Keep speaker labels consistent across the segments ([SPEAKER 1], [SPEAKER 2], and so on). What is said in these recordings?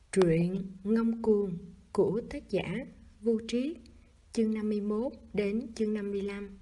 [SPEAKER 1] Truyện Ngông Cuồng của tác giả Vu Triết, chương 51 đến chương 55.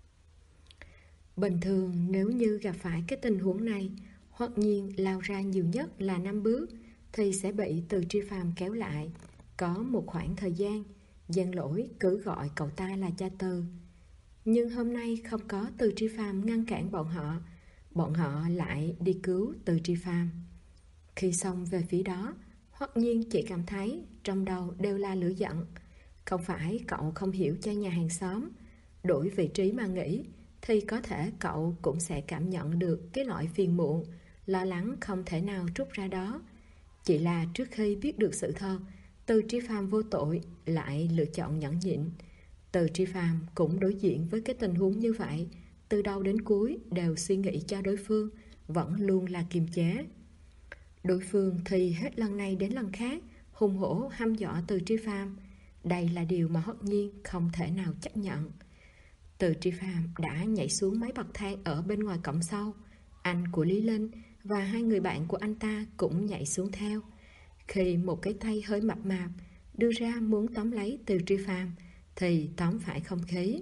[SPEAKER 1] Bình thường nếu như gặp phải cái tình huống này, hoặc nhiên lao ra nhiều nhất là 5 bước thì sẽ bị Từ Tri Phàm kéo lại. Có một khoảng thời gian, Giang Lỗi cứ gọi cậu ta là cha Từ. Nhưng hôm nay không có Từ Tri Phàm ngăn cản bọn họ lại đi cứu Từ Tri Phàm. Khi xong về phía đó, Hoắc nhiên chỉ cảm thấy trong đầu đều là lửa giận. Không phải cậu không hiểu cho nhà hàng xóm, đổi vị trí mà nghĩ thì có thể cậu cũng sẽ cảm nhận được cái loại phiền muộn, lo lắng không thể nào trút ra đó. Chỉ là trước khi biết được sự thật, Từ Tri Phàm vô tội lại lựa chọn nhẫn nhịn. Từ Tri Phàm cũng đối diện với cái tình huống như vậy, từ đầu đến cuối đều suy nghĩ cho đối phương, vẫn luôn là kiềm chế. Đối phương thì hết lần này đến lần khác hùng hổ hăm dọa Từ Tri Phàm. Đây là điều mà Hoắc nhiên không thể nào chấp nhận. Từ Tri Phàm đã nhảy xuống mấy bậc thang ở bên ngoài cổng sau. Anh của Lý Linh và hai người bạn của anh ta cũng nhảy xuống theo. Khi một cái tay hơi mập mạp đưa ra muốn tóm lấy Từ Tri Phàm thì tóm phải không khí.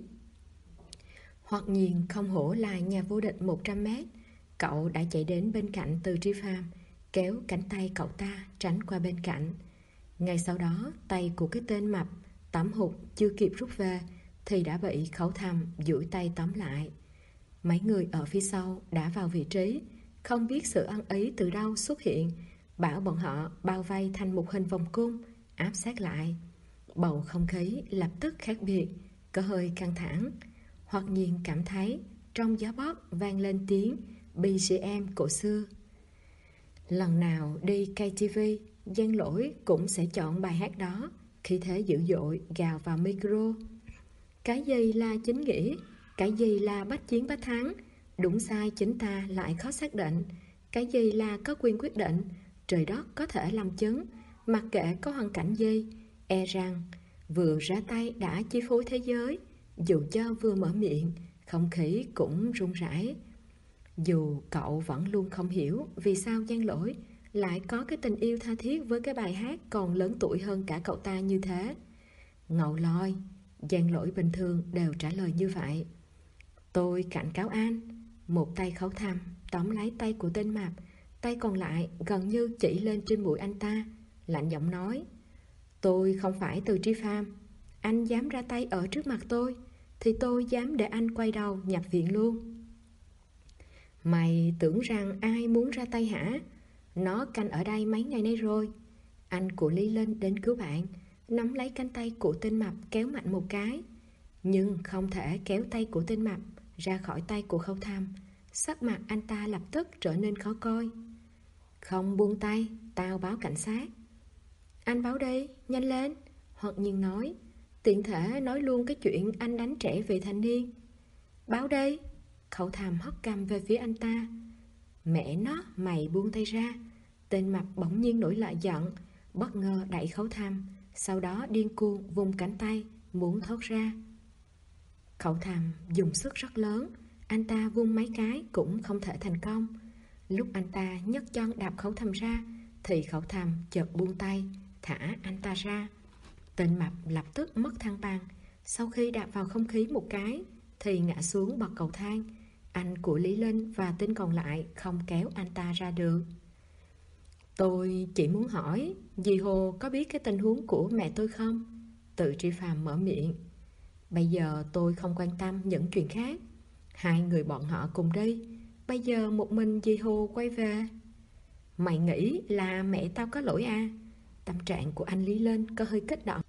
[SPEAKER 1] Hoắc nhiên không hổ là nhà vô địch 100 mét. Cậu đã chạy đến bên cạnh Từ Tri Phàm, kéo cánh tay cậu ta tránh qua bên cạnh. Ngay sau đó, tay của cái tên mập tóm hụt chưa kịp rút về thì đã bị Khấu Thầm duỗi tay tóm lại. Mấy người ở phía sau đã vào vị trí, không biết sự ăn ý từ đâu xuất hiện, bảo bọn họ bao vây thành một hình vòng cung, áp sát lại. Bầu không khí lập tức khác biệt, có hơi căng thẳng. Hoặc nhiên cảm thấy trong gió bóp vang lên tiếng BGM cổ xưa. Lần nào đi KTV, Giang Lỗi cũng sẽ chọn bài hát đó, khí thế dữ dội gào vào micro. Cái gì là chính nghĩa, cái gì là bách chiến bách thắng, đúng sai chính ta lại khó xác định. Cái gì là có quyền quyết định, trời đất có thể làm chứng, mặc kệ có hoàn cảnh gì. E rằng vừa ra tay đã chi phối thế giới, dù cho vừa mở miệng, không khí cũng run rẩy. Dù cậu vẫn luôn không hiểu vì sao Giang Lỗi lại có cái tình yêu tha thiết với cái bài hát còn lớn tuổi hơn cả cậu ta như thế. Ngậu loi, Giang Lỗi bình thường đều trả lời như vậy. Tôi cảnh cáo anh. Một tay Khấu Thầm tóm lấy tay của tên mập, tay còn lại gần như chỉ lên trên mũi anh ta, lạnh giọng nói: tôi không phải Từ Tri Phàm. Anh dám ra tay ở trước mặt tôi thì tôi dám để anh quay đầu nhập viện luôn. Mày tưởng rằng ai muốn ra tay hả? Nó canh ở đây mấy ngày nay rồi. Anh của Lý Linh đến cứu bạn, nắm lấy cánh tay của tên mập kéo mạnh một cái. Nhưng không thể kéo tay của tên mập ra khỏi tay của Khấu Thầm. Sắc mặt anh ta lập tức trở nên khó coi. Không buông tay, tao báo cảnh sát. Anh báo đi, nhanh lên. Hoặc nhiên nói, tiện thể nói luôn cái chuyện anh đánh trẻ vị thành niên. Báo đi. Khấu Thầm hất cằm về phía anh ta. Mẹ nó, mày buông tay ra. Tên mập bỗng nhiên nổi lại giận, bất ngờ đẩy Khấu Thầm, sau đó điên cuồng vùng cánh tay muốn thoát ra. Khấu Thầm dùng sức rất lớn, anh ta vung mấy cái cũng không thể thành công. Lúc anh ta nhấc chân đạp Khấu Thầm ra thì Khấu Thầm chợt buông tay, thả anh ta ra. Tên mập lập tức mất thăng bằng, sau khi đạp vào không khí một cái thì ngã xuống bậc cầu thang. Anh của Lý Linh và tên còn lại không kéo anh ta ra được. Tôi chỉ muốn hỏi, dì Hồ có biết cái tình huống của mẹ tôi không? Từ Tri Phàm mở miệng. Bây giờ tôi không quan tâm những chuyện khác. Hai người bọn họ cùng đi. Bây giờ một mình dì Hồ quay về. Mày nghĩ là mẹ tao có lỗi à? Tâm trạng của anh Lý Linh có hơi kích động.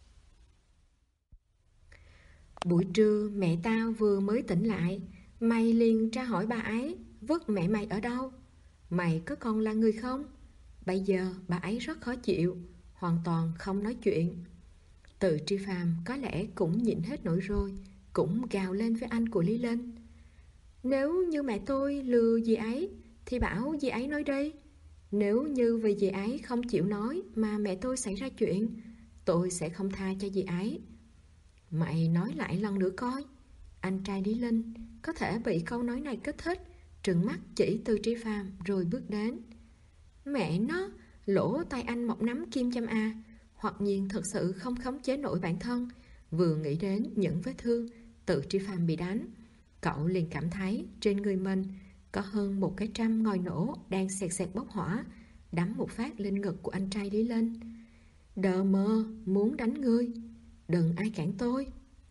[SPEAKER 1] Buổi trưa mẹ tao vừa mới tỉnh lại, mày liền tra hỏi bà ấy vứt mẹ mày ở đâu. Mày có còn là người không? Bây giờ bà ấy rất khó chịu, hoàn toàn không nói chuyện. Từ Tri Phàm có lẽ cũng nhịn hết nổi rồi, cũng gào lên với anh của Lý Linh. Nếu như mẹ tôi lừa dì ấy thì bảo dì ấy nói đi. Nếu như vì dì ấy không chịu nói mà mẹ tôi xảy ra chuyện, tôi sẽ không tha cho dì ấy. Mày nói lại lần nữa coi. Anh trai Lý Linh có thể bị câu nói này kích thích, trừng mắt chỉ Từ Tri Phàm rồi bước đến. Mẹ nó, Lỗ tai anh một nắm kim châm A. Hoặc nhiên thật sự không khống chế nổi bản thân. Vừa nghĩ đến những vết thương tự Tri Phàm bị đánh, cậu liền cảm thấy trên người mình có hơn một cái trăm ngòi nổ đang xẹt xẹt bốc hỏa, đắm một phát lên ngực của anh trai Lý Linh. Đờ mờ, muốn đánh ngươi, đừng ai cản tôi.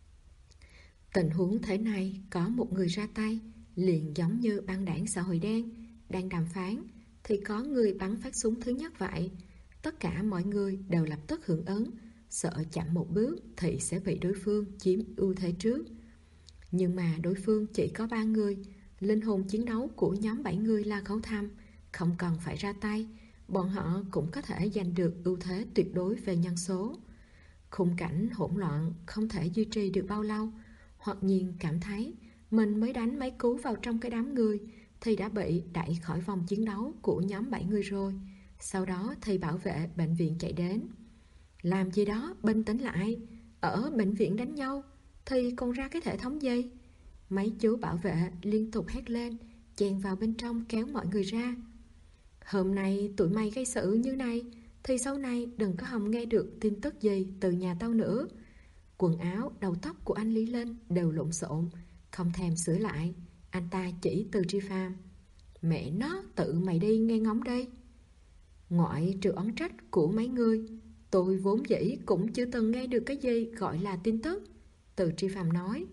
[SPEAKER 1] Tình huống thế này có một người ra tay, liền giống như băng đảng xã hội đen đang đàm phán thì có người bắn phát súng thứ nhất vậy. Tất cả mọi người đều lập tức hưởng ứng, sợ chậm một bước thì sẽ bị đối phương chiếm ưu thế trước. Nhưng mà đối phương chỉ có 3 người, linh hồn chiến đấu của nhóm 7 người là Khấu Thăm, không cần phải ra tay, bọn họ cũng có thể giành được ưu thế tuyệt đối về nhân số. Khung cảnh hỗn loạn không thể duy trì được bao lâu. Hoặc nhiên cảm thấy mình mới đánh mấy cú vào trong cái đám người thì đã bị đẩy khỏi vòng chiến đấu của nhóm 7 người rồi. Sau đó thì bảo vệ bệnh viện chạy đến. Làm gì đó, bình tĩnh lại. Ở bệnh viện đánh nhau thì còn ra cái hệ thống gì? Mấy chú bảo vệ liên tục hét lên, chèn vào bên trong kéo mọi người ra. Hôm nay tụi mày gây sự như này thì sau này đừng có hòng nghe được tin tức gì từ nhà tao nữa. Quần áo, đầu tóc của anh Lý Linh đều lộn xộn, không thèm sửa lại. Anh ta chỉ từ Tri Phàm. Mẹ nó, tự mày đi nghe ngóng đây. Ngoại trừ oán trách của mấy người, tôi vốn dĩ cũng chưa từng nghe được cái gì gọi là tin tức. Từ Tri Phàm nói.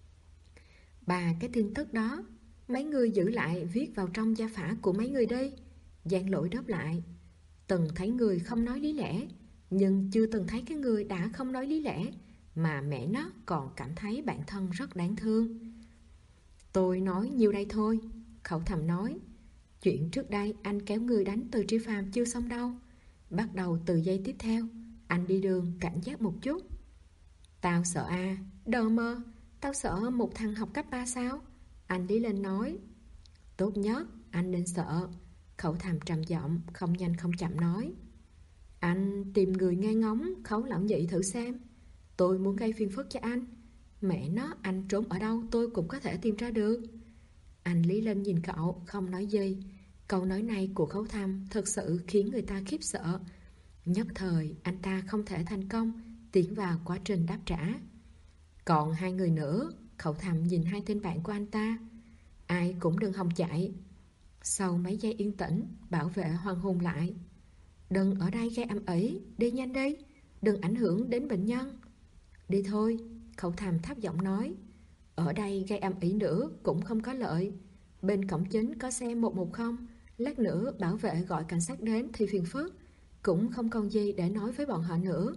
[SPEAKER 1] Bà cái tin tức đó, mấy người giữ lại viết vào trong gia phả của mấy người đi. Giang Lỗi đáp lại. Từng thấy người không nói lý lẽ, nhưng chưa từng thấy cái người đã không nói lý lẽ mà mẹ nó còn cảm thấy bản thân rất đáng thương. Tôi nói nhiêu đây thôi. Khẩu Thầm nói. Chuyện trước đây anh kéo người đánh từ Tri Phàm chưa xong đâu. Bắt đầu từ giây tiếp theo, anh đi đường cảnh giác một chút. Tao sợ à? Đờ mơ, tao sợ một thằng học cấp 3 sao? Anh Lý Linh nói. Tốt nhất anh nên sợ. Khẩu Thầm trầm giọng, không nhanh không chậm nói. Anh tìm người nghe ngóng Khấu lão nhị thử xem. Tôi muốn gây phiền phức cho anh. Mẹ nó, anh trốn ở đâu tôi cũng có thể tìm ra được. Anh Lý Linh nhìn cậu không nói gì. Câu nói này của Khấu Thăm thực sự khiến người ta khiếp sợ. Nhất thời anh ta không thể thành công tiến vào quá trình đáp trả. Còn 2 người nữa. Khẩu Thăm nhìn 2 tên bạn của anh ta. Ai cũng đừng hòng chạy. Sau mấy giây yên tĩnh, bảo vệ hoan hồn lại. Đừng ở đây gây ầm ĩ, đi nhanh đi, đừng ảnh hưởng đến bệnh nhân. Đi thôi, Khẩu Thầm thấp giọng nói. Ở đây gây ầm ĩ nữa cũng không có lợi. Bên cổng chính có xe 110, lát nữa bảo vệ gọi cảnh sát đến thì phiền phức. Cũng không còn gì để nói với bọn họ nữa.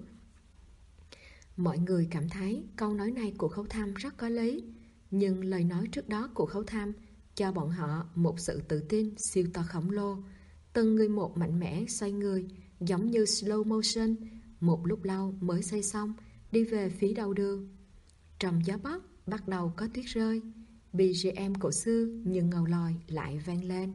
[SPEAKER 1] Mọi người cảm thấy câu nói này của Khấu Thăm rất có lý. Nhưng lời nói trước đó của Khấu Thăm cho bọn họ một sự tự tin siêu to khổng lồ. Từng người một mạnh mẽ xoay người, giống như slow motion, một lúc lâu mới xoay xong, đi về phía đầu đường. Trong gió bắc bắt đầu có tuyết rơi, BGM cổ xưa nhưng ngầu lòi lại vang lên.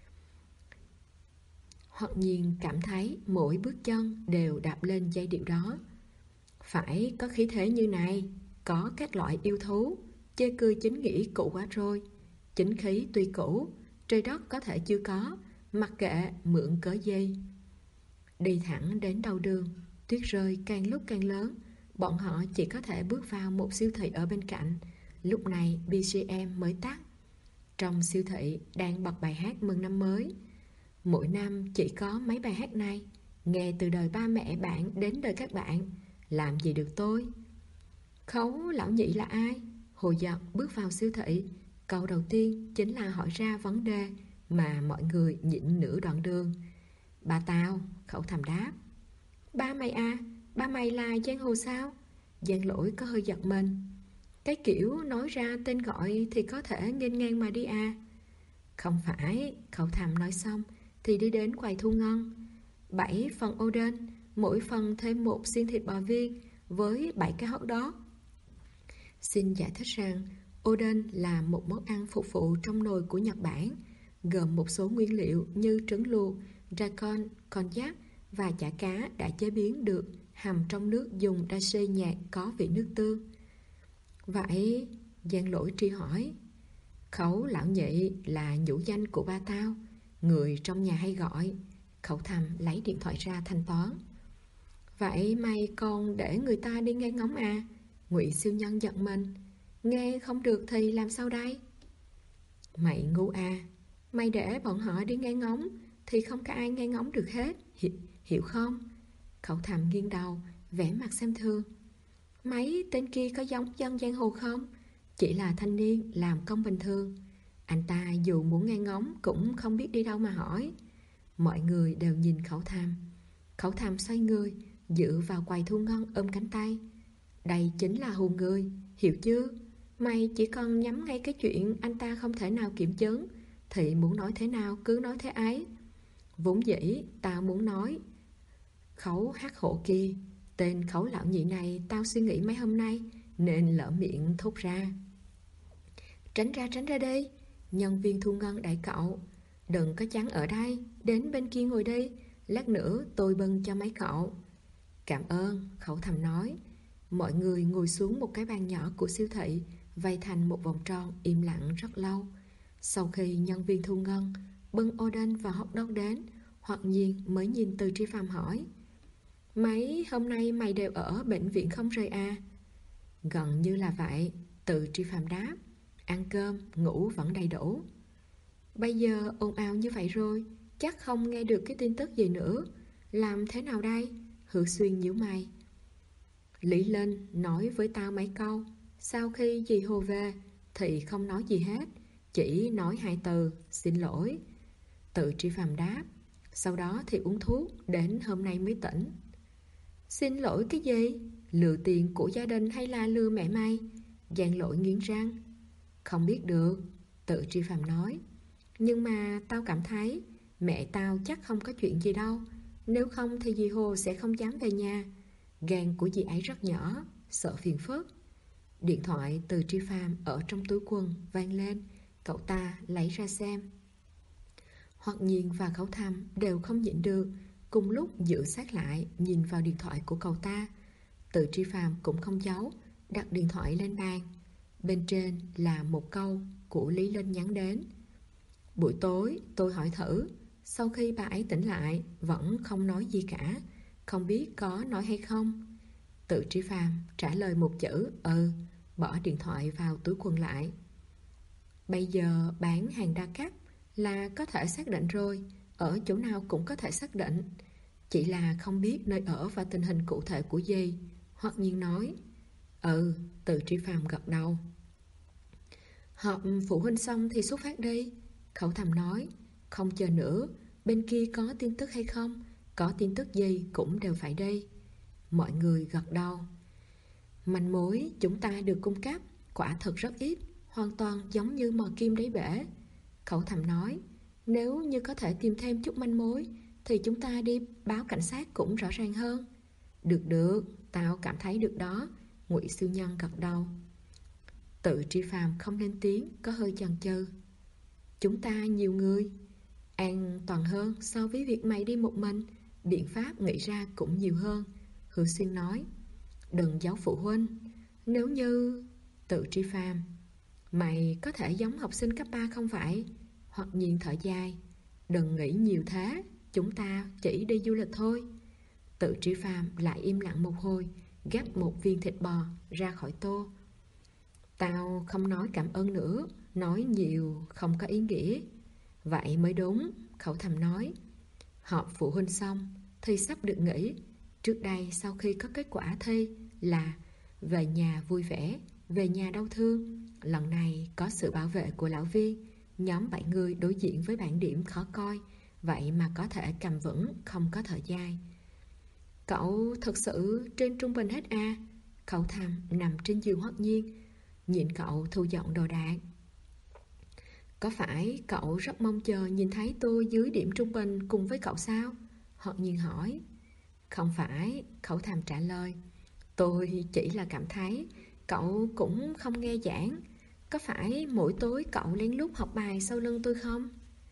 [SPEAKER 1] Hoặc nhiên cảm thấy mỗi bước chân đều đạp lên giai điệu đó. Phải có khí thế như này, có các loại yêu thú, chê cười chính nghĩa cũ quá rồi. Chính khí tuy cũ, trời đất có thể chưa có, mặc kệ mượn cớ gì. Đi thẳng đến đầu đường, tuyết rơi càng lúc càng lớn, bọn họ chỉ có thể bước vào một siêu thị ở bên cạnh. Lúc này BGM mới tắt. Trong siêu thị đang bật bài hát mừng năm mới. Mỗi năm chỉ có mấy bài hát này, nghe từ đời ba mẹ bạn đến đời các bạn. Làm gì được tôi? Khấu lão nhị là ai? Hồ Giật bước vào siêu thị, câu đầu tiên chính là hỏi ra vấn đề mà mọi người nhịn nửa đoạn đường. Bà tao, Khẩu Thầm đáp. Ba mày à? Ba mày là Giang Hồ sao? Giang Lỗi có hơi giật mình. Cái kiểu nói ra tên gọi thì có thể nghênh ngang mà đi à? Không phải, Khẩu Thầm nói xong thì đi đến quầy thu ngân. 7 phần oden, mỗi phần thêm 1 xiên thịt bò viên với 7 cái hot dog. Xin giải thích rằng oden là một món ăn phục vụ trong nồi của Nhật Bản, gồm một số nguyên liệu như trứng luộc, daikon, konjac và chả cá đã chế biến được hầm trong nước dùng dashi nhạt có vị nước tương. Vậy, Giang Lỗi truy hỏi. Khấu lão nhị là nhũ danh của ba tao, người trong nhà hay gọi. Khẩu thầm lấy điện thoại ra thanh toán. Vậy mày còn để người ta đi nghe ngóng à? Ngụy siêu nhân giận mình. Nghe không được thì làm sao đây? Mày ngu à, mày để bọn họ đi nghe ngóng thì không có ai nghe ngóng được hết, hiểu không? Khẩu thầm nghiêng đầu, vẻ mặt xem thường. Mấy tên kia có giống dân giang hồ không? Chỉ là thanh niên làm công bình thường. Anh ta dù muốn nghe ngóng cũng không biết đi đâu mà hỏi. Mọi người đều nhìn Khẩu thầm. Khẩu thầm xoay người, dựa vào quầy thu ngân ôm cánh tay. Đây chính là hù người, hiểu chưa? Mày chỉ còn nhắm ngay cái chuyện anh ta không thể nào kiểm chứng thì muốn nói thế nào cứ nói thế ấy. Vốn dĩ tao muốn nói Khấu hắc hổ kia, tên Khấu lão nhị này tao suy nghĩ mấy hôm nay nên lỡ miệng thốt ra. Tránh ra đi. Nhân viên thu ngân đẩy cậu. Đừng có chắn ở đây, đến bên kia ngồi đi, lát nữa tôi bưng cho mấy cậu. Cảm ơn, Khẩu thầm nói. Mọi người ngồi xuống một cái bàn nhỏ của siêu thị, vây thành một vòng tròn im lặng rất lâu. Sau khi nhân viên thu ngân bưng oden và hot dog đến, Hoặc Nhiên mới nhìn Từ Tri Phàm hỏi. Mấy hôm nay mày đều ở bệnh viện không rời à? Gần như là vậy, Từ Tri Phàm đáp. Ăn cơm, ngủ vẫn đầy đủ. Bây giờ ồn ào như vậy rồi, chắc không nghe được cái tin tức gì nữa. Làm thế nào đây? Hữu Xuyên nhíu mày. Lý Linh nói với tao mấy câu. Sau khi dì Hồ về thì không nói gì hết, chỉ nói 2 từ xin lỗi. Từ Tri Phàm đáp. Sau đó thì uống thuốc, đến hôm nay mới tỉnh. Xin lỗi cái gì? Lừa tiền của gia đình hay là lừa mẹ mày? Giang Lỗi nghiến răng. Không biết được, Từ Tri Phàm nói. Nhưng mà tao cảm thấy mẹ tao chắc không có chuyện gì đâu. Nếu không thì dì Hồ sẽ không dám về nhà. Gan của dì ấy rất nhỏ, sợ phiền phức. Điện thoại Từ Tri Phàm ở trong túi quần vang lên. Cậu ta lấy ra xem. Hoặc Nhiên và Khẩu Thầm đều không nhịn được, cùng lúc dựa sát lại nhìn vào điện thoại của cậu ta. Từ Tri Phàm cũng không giấu, đặt điện thoại lên bàn. Bên trên là một câu của Lý Linh nhắn đến. Buổi tối tôi hỏi thử, sau khi bà ấy tỉnh lại vẫn không nói gì cả, không biết có nói hay không. Từ Tri Phàm trả lời một chữ bỏ điện thoại vào túi quần lại. Bây giờ bán hàng đa cấp là có thể xác định rồi, ở chỗ nào cũng có thể xác định, chỉ là không biết nơi ở và tình hình cụ thể của dì. Hoặc Nhiên nói. Từ Tri Phàm gật đầu. Họp phụ huynh xong thì xuất phát đi, Khẩu Thầm nói. Không chờ nữa, bên kia có tin tức hay không, có tin tức gì cũng đều phải đi. Mọi người gật đầu. Manh mối chúng ta được cung cấp quả thật rất ít, hoàn toàn giống như mò kim đáy bể. Khẩu Thầm nói. Nếu như có thể tìm thêm chút manh mối thì chúng ta đi báo cảnh sát cũng rõ ràng hơn. Được, tao cảm thấy được đó, Ngụy Siêu Nhân gật đầu. Từ Tri Phàm không lên tiếng, có hơi chần chừ. Chúng ta nhiều người, an toàn hơn so với việc mày đi một mình, biện pháp nghĩ ra cũng nhiều hơn, Hữu Xuyên nói. Đừng giấu phụ huynh. Nếu như... Từ Tri Phàm. Mày có thể giống học sinh cấp 3 không vậy? Hoặc Nhiên thở dài. Đừng nghĩ nhiều thế, chúng ta chỉ đi du lịch thôi. Từ Tri Phàm lại im lặng một hồi, gắp một viên thịt bò ra khỏi tô. Tao không nói cảm ơn nữa, nói nhiều không có ý nghĩa. Vậy mới đúng, Khẩu Thầm nói. Họp phụ huynh xong thì sắp được nghỉ. Trước đây sau khi có kết quả thi là về nhà vui vẻ, về nhà đau thương. Lần này có sự bảo vệ của lão Viên, nhóm 7 người đối diện với bảng điểm khó coi, vậy mà có thể cầm vững, không có thở dài. Cậu thật sự trên trung bình hết à? Khẩu Thầm nằm trên giường Hoặc Nhiên, nhìn cậu thu dọn đồ đạc. Có phải cậu rất mong chờ nhìn thấy tôi dưới điểm trung bình cùng với cậu sao? Hoặc Nhiên hỏi. Không phải, Khẩu Thầm trả lời. Tôi chỉ là cảm thấy cậu cũng không nghe giảng. Có phải mỗi tối cậu lén lút học bài sau lưng tôi không?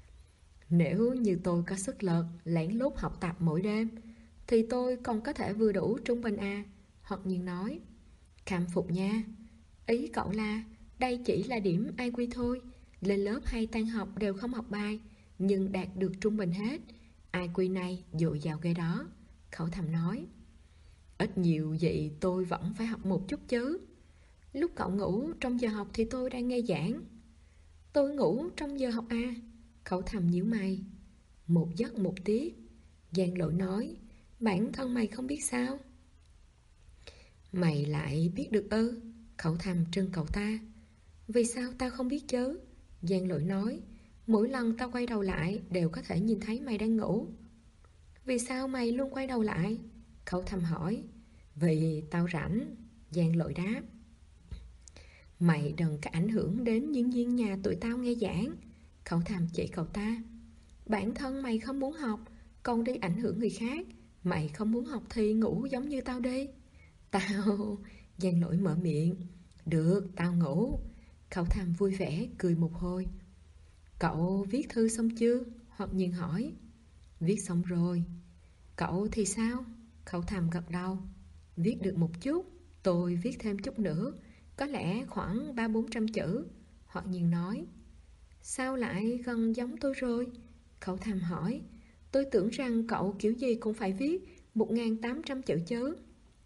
[SPEAKER 1] Nếu như tôi có sức lực lén lút học tập mỗi đêm thì tôi còn có thể vừa đủ trung bình à? Hoặc Nhiên nói. Khâm phục nha. Ý cậu là đây chỉ là điểm IQ thôi, lên lớp hay tan học đều không học bài nhưng đạt được trung bình hết. Ai quy này dội vào ghê đó, Khẩu thầm nói. Ít nhiều vậy tôi vẫn phải học một chút chứ. Lúc cậu ngủ trong giờ học thì tôi đang nghe giảng. Tôi ngủ trong giờ học à? Khẩu thầm nhíu mày. Một giấc một tiết. Giang Lỗi nói. Bản thân mày không biết sao? Mày lại biết được ư? Khẩu thầm trưng cậu ta. Vì sao tao không biết chứ? Giang Lỗi nói. Mỗi lần tao quay đầu lại đều có thể nhìn thấy mày đang ngủ. Vì sao mày luôn quay đầu lại? Khẩu thầm hỏi. Vì tao rảnh. Giang Lỗi đáp. Mày đừng có ảnh hưởng đến những viên nhà tụi tao nghe giảng. Khẩu thầm chỉ cậu ta. Bản thân mày không muốn học, còn đi ảnh hưởng người khác. Mày không muốn học thì ngủ giống như tao đi. Tao... Giang Lỗi mở miệng. Được, tao ngủ. Khẩu thầm vui vẻ cười một hồi. Cậu viết thư xong chưa? Hoặc nhiên hỏi. Viết xong rồi. Cậu thì sao? Khẩu thầm gật đầu. Viết được một chút. Tôi viết thêm chút nữa. Có lẽ khoảng 300-400 chữ. Hoặc nhiên nói. Sao lại gần giống tôi rồi? Khẩu thầm hỏi. Tôi tưởng rằng cậu kiểu gì cũng phải viết 1800 chữ chứ.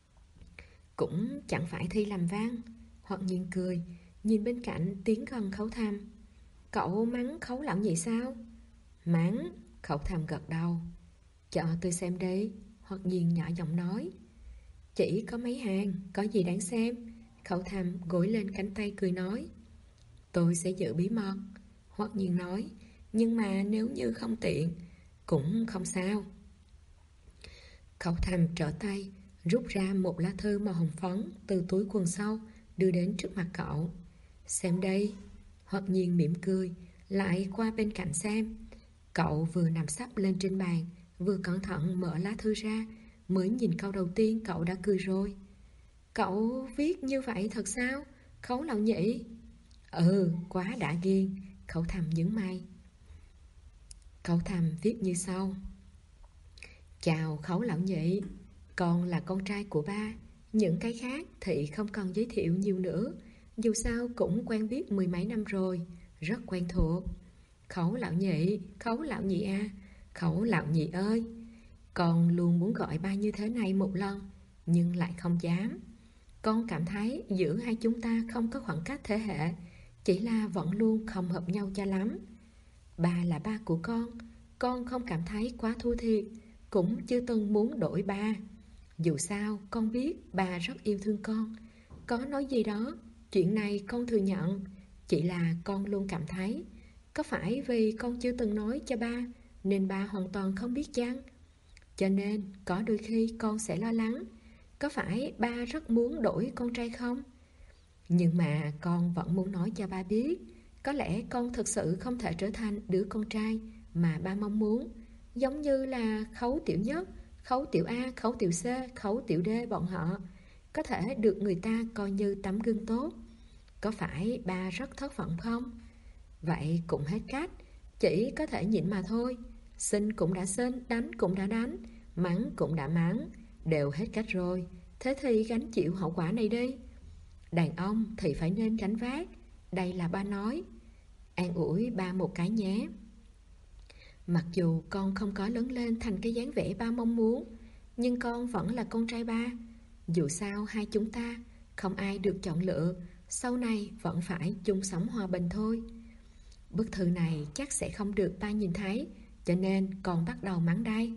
[SPEAKER 1] Cũng chẳng phải thi làm văn. Hoặc nhiên cười, nhìn bên cạnh tiến gần Khẩu thầm. Cậu mắng Khấu lão nhị sao? Mắng. Khẩu thầm gật đầu. Cho tôi xem đi. Hoặc nhiên nhỏ giọng nói. Chỉ có mấy hàng, có gì đáng xem? Khẩu thầm gối lên cánh tay cười nói. Tôi sẽ giữ bí mật. Hoặc nhiên nói. Nhưng mà nếu như không tiện cũng không sao. Khẩu thầm trở tay, rút ra một lá thư màu hồng phấn từ túi quần sau, đưa đến trước mặt cậu. Xem đây. Hoặc nhiên mỉm cười, lại qua bên cạnh xem. Cậu vừa nằm sấp lên trên bàn, vừa cẩn thận mở lá thư ra. Mới nhìn câu đầu tiên cậu đã cười rồi. Cậu viết như vậy thật sao? Khấu lão nhị. Ừ, quá đã ghiền. Khẩu thầm nhướng mày. Khẩu thầm viết như sau. Chào Khấu lão nhị. Con là con trai của ba. Những cái khác thì không cần giới thiệu nhiều nữa. Dù sao cũng quen biết 10 mấy năm rồi. Rất quen thuộc. Khấu lão nhị, Khấu lão nhị à. Khấu lão nhị ơi. Con luôn muốn gọi ba như thế này một lần, nhưng lại không dám. Con cảm thấy giữa hai chúng ta không có khoảng cách thế hệ, chỉ là vẫn luôn không hợp nhau cho lắm. Ba là ba của con không cảm thấy quá thua thiệt, cũng chưa từng muốn đổi ba. Dù sao con biết ba rất yêu thương con. Có nói gì đó, chuyện này con thừa nhận. Chỉ là con luôn cảm thấy, có phải vì con chưa từng nói cho ba nên ba hoàn toàn không biết chăng? Cho nên có đôi khi con sẽ lo lắng, có phải ba rất muốn đổi con trai không? Nhưng mà con vẫn muốn nói cho ba biết, có lẽ con thực sự không thể trở thành đứa con trai mà ba mong muốn. Giống như là Khấu tiểu nhất, Khấu tiểu A, Khấu tiểu C, Khấu tiểu D bọn họ có thể được người ta coi như tấm gương tốt. Có phải ba rất thất vọng không? Vậy cũng hết cách, chỉ có thể nhịn mà thôi. Xin cũng đã xin, đánh cũng đã đánh, mắng cũng đã mắng, đều hết cách rồi. Thế thì gánh chịu hậu quả này đi. Đàn ông thì phải nên gánh vác. Đây là ba nói. An ủi ba một cái nhé. Mặc dù con không có lớn lên thành cái dáng vẻ ba mong muốn, nhưng con vẫn là con trai ba. Dù sao hai chúng ta không ai được chọn lựa, sau này vẫn phải chung sống hòa bình thôi. Bức thư này chắc sẽ không được ba nhìn thấy, cho nên con bắt đầu mắng đây.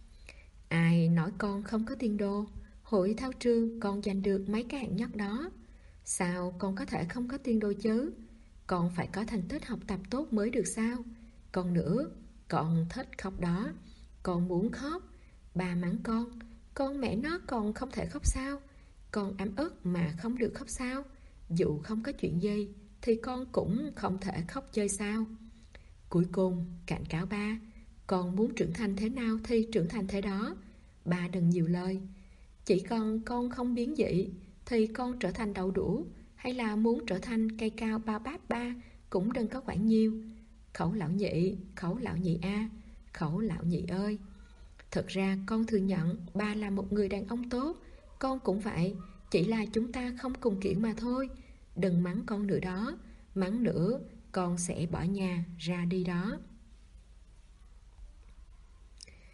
[SPEAKER 1] Ai nói con không có tiền đồ? Hội thao trường con giành được mấy cái hạng nhất đó. Sao con có thể không có tiền đồ chứ? Con phải có thành tích học tập tốt mới được sao? Còn nữa, con thích khóc đó. Con muốn khóc. Ba mắng con mẹ nó còn không thể khóc sao? Con ấm ức mà không được khóc sao? Dù không có chuyện gì thì con cũng không thể khóc chơi sao? Cuối cùng cảnh cáo ba, con muốn trưởng thành thế nào thì trưởng thành thế đó. Ba đừng nhiều lời. Chỉ cần con không biến dị thì con trở thành đậu đũa, hay là muốn trở thành cây cao bao báp ba cũng đừng có quản nhiều. Khẩu lão nhị, Khẩu lão nhị a, Khẩu lão nhị ơi. Thật ra con thừa nhận ba là một người đàn ông tốt. Con cũng vậy, chỉ là chúng ta không cùng kiểu mà thôi. Đừng mắng con nữa đó. Mắng nữa con sẽ bỏ nhà ra đi đó.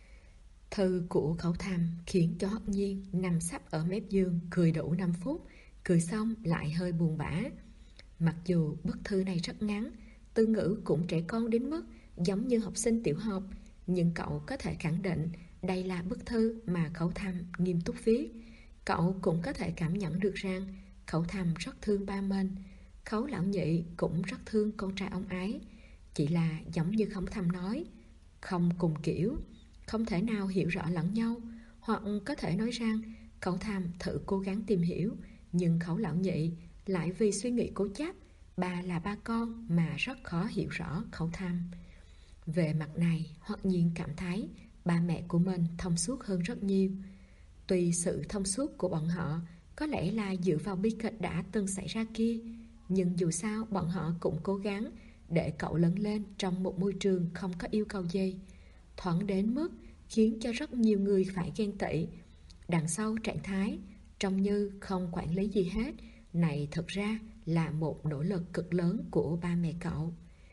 [SPEAKER 1] Thư của Khẩu Thầm khiến cho Hoắc Nhiên nằm sấp ở mép giường cười đủ 5 phút, cười xong lại hơi buồn bã. Mặc dù bức thư này rất ngắn, từ ngữ cũng trẻ con đến mức giống như học sinh tiểu học, nhưng cậu có thể khẳng định đây là bức thư mà Khẩu Thầm nghiêm túc viết. Cậu cũng có thể cảm nhận được rằng Khẩu Thầm rất thương ba mình. Khấu lão nhị cũng rất thương con trai ông ấy. Chỉ là giống như Khổng Thầm nói, không cùng kiểu, không thể nào hiểu rõ lẫn nhau. Hoặc có thể nói rằng Khẩu Thầm thử cố gắng tìm hiểu, nhưng Khấu lão nhị lại vì suy nghĩ cố chấp, ba là ba con mà rất khó hiểu rõ Khẩu Thầm. Về mặt này, Hoắc Nhiên cảm thấy ba mẹ của mình thông suốt hơn rất nhiều. Tuy sự thông suốt của bọn họ có lẽ là dựa vào bi kịch đã từng xảy ra kia, nhưng dù sao bọn họ cũng cố gắng để cậu lớn lên trong một môi trường không có yêu cầu gì, thoáng đến mức khiến cho rất nhiều người phải ghen tị. Đằng sau trạng thái trông như không quản lý gì hết này thực ra là một nỗ lực cực lớn của ba mẹ cậu.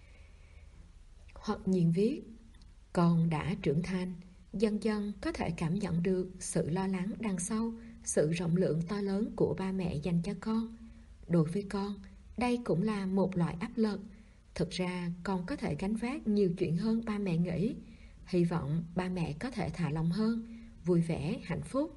[SPEAKER 1] Hoặc Nhiên viết, con đã trưởng thành, dần dần có thể cảm nhận được sự lo lắng đằng sau, sự rộng lượng to lớn của ba mẹ dành cho con. Đối với con, đây cũng là một loại áp lực. Thực ra con có thể gánh vác nhiều chuyện hơn ba mẹ nghĩ. Hy vọng ba mẹ có thể thả lòng hơn, vui vẻ, hạnh phúc.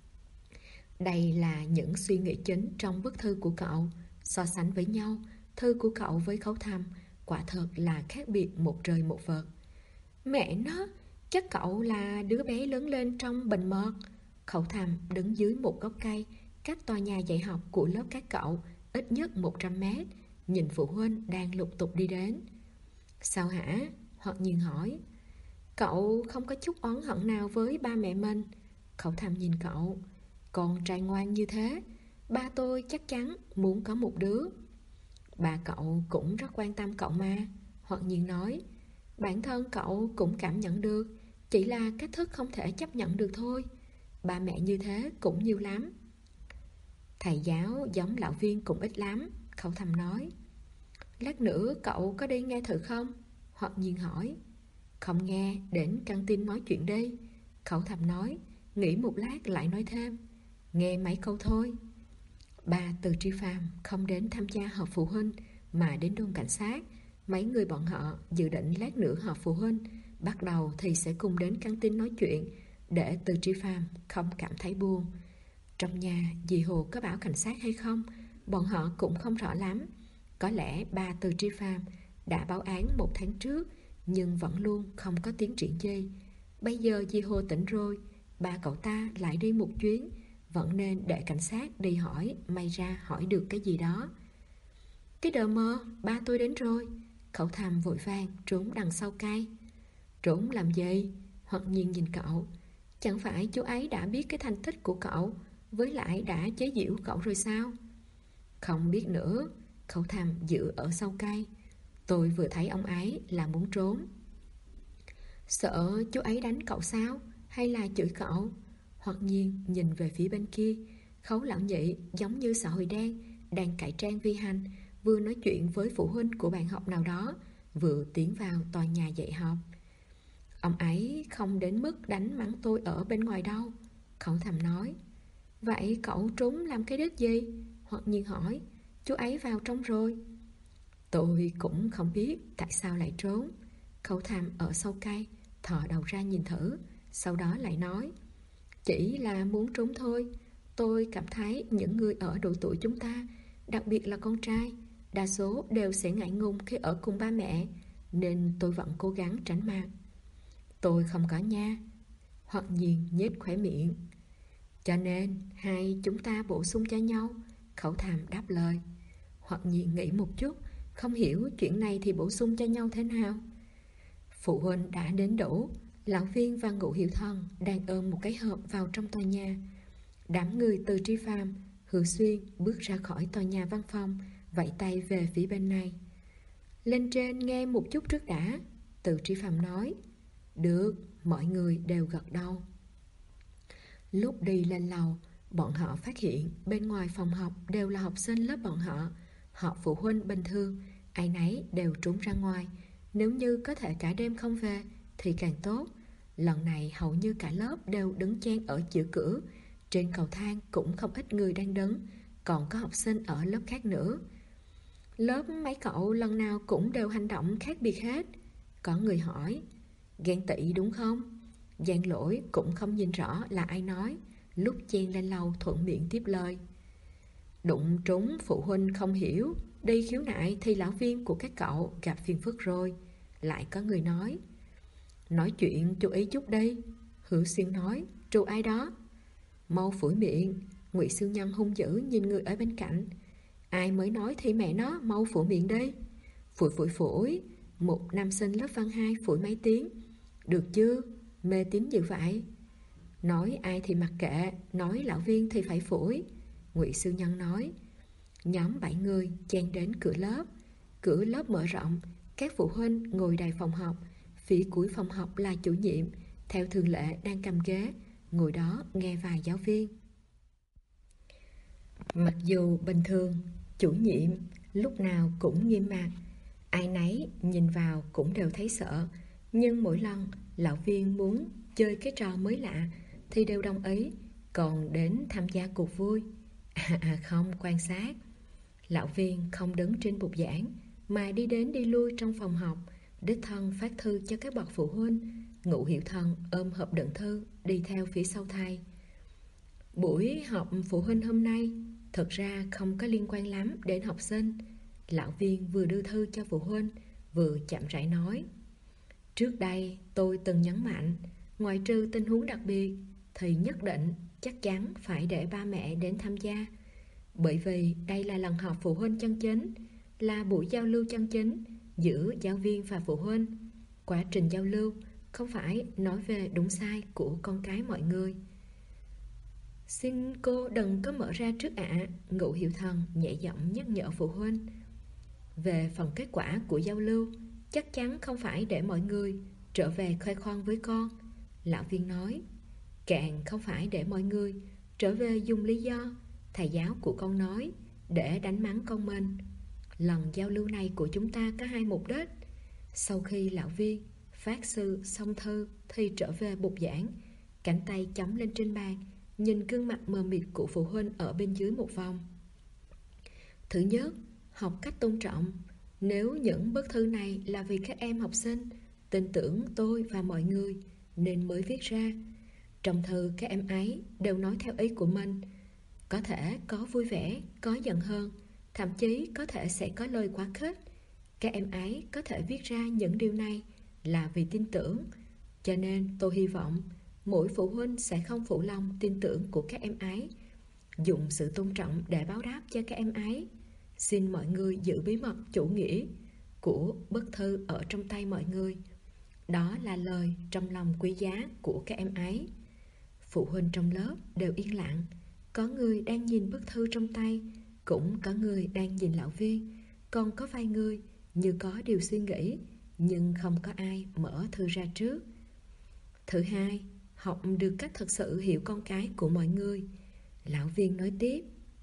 [SPEAKER 1] Đây là những suy nghĩ chính trong bức thư của cậu. So sánh với nhau, thư của cậu với Khấu Thầm quả thật là khác biệt một trời một vực. Mẹ nó, chắc cậu là đứa bé lớn lên trong bình mật. Khẩu Thầm đứng dưới một gốc cây cách tòa nhà dạy học của lớp các cậu ít nhất 100 mét, nhìn phụ huynh đang lục tục đi đến. Sao hả? Hoặc Nhiên hỏi. Cậu không có chút oán hận nào với ba mẹ mình. Khẩu Thầm nhìn cậu. Con trai ngoan như thế, ba tôi chắc chắn muốn có một đứa. Ba cậu cũng rất quan tâm cậu mà. Hoặc Nhiên nói. Bản thân cậu cũng cảm nhận được, chỉ là cách thức không thể chấp nhận được thôi. Ba mẹ như thế cũng nhiều lắm. Thầy giáo giống lão viên cũng ít lắm, Khẩu Thầm nói. Lát nữa cậu có đi nghe thử không? Hoặc Nhiên hỏi. Không nghe, đến căng tin nói chuyện đi, Khẩu Thầm nói. Nghĩ một lát lại nói thêm. Nghe mấy câu thôi. Ba Từ Tri Phàm không đến tham gia họp phụ huynh mà đến đồn cảnh sát. Mấy người bọn họ dự định lát nữa họp phụ huynh, bắt đầu thì sẽ cùng đến căng tin nói chuyện, để Từ Tri Phàm không cảm thấy buồn. Trong nhà dì Hồ có bảo cảnh sát hay không, bọn họ cũng không rõ lắm. Có lẽ ba Từ Tri Phàm đã báo án 1 tháng trước, nhưng vẫn luôn không có tiến triển gì. Bây giờ dì Hồ tỉnh rồi, ba cậu ta lại đi một chuyến, vẫn nên để cảnh sát đi hỏi, may ra hỏi được cái gì đó. Cái đờ mơ, ba tôi đến rồi. Khẩu Thầm vội vàng trốn đằng sau cây. Trốn làm gì? Hoặc Nhiên nhìn cậu. Chẳng phải chú ấy đã biết cái thành tích của cậu, với lại đã chế giễu cậu rồi sao? Không biết nữa. Khẩu Thầm giữ ở sau cây. Tôi vừa thấy ông ấy là muốn trốn. Sợ chú ấy đánh cậu sao? Hay là chửi cậu? Hoặc Nhiên nhìn về phía bên kia. Khấu lão nhị giống như xã hội đen đang cải trang vi hành, vừa nói chuyện với phụ huynh của bạn học nào đó, vừa tiến vào tòa nhà dạy học. Ông ấy không đến mức đánh mắng tôi ở bên ngoài đâu, Khẩu Thầm nói. Vậy cậu trốn làm cái đích gì? Hoặc Nhiên hỏi. Chú ấy vào trong rồi. Tôi cũng không biết tại sao lại trốn. Khẩu Thầm ở sau cây thò đầu ra nhìn thử, sau đó lại nói. Chỉ là muốn trốn thôi. Tôi cảm thấy những người ở độ tuổi chúng ta, đặc biệt là con trai, đa số đều sẽ ngại ngùng khi ở cùng ba mẹ, nên tôi vẫn cố gắng tránh mặt. Tôi không có nha. Hoặc Nhiên nhếch khóe miệng. Cho nên hai chúng ta bổ sung cho nhau, Khẩu Thầm đáp lời. Hoặc Nhiên nghĩ một chút, không hiểu chuyện này thì bổ sung cho nhau thế nào. Phụ huynh đã đến đủ. Lão Viên và Ngũ Hiểu Thần đang ôm một cái hộp vào trong tòa nhà. Đám người Từ Tri Phàm, Hứa Xuyên bước ra khỏi tòa nhà văn phòng, vẫy tay về phía bên này. Lên trên nghe một chút trước đã, Từ Tri Phàm nói. Được, mọi người đều gật đầu. Lúc đi lên lầu, bọn họ phát hiện bên ngoài phòng học đều là học sinh lớp bọn họ. Họp phụ huynh bình thường, ai nấy đều trốn ra ngoài. Nếu như có thể cả đêm không về thì càng tốt. Lần này hầu như cả lớp đều đứng chen ở giữa cửa. Trên cầu thang cũng không ít người đang đứng, còn có học sinh ở lớp khác nữa. Lớp mấy cậu lần nào cũng đều hành động khác biệt hết. Có người hỏi, ghen tị đúng không? Giang Lỗi cũng không nhìn rõ là ai nói, lúc chen lên lầu thuận miệng tiếp lời. Đụng trúng phụ huynh không hiểu, đi khiếu nại thì lão viên của các cậu gặp phiền phức rồi. Lại có người nói chuyện chú ý chút đi. Hữu Xuyên nói, trù ai đó? Mau phủi miệng. Ngụy Siêu Nhân hung dữ nhìn người ở bên cạnh. Ai mới nói thì mẹ nó, mau phủi miệng đi. Phủi. Một nam sinh lớp văn 2 phủi mấy tiếng. Được chưa? Mê tín dữ vậy. Nói ai thì mặc kệ, nói lão viên thì phải phủi. Ngụy Siêu Nhân nói. Nhóm 7 người chen đến cửa lớp. Cửa lớp mở rộng, các phụ huynh ngồi đầy phòng học. Phía cuối phòng học là chủ nhiệm, theo thường lệ đang cầm ghế, ngồi đó nghe vài giáo viên. Mặc dù bình thường, chủ nhiệm lúc nào cũng nghiêm mặt, ai nấy nhìn vào cũng đều thấy sợ, nhưng mỗi lần lão viên muốn chơi cái trò mới lạ thì đều đồng ý, còn đến tham gia cuộc vui. Không quan sát. Lão viên không đứng trên bục giảng mà đi đến đi lui trong phòng học, đích thân phát thư cho các bậc phụ huynh. Ngũ Hiểu Thần ôm hộp đựng thư đi theo phía sau thầy. Buổi họp phụ huynh hôm nay thực ra không có liên quan lắm đến học sinh. Lão viên vừa đưa thư cho phụ huynh, vừa chậm rãi nói. Trước đây tôi từng nhấn mạnh, ngoại trừ tình huống đặc biệt thì nhất định chắc chắn phải để ba mẹ đến tham gia. Bởi vì đây là lần họp phụ huynh chân chính, là buổi giao lưu chân chính giữa giáo viên và phụ huynh. Quá trình giao lưu không phải nói về đúng sai của con cái mọi người. Xin cô đừng có mở ra trước ạ. Ngũ Hiểu Thần nhẹ giọng nhắc nhở phụ huynh. Về phần kết quả của giao lưu, chắc chắn không phải để mọi người trở về khoe khoang với con. Lão viên nói. Càng không phải để mọi người trở về dùng lý do thầy giáo của con nói để đánh mắng con mình. Lần giao lưu này của chúng ta có hai mục đích. Sau khi lão viên phát sư xong thư thì trở về bục giảng, cánh tay chống lên trên bàn, nhìn gương mặt mờ mịt của phụ huynh ở bên dưới một vòng. Thứ nhất, học cách tôn trọng. Nếu những bức thư này là vì các em học sinh tin tưởng tôi và mọi người nên mới viết ra. Trong thư các em ấy đều nói theo ý của mình. Có thể có vui vẻ, có giận hơn, thậm chí có thể sẽ có lời quá khích. Các em ấy có thể viết ra những điều này là vì tin tưởng. Cho nên tôi hy vọng mỗi phụ huynh sẽ không phụ lòng tin tưởng của các em ấy, dùng sự tôn trọng để báo đáp cho các em ấy. Xin mọi người giữ bí mật chủ nghĩa của bức thư ở trong tay mọi người. Đó là lời trong lòng quý giá của các em ấy. Phụ huynh trong lớp đều yên lặng. Có người đang nhìn bức thư trong tay, cũng có người đang nhìn lão viên, còn có vài người như có điều suy nghĩ, nhưng không có ai mở thư ra trước. Thứ hai, học được cách thực sự hiểu con cái của mọi người. Lão viên nói tiếp.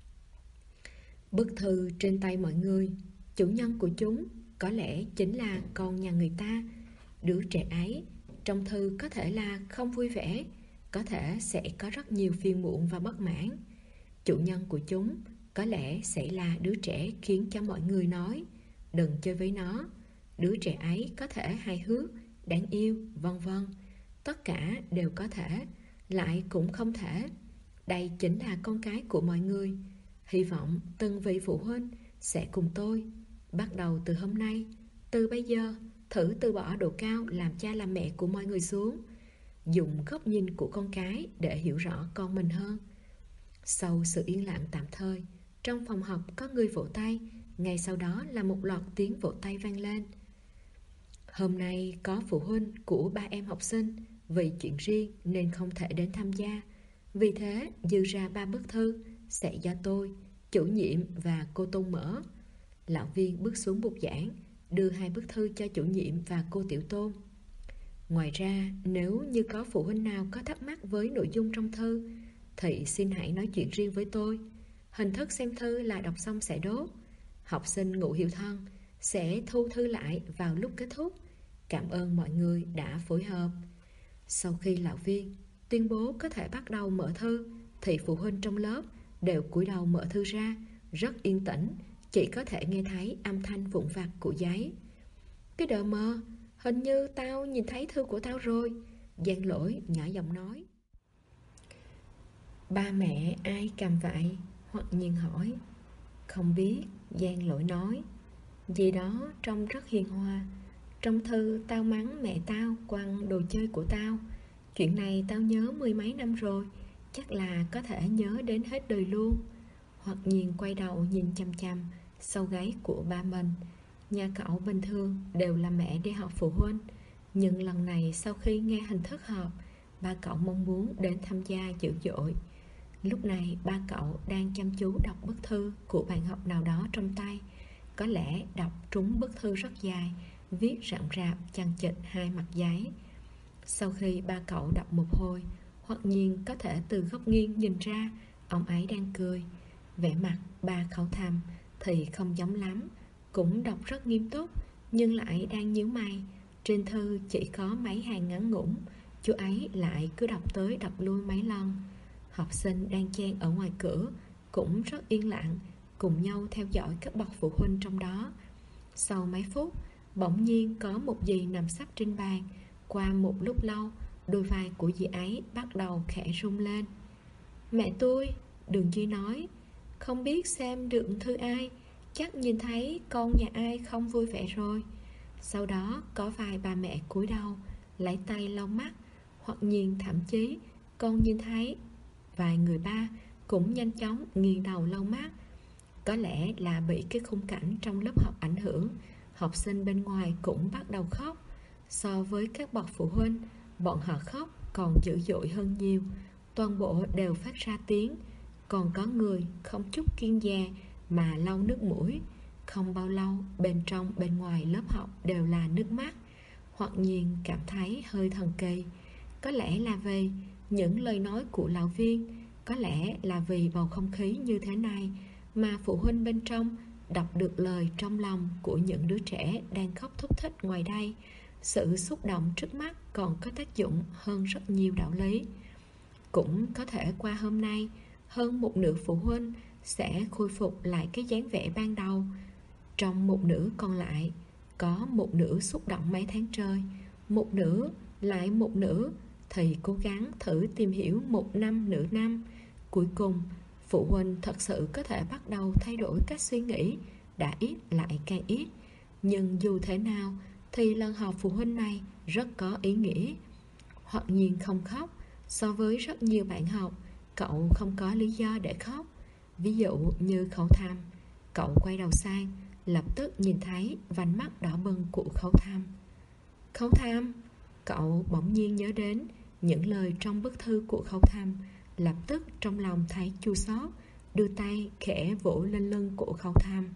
[SPEAKER 1] Bức thư trên tay mọi người, chủ nhân của chúng có lẽ chính là con nhà người ta. Đứa trẻ ấy trong thư có thể là không vui vẻ, có thể sẽ có rất nhiều phiền muộn và bất mãn. Chủ nhân của chúng có lẽ sẽ là đứa trẻ khiến cho mọi người nói đừng chơi với nó. Đứa trẻ ấy có thể hài hước, đáng yêu, vân vân. Tất cả đều có thể, lại cũng không thể. Đây chính là con cái của mọi người. Hy vọng từng vị phụ huynh sẽ cùng tôi, bắt đầu từ hôm nay, từ bây giờ, thử từ bỏ độ cao làm cha làm mẹ của mọi người xuống, dùng góc nhìn của con cái để hiểu rõ con mình hơn. Sau sự yên lặng tạm thời, trong phòng học có người vỗ tay, ngay sau đó là một loạt tiếng vỗ tay vang lên. Hôm nay có phụ huynh của 3 em học sinh vì chuyện riêng nên không thể đến tham gia. Vì thế dư ra 3 bức thư sẽ do tôi, chủ nhiệm và cô Tôn mở. Lão viên bước xuống bục giảng, đưa 2 bức thư cho chủ nhiệm và cô Tiểu Tôn. Ngoài ra, nếu như có phụ huynh nào có thắc mắc với nội dung trong thư thì xin hãy nói chuyện riêng với tôi. Hình thức xem thư là đọc xong sẽ đốt. Học sinh Ngũ Hiểu Thân sẽ thu thư lại vào lúc kết thúc. Cảm ơn mọi người đã phối hợp. Sau khi lão viên tuyên bố có thể bắt đầu mở thư, thì phụ huynh trong lớp đều cúi đầu mở thư ra, rất yên tĩnh, chỉ có thể nghe thấy âm thanh vụn vặt của giấy. Cái đờ mờ, hình như tao nhìn thấy thư của tao rồi, Giang Lỗi nhỏ giọng nói. Ba mẹ ai cầm vậy? Hoặc nhiên hỏi. Không biết, Giang Lỗi nói. Gì đó trông rất hiền hòa. Trong thư tao mắng mẹ tao quăng đồ chơi của tao. Chuyện này tao nhớ 10 mấy năm rồi, chắc là có thể nhớ đến hết đời luôn. Hoặc nhiên quay đầu nhìn chằm chằm sau gáy của ba mình. Nhà cậu bình thường đều là mẹ đi họp phụ huynh, nhưng lần này sau khi nghe hình thức họp, ba cậu mong muốn đến tham gia dữ dội. Lúc này ba cậu đang chăm chú đọc bức thư của bạn học nào đó trong tay. Có lẽ đọc trúng bức thư rất dài, viết rậm rạp chằng chịt 2 mặt giấy. Sau khi ba cậu đọc một hồi, Hoặc nhiên có thể từ góc nghiêng nhìn ra ông ấy đang cười. Vẻ mặt ba Khẩu Thầm thì không giống lắm, cũng đọc rất nghiêm túc, nhưng lại đang nhíu mày. Trên thư chỉ có mấy hàng ngắn ngủn, chú ấy lại cứ đọc tới đọc lui mấy lần. Học sinh đang chen ở ngoài cửa cũng rất yên lặng, cùng nhau theo dõi các bậc phụ huynh trong đó. Sau mấy phút, bỗng nhiên có một dì nằm sấp trên bàn. Qua một lúc lâu, đôi vai của dì ấy bắt đầu khẽ rung lên. Mẹ tôi, Đường Duy nói, không biết xem được thư ai, chắc nhìn thấy con nhà ai không vui vẻ rồi. Sau đó có vài bà mẹ cúi đầu, lấy tay lau mắt, hoặc nhìn thậm chí con nhìn thấy vài người ba cũng nhanh chóng nghiêng đầu lau mắt. Có lẽ là bị cái khung cảnh trong lớp học ảnh hưởng, học sinh bên ngoài cũng bắt đầu khóc. So với các bậc phụ huynh, bọn họ khóc còn dữ dội hơn nhiều. Toàn bộ đều phát ra tiếng. Còn có người không chút kiêng dè mà lau nước mũi. Không bao lâu, bên trong bên ngoài lớp học đều là nước mắt. Hoặc nhiên cảm thấy hơi thần kỳ. Có lẽ là vì những lời nói của lão viên, có lẽ là vì bầu không khí như thế này mà phụ huynh bên trong đọc được lời trong lòng của những đứa trẻ đang khóc thúc thích ngoài đây. Sự xúc động trước mắt còn có tác dụng hơn rất nhiều đạo lý. Cũng có thể qua hôm nay, hơn một nửa phụ huynh sẽ khôi phục lại cái dáng vẻ ban đầu. Trong một nửa còn lại, có một nửa xúc động mấy tháng trời, một nửa lại một nửa thì cố gắng thử tìm hiểu một năm nửa năm. Cuối cùng, phụ huynh thật sự có thể bắt đầu thay đổi cách suy nghĩ, đã ít lại càng ít. Nhưng dù thế nào thì lần họp phụ huynh này rất có ý nghĩa. Hoặc nhiên không khóc. So với rất nhiều bạn học, cậu không có lý do để khóc. Ví dụ như Khẩu Thầm, cậu quay đầu sang, lập tức nhìn thấy vành mắt đỏ bừng của Khẩu Thầm. Khẩu Thầm, cậu bỗng nhiên nhớ đến những lời trong bức thư của Khẩu Thầm, lập tức trong lòng thấy chua xót, đưa tay khẽ vỗ lên lưng của Khẩu Thầm.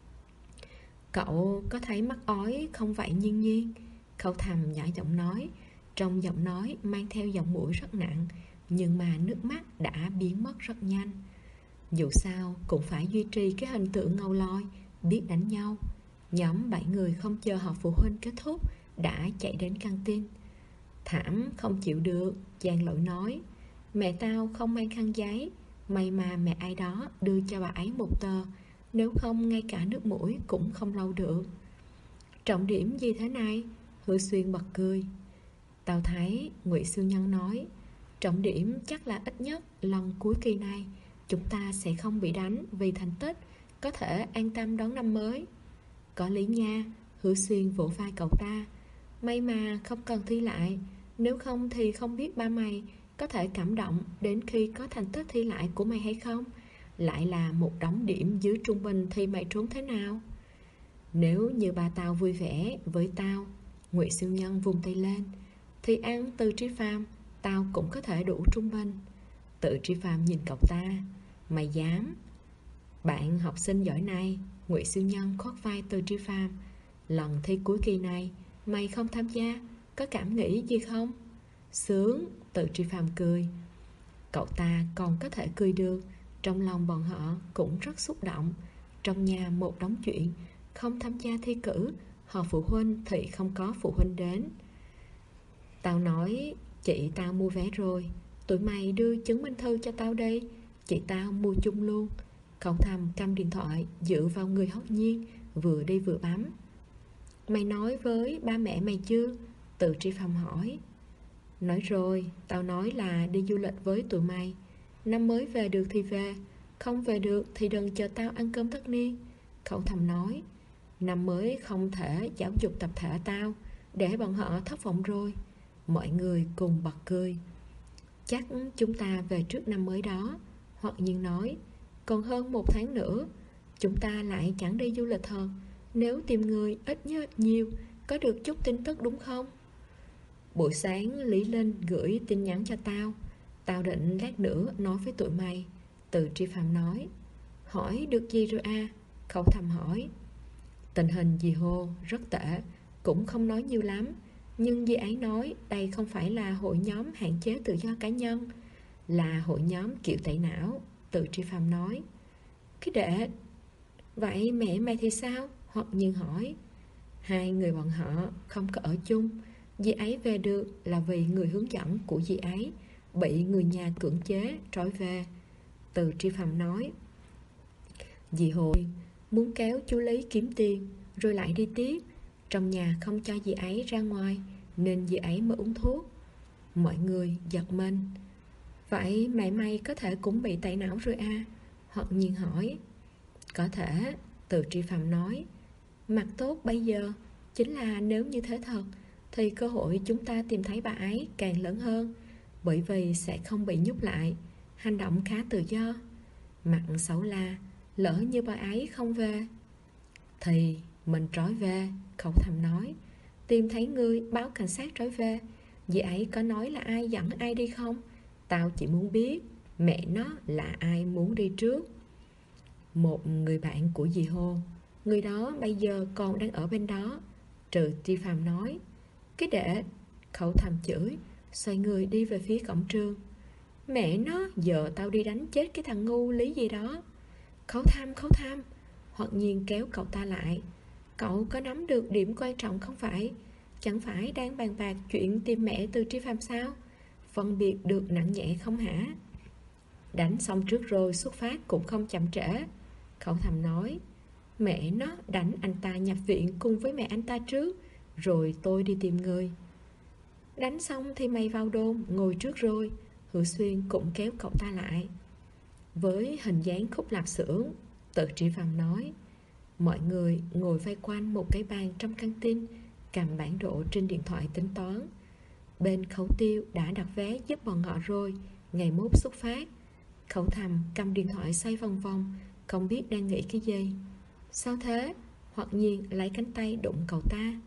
[SPEAKER 1] Cậu có thấy mắc ói không vậy Nhiên Nhiên? Khẩu Thầm nhỏ giọng nói. Trong giọng nói mang theo giọng mũi rất nặng, nhưng mà nước mắt đã biến mất rất nhanh. Dù sao cũng phải duy trì cái hình tượng ngầu loi, biết đánh nhau. Nhóm 7 người không chờ họp phụ huynh kết thúc đã chạy đến căng tin. Thảm không chịu được, Giang Lỗi nói. Mẹ tao không mang khăn giấy, may mà mẹ ai đó đưa cho bà ấy một tờ, nếu không ngay cả nước mũi cũng không lau được. Trọng điểm gì thế này? Hứa Xuyên bật cười. Tao thấy, Ngụy Siêu Nhân nói, trọng điểm chắc là ít nhất lần cuối kỳ này chúng ta sẽ không bị đánh vì thành tích, có thể an tâm đón năm mới. Có lý nha, Hứa Xuyên vỗ vai cậu ta. May mà không cần thi lại, nếu không thì không biết ba mày có thể cảm động đến khi có thành tích thi lại của mày hay không. Lại là một đống điểm dưới trung bình thì mày trốn thế nào? Nếu như bà tao vui vẻ với tao, Ngụy Siêu Nhân vung tay lên, thì ăn Từ Tri Phàm tao cũng có thể đủ trung bình. Từ Tri Phàm nhìn cậu ta. Mày dám? Bạn học sinh giỏi này, Ngụy Siêu Nhân khoác vai Từ Tri Phàm. Lần thi cuối kỳ này mày không tham gia, có cảm nghĩ gì không? Sướng, Từ Tri Phàm cười. Cậu ta còn có thể cười được. Trong lòng bọn họ cũng rất xúc động. Trong nhà một đống chuyện, không tham gia thi cử, họp phụ huynh thì không có phụ huynh đến. Tao nói Chị tao mua vé rồi, tụi mày đưa chứng minh thư cho tao đi, chị tao mua chung luôn. Cậu Thầm cầm điện thoại dựa vào người Hốt Nhiên, vừa đi vừa bấm. Mày nói với ba mẹ mày chưa? Từ Tri Phong hỏi. Nói rồi, tao nói là đi du lịch với tụi mày. Năm mới về được thì về, không về được thì đừng chờ tao ăn cơm tất niên. Cậu Thầm nói. Năm mới không thể giáo dục tập thể tao, để bọn họ thất vọng rồi. Mọi người cùng bật cười. Chắc chúng ta về trước năm mới đó. Hoặc Nhiên nói. Còn hơn 1 tháng nữa, chúng ta lại chẳng đi du lịch thật. Nếu tìm người ít nhất nhiều, có được chút tin tức đúng không? Buổi sáng Lý Linh gửi tin nhắn cho tao. Tao định lát nữa nói với tụi mày. Từ Tri Phạm nói. Hỏi được gì rồi à? Cậu Thầm hỏi. Tình hình dì Hồ rất tệ, cũng không nói nhiều lắm. Nhưng dì ấy nói đây không phải là hội nhóm hạn chế tự do cá nhân, là hội nhóm kiểu tẩy não. Từ Tri Phạm nói. Cái đệ. Vậy mẹ mày thì sao? Hoặc Nhiên hỏi. Hai người bọn họ không có ở chung. Dì ấy về được là vì người hướng dẫn của dì ấy bị người nhà cưỡng chế trói về. Từ Tri Phạm nói. Dì Hồ muốn kéo chú Lý kiếm tiền rồi lại đi tiếp. Trong nhà không cho dì ấy ra ngoài nên dì ấy mới uống thuốc. Mọi người giật mình. Vậy mẹ mày có thể cũng bị tẩy não rồi à? Hoặc Nhiên hỏi. Có thể. Từ Tri Phạm nói. Mặt tốt bây giờ chính là nếu như thế thật thì cơ hội chúng ta tìm thấy bà ấy càng lớn hơn, bởi vì sẽ không bị nhốt lại, hành động khá tự do. Mặt xấu là lỡ như bà ấy không về thì mình trói về. Cậu Thầm nói. Tìm thấy người báo cảnh sát trói về. Dì ấy có nói là ai dẫn ai đi không? Tao chỉ muốn biết mẹ nó là ai muốn đi trước. Một người bạn của dì Hồ. Người đó bây giờ còn đang ở bên đó. Trừ Tri Phạm nói. Cái đệ. Cậu Thầm chửi, xoay người đi về phía cổng trường. Mẹ nó, giờ tao đi đánh chết cái thằng ngu Lý gì đó. Khấu Tham. Hoặc Nhiên kéo cậu ta lại. Cậu có nắm được điểm quan trọng không phải? Chẳng phải đang bàn bạc chuyện tìm mẹ Từ Tri Phạm sao? Phân biệt được nặng nhẹ không hả? Đánh xong trước rồi xuất phát cũng không chậm trễ. Cậu Thầm nói. Mẹ nó, đánh anh ta nhập viện cùng với mẹ anh ta trước, rồi tôi đi tìm người. Đánh xong thì mày vào đồn ngồi trước rồi. Hữu Xuyên cũng kéo cậu ta lại. Với hình dáng khúc lạp xưởng, Từ Tri Phạm nói. Mọi người ngồi vây quanh một cái bàn trong căng tin, cầm bản đồ trên điện thoại tính toán. Bên Khấu Tiêu đã đặt vé giúp bọn họ rồi, ngày mốt xuất phát. Khấu Thầm cầm điện thoại xoay vòng vòng, không biết đang nghĩ cái gì. Sao thế? Hoặc Nhiên lấy cánh tay đụng cậu ta.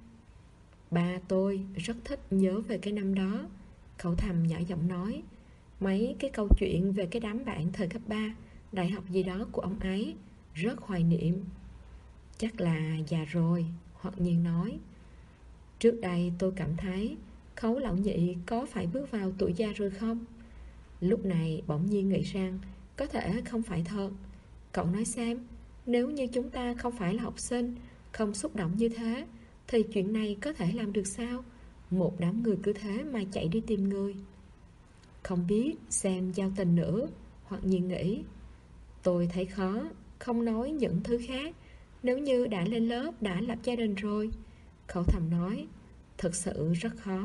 [SPEAKER 1] Ba tôi rất thích nhớ về cái năm đó. Khấu Thầm nhỏ giọng nói. Mấy cái câu chuyện về cái đám bạn thời cấp 3, đại học gì đó của ông ấy, rất hoài niệm. Chắc là già rồi, Hoặc Nhiên nói. Trước đây tôi cảm thấy Khấu lão nhị có phải bước vào tuổi già rồi không? Lúc này bỗng nhiên nghĩ rằng có thể không phải thật. Cậu nói xem, nếu như chúng ta không phải là học sinh, không xúc động như thế, thì chuyện này có thể làm được sao? Một đám người cứ thế mà chạy đi tìm người. Không biết xem giao tình nữa, Hoặc Nhiên nghĩ. Tôi thấy khó, không nói những thứ khác. Nếu như đã lên lớp, đã lập gia đình rồi. Cậu Thầm nói. Thật sự rất khó.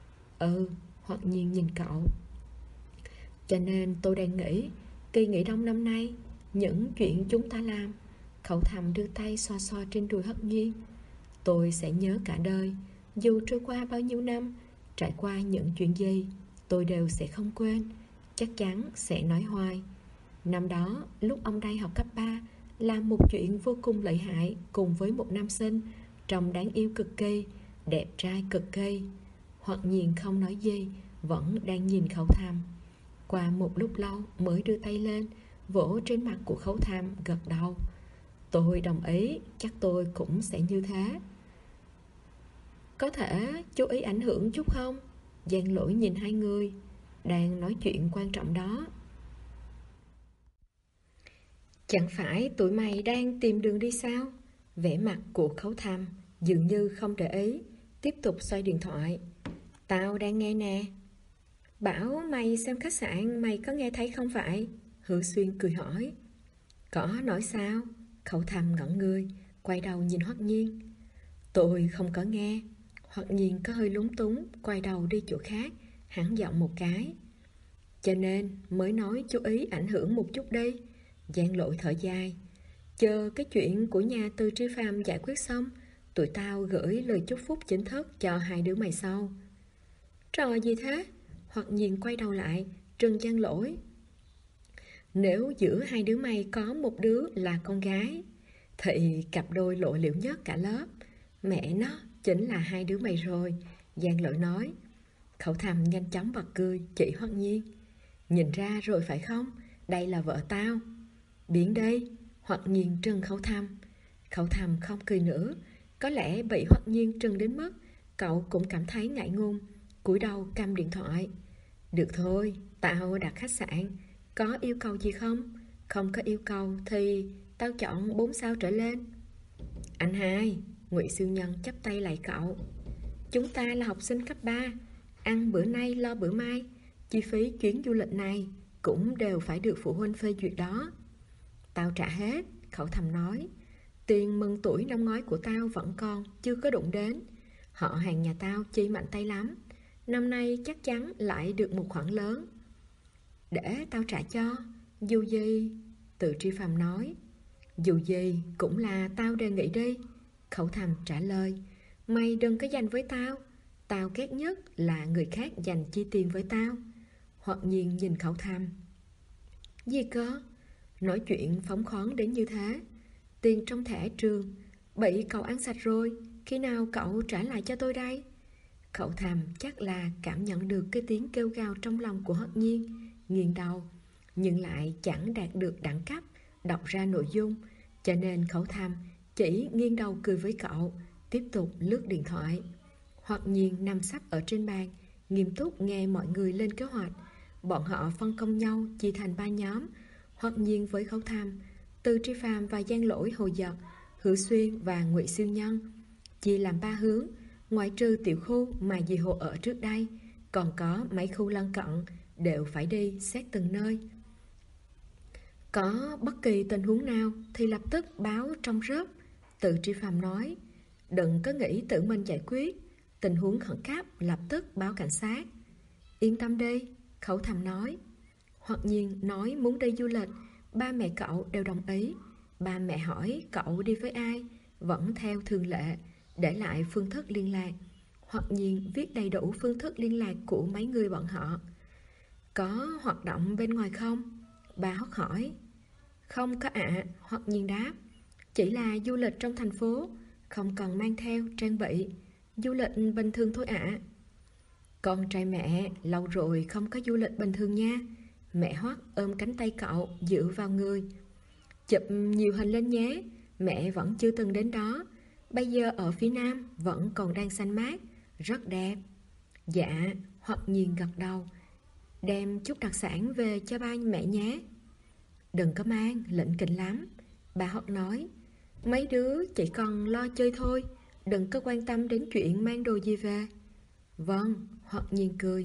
[SPEAKER 1] Hoặc Nhiên nhìn cậu. Cho nên tôi đang nghĩ, kỳ nghỉ đông năm nay, những chuyện chúng ta làm. Cậu Thầm đưa tay xoa xoa trên đùi Hất Nhiên. Tôi sẽ nhớ cả đời. Dù trôi qua bao nhiêu năm, trải qua những chuyện gì, tôi đều sẽ không quên. Chắc chắn sẽ nói hoài. Năm đó, lúc ông đây học cấp 3, làm một chuyện vô cùng lợi hại cùng với một nam sinh trông đáng yêu cực kỳ, đẹp trai cực kỳ. Hoặc Nhiên không nói gì, vẫn đang nhìn Khấu Thầm. Qua một lúc lâu mới đưa tay lên, vỗ trên mặt của Khấu Thầm, gật đầu. Tôi đồng ý, chắc tôi cũng sẽ như thế. Có thể chú ý ảnh hưởng chút không? Giang Lỗi nhìn hai người đang nói chuyện quan trọng đó. Chẳng phải tụi mày đang tìm đường đi sao? Vẻ mặt của Khấu Thầm dường như không để ý, tiếp tục xoay điện thoại. Tao đang nghe nè. Bảo mày xem khách sạn, mày có nghe thấy không phải? Hứa Xuyên cười hỏi. Có nói sao? Khẩu Thầm ngẩn người, quay đầu nhìn Hoắc Nhiên. Tôi không có nghe. Hoắc Nhiên có hơi lúng túng, quay đầu đi chỗ khác, hắn giọng một cái. Cho nên mới nói chú ý ảnh hưởng một chút đi. Giang Lỗi thở dài. Chờ cái chuyện của nhà Từ Tri Phàm giải quyết xong, tụi tao gửi lời chúc phúc chính thức cho hai đứa mày sau. Trò gì thế? Hoặc Nhiên quay đầu lại, trừng Giang Lỗi. Nếu giữa hai đứa mày có một đứa là con gái, thì cặp đôi lộ liễu nhất cả lớp. Mẹ nó chính là hai đứa mày rồi, Giang Lỗi nói. Khẩu Thầm nhanh chóng bật cười, chỉ Hoắc Nhiên. Nhìn ra rồi phải không? Đây là vợ tao. Biến đây, Hoắc Nhiên trừng Khẩu Thầm. Khẩu Thầm không cười nữa. Có lẽ bị Hoắc Nhiên trừng đến mức cậu cũng cảm thấy ngại ngùng, cúi đầu cầm điện thoại. Được thôi, tao đặt khách sạn. Có yêu cầu gì không? Không có yêu cầu thì tao chọn 4 sao trở lên. Anh hai, Ngụy Siêu Nhân chắp tay lại cậu. Chúng ta là học sinh cấp 3, ăn bữa nay lo bữa mai. Chi phí chuyến du lịch này cũng đều phải được phụ huynh phê duyệt đó. Tao trả hết, Khẩu Thầm nói. Tiền mừng tuổi năm ngoái của tao vẫn còn, chưa có đụng đến. Họ hàng nhà tao chi mạnh tay lắm. Năm nay chắc chắn lại được một khoản lớn. Để tao trả cho. Dù gì, Từ Tri Phàm nói. Dù gì cũng là tao đề nghị đi, Khẩu Thầm trả lời. Mày đừng có dành với tao. Tao ghét nhất là người khác dành chi tiền với tao. Hoặc Nhiên nhìn Khẩu Thầm. Gì cơ? Nói chuyện phóng khoáng đến như thế. Tiền trong thẻ trường bị cậu ăn sạch rồi, khi nào cậu trả lại cho tôi đây? Khẩu Thầm chắc là cảm nhận được cái tiếng kêu gào trong lòng của Hoắc Nhiên, nghiêng đầu, nhưng lại chẳng đạt được đẳng cấp đọc ra nội dung, cho nên Khẩu Thầm chỉ nghiêng đầu cười với cậu, tiếp tục lướt điện thoại. Hoắc Nhiên nằm sấp ở trên bàn, nghiêm túc nghe mọi người lên kế hoạch. Bọn họ phân công nhau chia thành 3 nhóm. Hoắc Nhiên với Khẩu Thầm, Từ Tri Phàm và Giang Lỗi Hồi Giật, Hứa Xuyên và Ngụy Siêu Nhân, chia làm 3 hướng. Ngoại trừ tiểu khu mà dì Hồ ở trước đây, còn có mấy khu lân cận đều phải đi xét từng nơi. Có bất kỳ tình huống nào thì lập tức báo trong group, Từ Tri Phàm nói. Đừng có nghĩ tự mình giải quyết, tình huống khẩn cấp lập tức báo cảnh sát. Yên tâm đi, Khẩu Thầm nói. Hoặc Nhiên nói muốn đi du lịch, ba mẹ cậu đều đồng ý. Ba mẹ hỏi cậu đi với ai, vẫn theo thường lệ, để lại phương thức liên lạc. Hoặc Nhiên viết đầy đủ phương thức liên lạc của mấy người bọn họ. Có hoạt động bên ngoài không? Bà Hoắc hỏi. Không có ạ, Hoặc Nhiên đáp. Chỉ là du lịch trong thành phố, không cần mang theo trang bị. Du lịch bình thường thôi ạ. Con trai mẹ lâu rồi không có du lịch bình thường nha. Mẹ Hoắc ôm cánh tay cậu dựa vào người. Chụp nhiều hình lên nhé, mẹ vẫn chưa từng đến đó. Bây giờ ở phía Nam vẫn còn đang xanh mát, rất đẹp. Dạ, Hoặc Nhiên gật đầu. Đem chút đặc sản về cho ba mẹ nhé. Đừng có mang, lỉnh kỉnh lắm, bà Hoặc nói. Mấy đứa chỉ còn lo chơi thôi, đừng có quan tâm đến chuyện mang đồ gì về. Vâng, Hoặc Nhiên cười.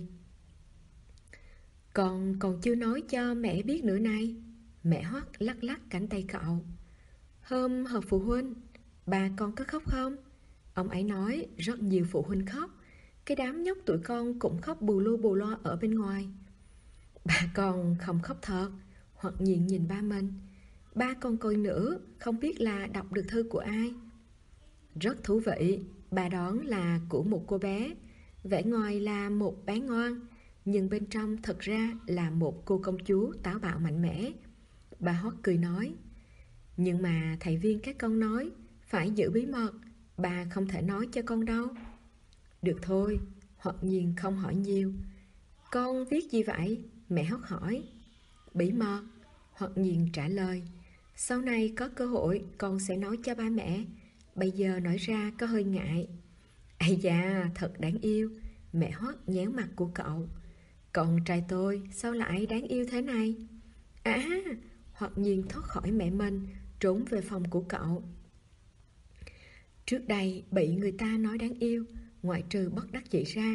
[SPEAKER 1] Còn chưa nói cho mẹ biết nữa này. Mẹ Hoắc lắc lắc cánh tay cậu. Hôm họp phụ huynh, bà con có khóc không? Ông ấy nói rất nhiều phụ huynh khóc. Cái đám nhóc tụi con cũng khóc bù lu bù loa ở bên ngoài. Bà con không khóc thật. Hoặc Nhiên nhìn ba mình. Ba con coi nữa, không biết là đọc được thư của ai. Rất thú vị. Bà đoán là của một cô bé. Vẻ ngoài là một bé ngoan, nhưng bên trong thật ra là một cô công chúa táo bạo mạnh mẽ. Bà Hoắc cười nói. Nhưng mà thầy Viên các con nói phải giữ bí mật, bà không thể nói cho con đâu. Được thôi, Hoặc Nhiên không hỏi nhiều. Con viết gì vậy? Mẹ Hoắc hỏi. Bí mật, Hoặc Nhiên trả lời. Sau này có cơ hội con sẽ nói cho ba mẹ. Bây giờ nói ra có hơi ngại. Ây da, thật đáng yêu. Mẹ Hoắc nhéo mặt của cậu. Con trai tôi sao lại đáng yêu thế này? Hoặc Nhiên thoát khỏi mẹ mình, trốn về phòng của cậu. Trước đây bị người ta nói đáng yêu, ngoại trừ bất đắc dĩ ra,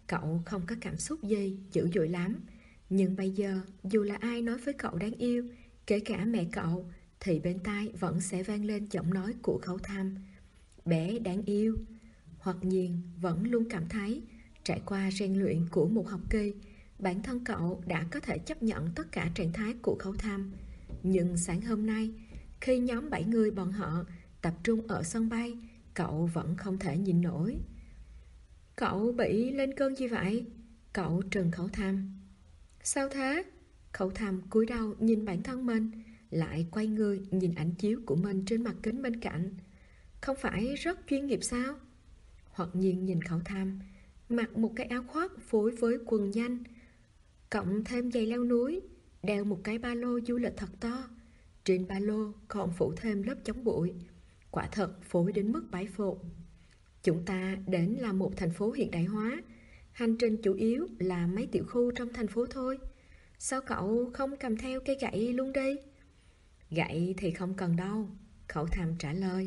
[SPEAKER 1] cậu không có cảm xúc gì dữ dội lắm. Nhưng bây giờ, dù là ai nói với cậu đáng yêu, kể cả mẹ cậu, thì bên tai vẫn sẽ vang lên giọng nói của Khấu Thăm. Bé đáng yêu. Hoặc nhiên vẫn luôn cảm thấy, trải qua rèn luyện của một học kỳ, bản thân cậu đã có thể chấp nhận tất cả trạng thái của Khấu Thăm. Nhưng sáng hôm nay, khi nhóm 7 người bọn họ tập trung ở sân bay, cậu vẫn không thể nhìn nổi. Cậu bị lên cơn gì vậy? Cậu trừng Khấu Thăm. Sao thế? Khấu Thăm cúi đầu nhìn bản thân mình, lại quay người nhìn ảnh chiếu của mình trên mặt kính bên cạnh. Không phải rất chuyên nghiệp sao? Hoặc nhiên nhìn Khấu Thăm, mặc một cái áo khoác phối với quần nhanh, cộng thêm giày leo núi, đeo một cái ba lô du lịch thật to. Trên ba lô còn phủ thêm lớp chống bụi. Quả thật phối đến mức bái phục. Chúng ta đến là một thành phố hiện đại hóa. Hành trình chủ yếu là mấy tiểu khu trong thành phố thôi. Sao cậu không cầm theo cây gậy luôn đi? Gậy thì không cần đâu, Khấu Thăm trả lời.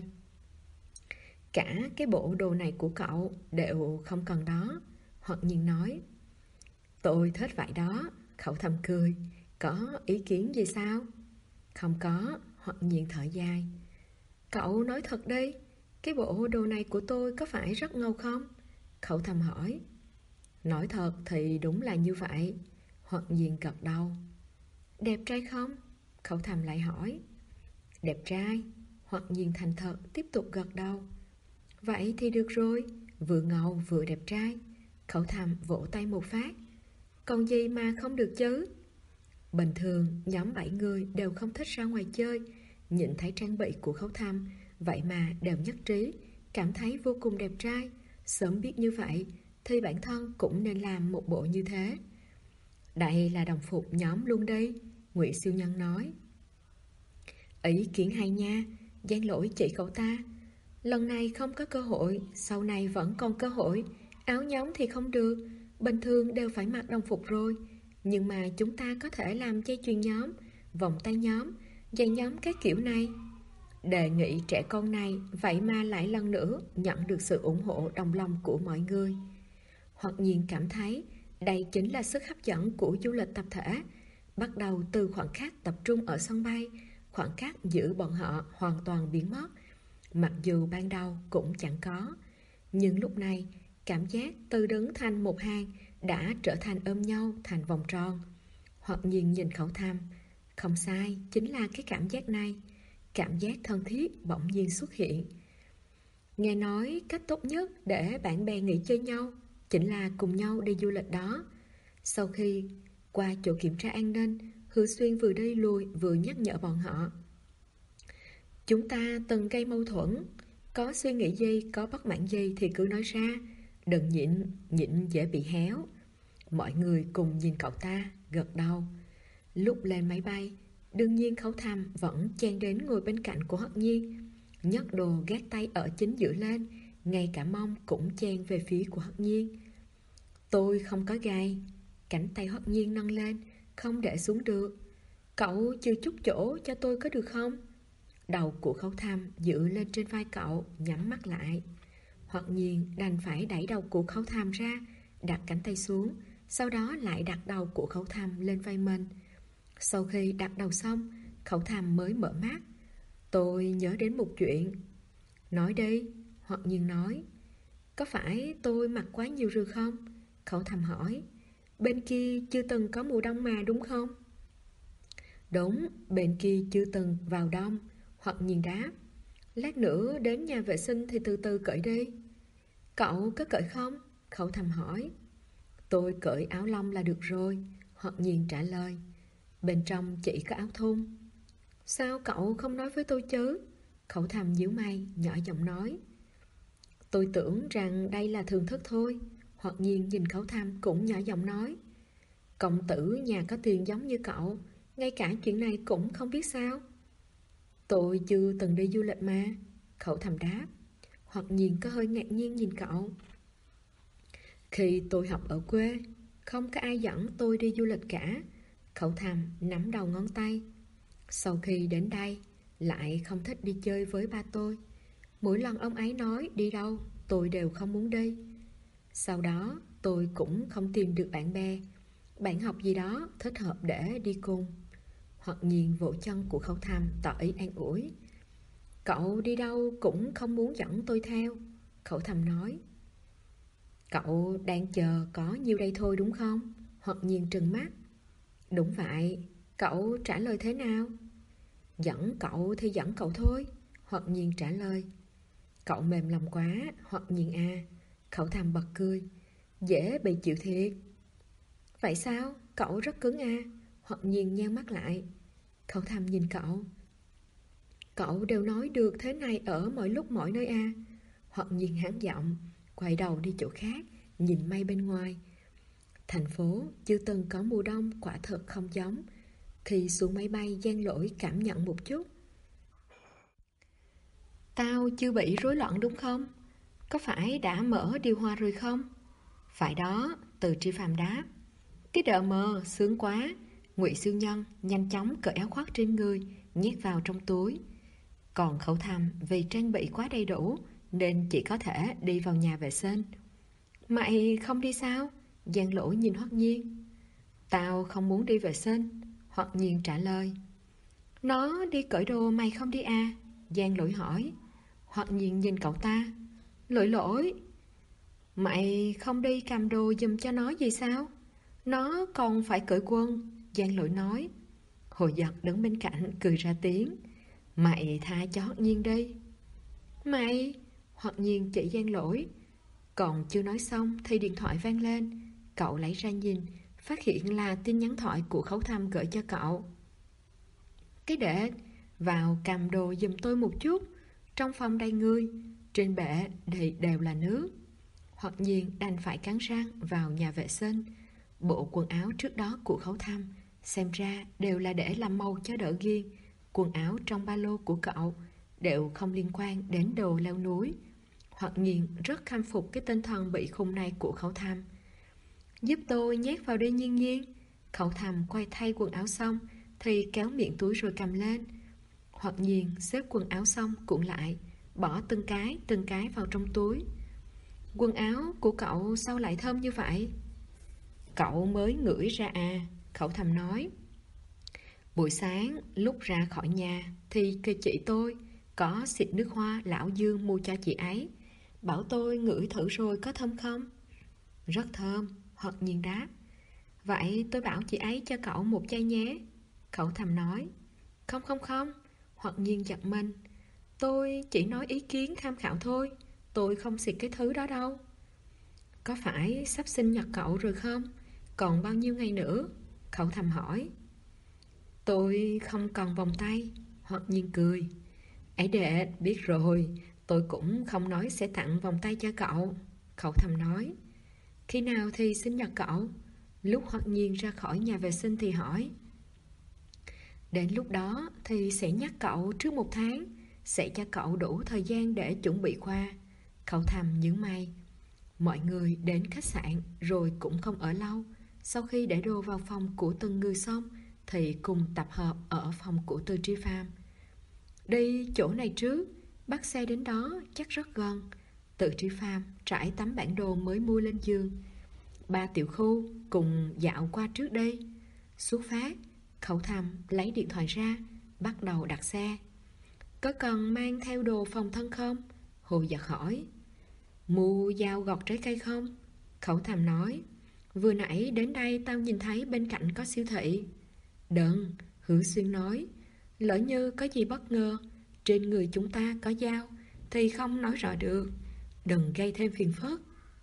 [SPEAKER 1] Cả cái bộ đồ này của cậu đều không cần đó, Hoặc nhiên nói. Tôi thích vậy đó, Khấu Thăm cười. Có ý kiến gì sao? Không có, Hoặc nhiên thở dài. Cậu nói thật đi, cái bộ đồ này của tôi có phải rất ngầu không? Khấu Thăm hỏi. Nói thật thì đúng là như vậy, Hoặc nhiên gật đầu. Đẹp trai không? Khấu Thăm lại hỏi. Đẹp trai, Hoặc nhiên thành thật tiếp tục gật đầu. Vậy thì được rồi, vừa ngầu vừa đẹp trai. Khấu Thăm vỗ tay một phát. Còn gì mà không được chứ? Bình thường nhóm 7 người đều không thích ra ngoài chơi. Nhìn thấy trang bị của Khấu Thăm, vậy mà đều nhất trí, cảm thấy vô cùng đẹp trai. Sớm biết như vậy thì bản thân cũng nên làm một bộ như thế. Đây là đồng phục nhóm luôn đi, Ngụy Siêu Nhân nói. Ý kiến hay nha, gian lỗi chị cậu ta. Lần này không có cơ hội, sau này vẫn còn cơ hội. Áo nhóm thì không được, bình thường đều phải mặc đồng phục rồi. Nhưng mà chúng ta có thể làm dây chuyền nhóm, vòng tay nhóm, giày nhóm cái kiểu này. Đề nghị trẻ con này vậy mà lại lần nữa nhận được sự ủng hộ đồng lòng của mọi người. Hoặc nhiên cảm thấy đây chính là sức hấp dẫn của du lịch tập thể. Bắt đầu từ khoảnh khắc tập trung ở sân bay, khoảng cách giữa bọn họ hoàn toàn biến mất. Mặc dù ban đầu cũng chẳng có, nhưng lúc này cảm giác từ đứng thành một hàng đã trở thành ôm nhau thành vòng tròn. Hoặc nhiên nhìn Khấu Thăm. Không sai, chính là cái cảm giác này. Cảm giác thân thiết bỗng nhiên xuất hiện. Nghe nói cách tốt nhất để bạn bè nghỉ chơi nhau chính là cùng nhau đi du lịch đó. Sau khi qua chỗ kiểm tra an ninh, Hứa Xuyên vừa đi lùi vừa nhắc nhở bọn họ. Chúng ta từng gây mâu thuẫn, có suy nghĩ gì, có bất mãn gì thì cứ nói ra, đừng nhịn dễ bị héo. Mọi người cùng nhìn cậu ta, gật đầu. Lúc lên máy bay, đương nhiên Khấu Thăm vẫn chen đến ngồi bên cạnh của Hất Nhiên, nhấc đồ gác tay ở chính giữa lên, ngay cả mông cũng chen về phía của Hất Nhiên. Tôi không có gai. Cánh tay Hất Nhiên nâng lên, không để xuống được. Cậu chừa chút chỗ cho tôi có được không? Đầu của Khấu Thăm dựa lên trên vai cậu, nhắm mắt lại. Hoặc nhiên đành phải đẩy đầu của Khấu Thăm ra, đặt cánh tay xuống, sau đó lại đặt đầu của Khấu Thăm lên vai mình. Sau khi đặt đầu xong, Khấu Thăm mới mở mắt. Tôi nhớ đến một chuyện. Nói đi, Hoặc nhiên nói. Có phải tôi mặc quá nhiều rồi không? Khấu Thăm hỏi. Bên kia chưa từng có mùa đông mà đúng không? Đúng, bên kia chưa từng vào đông, Hoặc nhiên đáp. Lát nữa đến nhà vệ sinh thì từ từ cởi đi. Cậu có cởi không? Khấu Thăm hỏi. Tôi cởi áo lông là được rồi, Hoặc nhiên trả lời. Bên trong chỉ có áo thun. Sao cậu không nói với tôi chứ? Khấu Thăm nhíu mày, nhỏ giọng nói. Tôi tưởng rằng đây là thường thức thôi, Hoặc nhiên nhìn Khấu Thăm cũng nhỏ giọng nói. Công tử nhà có tiền giống như cậu, ngay cả chuyện này cũng không biết sao? Tôi chưa từng đi du lịch mà, Khấu Thăm đáp. Hoặc nhiên có hơi ngạc nhiên nhìn cậu. Khi tôi học ở quê, không có ai dẫn tôi đi du lịch cả, Khấu Thăm nắm đầu ngón tay. Sau khi đến đây, lại không thích đi chơi với ba tôi. Mỗi lần ông ấy nói đi đâu, tôi đều không muốn đi. Sau đó tôi cũng không tìm được bạn bè, bạn học gì đó thích hợp để đi cùng. Hoặc nhiên vỗ chân của Khẩu Thầm tỏ ý an ủi. Cậu đi đâu cũng không muốn dẫn tôi theo, Khẩu Thầm nói. Cậu đang chờ có nhiêu đây thôi đúng không? Hoặc nhiên trừng mắt. Đúng vậy, cậu trả lời thế nào? Dẫn cậu thì dẫn cậu thôi, Hoặc nhiên trả lời. Cậu mềm lòng quá, Hoặc nhiên à, Khẩu Thầm bật cười. Dễ bị chịu thiệt. Vậy sao? Cậu rất cứng à, Hoặc nhiên nheo mắt lại. Khẩu Thầm nhìn cậu. Cậu đều nói được thế này ở mọi lúc mọi nơi à, Hoặc nhiên hãng giọng, quay đầu đi chỗ khác, nhìn mây bên ngoài. Thành phố chưa từng có mùa đông quả thật không giống. Khi xuống máy bay Giang Lỗi cảm nhận một chút. Tao chưa bị rối loạn đúng không? Có phải đã mở điều hòa rồi không? Phải đó, Từ Tri Phàm đáp. Cái đợ mờ, sướng quá. Ngụy Siêu Nhân nhanh chóng cởi áo khoác trên người, nhét vào trong túi. Còn Khẩu Thầm vì trang bị quá đầy đủ nên chỉ có thể đi vào nhà vệ sinh. Mày không đi sao? Giang Lỗi nhìn Hoắc Nhiên. Tao không muốn đi vệ sinh, Hoắc Nhiên trả lời. Nó đi cởi đồ mày không đi à? Giang Lỗi hỏi. Hoắc Nhiên nhìn cậu ta. Lỗi. Mày không đi cầm đồ giùm cho nó gì sao? Nó còn phải cởi quần, Giang Lỗi nói. Hồ Giật đứng bên cạnh cười ra tiếng. Mày tha cho Hoắc Nhiên đi. Mày, Hoắc Nhiên chỉ Giang Lỗi. Còn chưa nói xong thì điện thoại vang lên. Cậu lấy ra nhìn, phát hiện là tin nhắn thoại của Khẩu Thầm gửi cho cậu. Cái đệ, vào cầm đồ giùm tôi một chút. Trong phòng đầy người, trên bệ đều là nước. Hoặc nhiên đành phải cắn răng vào nhà vệ sinh. Bộ quần áo trước đó của Khẩu Thầm xem ra đều là để làm màu cho đỡ ghiêng. Quần áo trong ba lô của cậu đều không liên quan đến đồ leo núi. Hoặc nhiên rất khâm phục cái tinh thần bị khùng này của Khẩu Thầm. Giúp tôi nhét vào đi Nhiên Nhiên. Khẩu Thầm quay thay quần áo xong thì kéo miệng túi rồi cầm lên. Hoặc nhiên xếp quần áo xong cuộn lại, bỏ từng cái vào trong túi. Quần áo của cậu sao lại thơm như vậy? Cậu mới ngửi ra à, Khẩu Thầm nói. Buổi sáng lúc ra khỏi nhà thì chị tôi có xịt nước hoa lão Dương mua cho chị ấy. Bảo tôi ngửi thử rồi có thơm không? Rất thơm, Hoặc nhiên đáp. Vậy tôi bảo chị ấy cho cậu một chai nhé, Khẩu Thầm nói. Không, Hoặc nhiên giật mình. Tôi chỉ nói ý kiến tham khảo thôi, tôi không xịt cái thứ đó đâu. Có phải sắp sinh nhật cậu rồi không? Còn bao nhiêu ngày nữa? Khẩu Thầm hỏi. Tôi không còn vòng tay, Hoặc nhiên cười. Ấy đệ, biết rồi, tôi cũng không nói sẽ tặng vòng tay cho cậu, Khẩu Thầm nói. Khi nào thì sinh nhật cậu? Lúc Hoặc nhiên ra khỏi nhà vệ sinh thì hỏi. Đến lúc đó thì sẽ nhắc cậu trước 1 tháng, sẽ cho cậu đủ thời gian để chuẩn bị qua, Khẩu Thầm nhướng mày. Mọi người đến khách sạn rồi cũng không ở lâu. Sau khi để đồ vào phòng của từng người xong thì cùng tập hợp ở phòng của Từ Tri Phàm. Đi chỗ này trước, bắt xe đến đó chắc rất gần. Từ Tri Phàm trải tấm bản đồ mới mua lên giường. 3 tiểu khu cùng dạo qua trước đây. Xuất phát, Khẩu Thầm lấy điện thoại ra, bắt đầu đặt xe. Có cần mang theo đồ phòng thân không? Hồ Giật hỏi. Mua dao gọt trái cây không? Khẩu Thầm nói. Vừa nãy đến đây tao nhìn thấy bên cạnh có siêu thị. Đừng, Hứa Xuyên nói. Lỡ như có gì bất ngờ, trên người chúng ta có dao thì không nói rõ được. Đừng gây thêm phiền phức.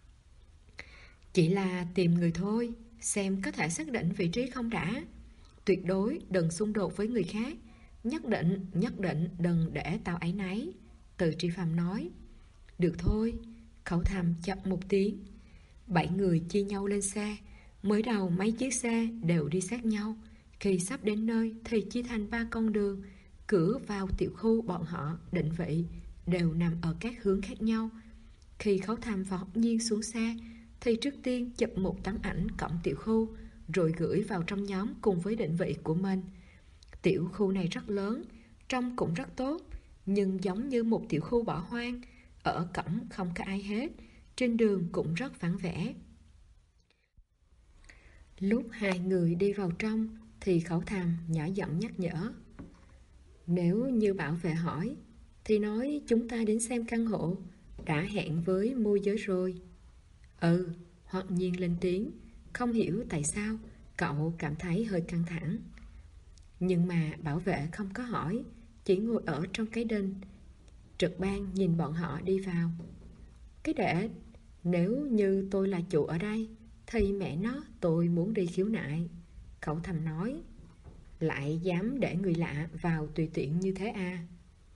[SPEAKER 1] Chỉ là tìm người thôi, xem có thể xác định vị trí không đã. Tuyệt đối đừng xung đột với người khác. Nhất định đừng để tao áy náy, Từ Tri Phàm nói. Được thôi, Khẩu Thầm chập một tiếng. 7 người chia nhau lên xe. Mới đầu mấy chiếc xe đều đi sát nhau. Khi sắp đến nơi thì chia thành 3 con đường. Cửa vào tiểu khu bọn họ định vị đều nằm ở các hướng khác nhau. Khi Khẩu Thầm và Học Nhiên xuống xe thì trước tiên chụp một tấm ảnh cổng tiểu khu, rồi gửi vào trong nhóm cùng với định vị của mình. Tiểu khu này rất lớn, trông cũng rất tốt, nhưng giống như một tiểu khu bỏ hoang. Ở cổng không có ai hết, trên đường cũng rất vắng vẻ. Lúc hai người đi vào trong thì Khẩu Tham nhỏ giọng nhắc nhở. Nếu như bảo vệ hỏi thì nói chúng ta đến xem căn hộ, đã hẹn với môi giới rồi. Hoặc Nhiên lên tiếng, không hiểu tại sao cậu cảm thấy hơi căng thẳng. Nhưng mà bảo vệ không có hỏi, chỉ ngồi ở trong cái đinh trực ban nhìn bọn họ đi vào. Cái để, nếu như tôi là chủ ở đây thì mẹ nó tôi muốn đi khiếu nại. Khẩu Tham nói. Lại dám để người lạ vào tùy tiện như thế à?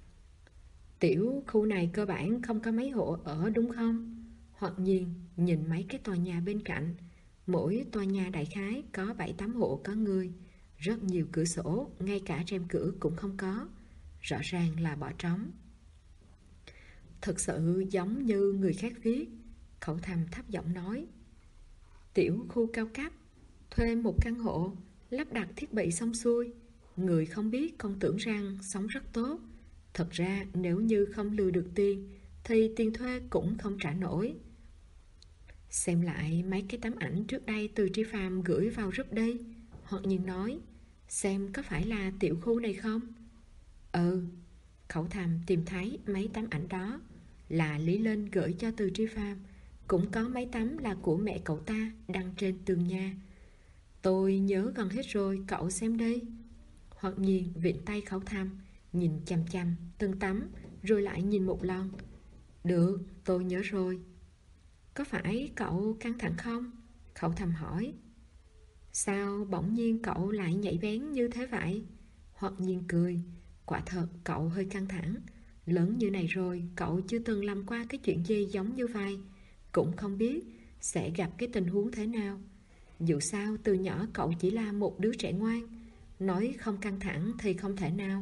[SPEAKER 1] Tiểu khu này cơ bản không có mấy hộ ở đúng không? Hoặc Nhiên nhìn mấy cái tòa nhà bên cạnh. Mỗi tòa nhà đại khái có 7-8 hộ có người. Rất nhiều cửa sổ, ngay cả rèm cửa cũng không có. Rõ ràng là bỏ trống. Thật sự giống như người khác viết. Khẩu Tham thấp giọng nói. Tiểu khu cao cấp, thuê một căn hộ, lắp đặt thiết bị xong xuôi. Người không biết còn tưởng rằng sống rất tốt. Thật ra nếu như không lừa được tiền thì tiền thuê cũng không trả nổi. Xem lại mấy cái tấm ảnh trước đây Từ Tri Phàm gửi vào group đi. Hoặc Nhiên nói. Xem có phải là tiểu khu này không? Khẩu Tham tìm thấy mấy tấm ảnh đó là Lý Linh gửi cho Từ Tri Phàm. Cũng có mấy tấm là của mẹ cậu ta đăng trên tường nhà. Tôi nhớ gần hết rồi, cậu xem đi. Hoặc Nhiên vịn tay Khẩu Tham, nhìn chằm chằm từng tấm, rồi lại nhìn một lần. Được, tôi nhớ rồi. Có phải cậu căng thẳng không? Khẩu Tham hỏi. Sao bỗng nhiên cậu lại nhạy bén như thế vậy? Hoặc Nhiên cười. Quả thật cậu hơi căng thẳng. Lớn như này rồi, cậu chưa từng làm qua cái chuyện gì giống như vậy. Cũng không biết sẽ gặp cái tình huống thế nào. Dù sao từ nhỏ cậu chỉ là một đứa trẻ ngoan. Nói không căng thẳng thì không thể nào.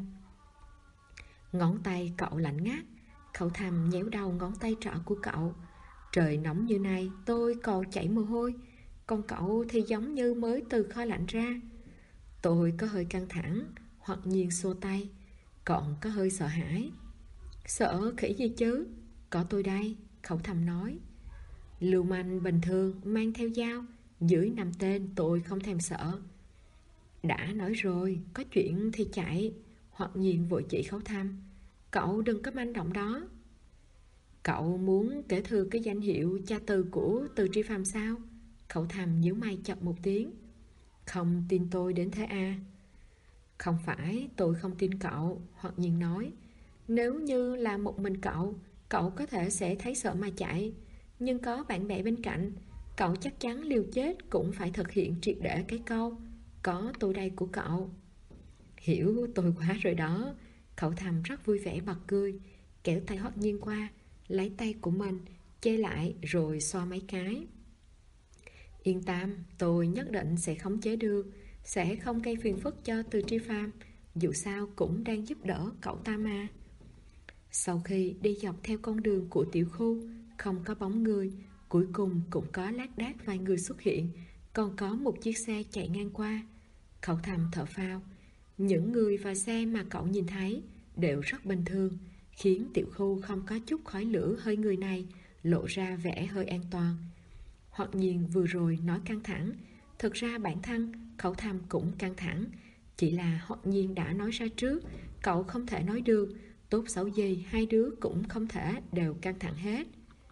[SPEAKER 1] Ngón tay cậu lạnh ngắt. Khẩu Tham nhéo đầu ngón tay trỏ của cậu. Trời nóng như này tôi còn chảy mồ hôi. Còn cậu thì giống như mới từ kho lạnh ra. Tôi có hơi căng thẳng. Hoặc Nhiên xô tay. Còn có hơi sợ hãi. Sợ khỉ gì chứ? Có tôi đây, Khẩu Tham nói. Lưu manh bình thường mang theo dao, dưới 5 tên tôi không thèm sợ. Đã nói rồi, có chuyện thì chạy. Hoặc Nhiên vội chỉ Khẩu Tham. Cậu đừng có manh động đó. Cậu muốn kể thừa cái danh hiệu cha Từ của Từ Tri Phàm sao? Khẩu Tham nhíu mày chật một tiếng. Không tin tôi đến thế à? Không phải tôi không tin cậu, Hoặc Nhiên nói. Nếu như là một mình cậu có thể sẽ thấy sợ mà chạy. Nhưng có bạn bè bên cạnh, cậu chắc chắn liều chết cũng phải thực hiện triệt để cái câu có tôi đây của cậu. Hiểu tôi quá rồi đó. Khẩu Tham rất vui vẻ bật cười, kéo tay Hoặc Nhiên qua, lấy tay của mình che lại rồi xoa mấy cái. Yên tâm, tôi nhất định sẽ khống chế được, sẽ không gây phiền phức cho Từ Tri Phàm. Dù sao cũng đang giúp đỡ cậu ta mà. Sau khi đi dọc theo con đường của tiểu khu, không có bóng người, cuối cùng cũng có lác đác vài người xuất hiện, còn có một chiếc xe chạy ngang qua. Khẩu Tham thở phào. Những người và xe mà cậu nhìn thấy đều rất bình thường, khiến tiểu khu không có chút khói lửa hơi người này lộ ra vẻ hơi an toàn. Hoặc Nhiên vừa rồi nói căng thẳng, thực ra bản thân Khẩu Tham cũng căng thẳng. Chỉ là Hoặc Nhiên đã nói ra trước, cậu không thể nói được. Tốt xấu gì hai đứa cũng không thể đều căng thẳng hết.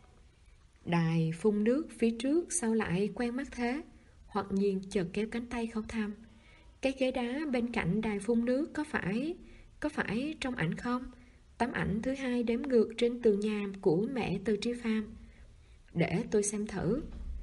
[SPEAKER 1] Đài phun nước phía trước sao lại quen mắt thế? Hoặc Nhiên chợt kéo cánh tay Khẩu Tham. Cái ghế đá bên cạnh đài phun nước có phải trong ảnh không? Tấm ảnh thứ 2 đếm ngược trên tường nhà của mẹ Từ Tri Phàm. Để tôi xem thử.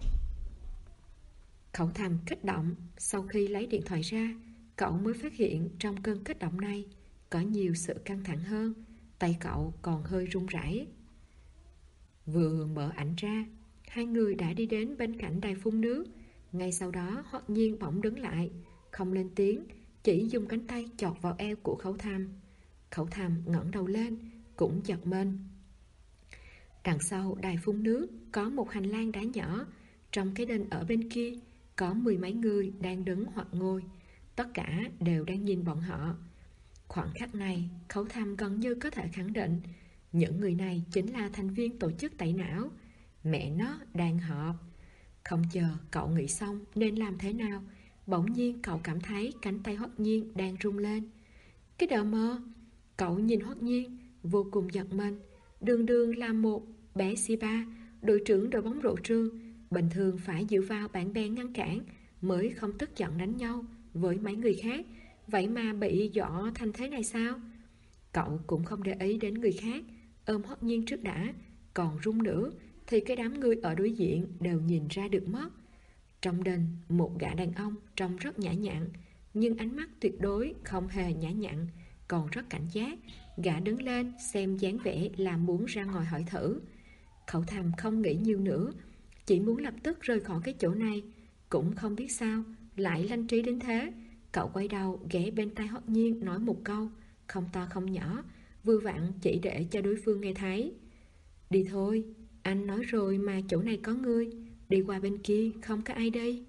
[SPEAKER 1] Khẩu Tham kích động. Sau khi lấy điện thoại ra, cậu mới phát hiện trong cơn kích động này có nhiều sự căng thẳng hơn. Tay cậu còn hơi run rẩy. Vừa mở ảnh ra, hai người đã đi đến bên cạnh đài phun nước. Ngay sau đó Hoặc Nhiên bỗng đứng lại, không lên tiếng, chỉ dùng cánh tay chọt vào eo của Khẩu Tham. Khẩu Tham ngẩng đầu lên, cũng giật mình. Đằng sau đài phun nước có một hành lang đá nhỏ. Trong cái đền ở bên kia có 10 mấy người đang đứng hoặc ngồi. Tất cả đều đang nhìn bọn họ. Khoảnh khắc này, Khẩu Tham gần như có thể khẳng định những người này chính là thành viên tổ chức tẩy não. Mẹ nó đang họp. Không chờ cậu nghĩ xong nên làm thế nào, bỗng nhiên cậu cảm thấy cánh tay Hoắc Nhiên đang rung lên. Cái đờ mơ! Cậu nhìn Hoắc Nhiên, vô cùng giật mình. Đường đường là một bé C3, đội trưởng đội bóng rổ trường, bình thường phải dựa vào bạn bè ngăn cản mới không tức giận đánh nhau với mấy người khác. Vậy mà bị dọa thành thế này sao? Cậu cũng không để ý đến người khác, ôm Hoắc Nhiên trước đã. Còn rung nữa thì cái đám người ở đối diện đều nhìn ra được mất. Trong đình, một gã đàn ông trông rất nhã nhặn, nhưng ánh mắt tuyệt đối không hề nhã nhặn, còn rất cảnh giác. Gã đứng lên xem dáng vẻ là muốn ra ngoài hỏi thử. Khẩu Thầm không nghĩ nhiều nữa, chỉ muốn lập tức rời khỏi cái chỗ này. Cũng không biết sao lại lanh trí đến thế. Cậu quay đầu ghé bên tai Hoắc Nhiên nói một câu, không to không nhỏ, vừa vặn chỉ để cho đối phương nghe thấy. Đi thôi, anh nói rồi mà chỗ này có người, đi qua bên kia không có ai đây.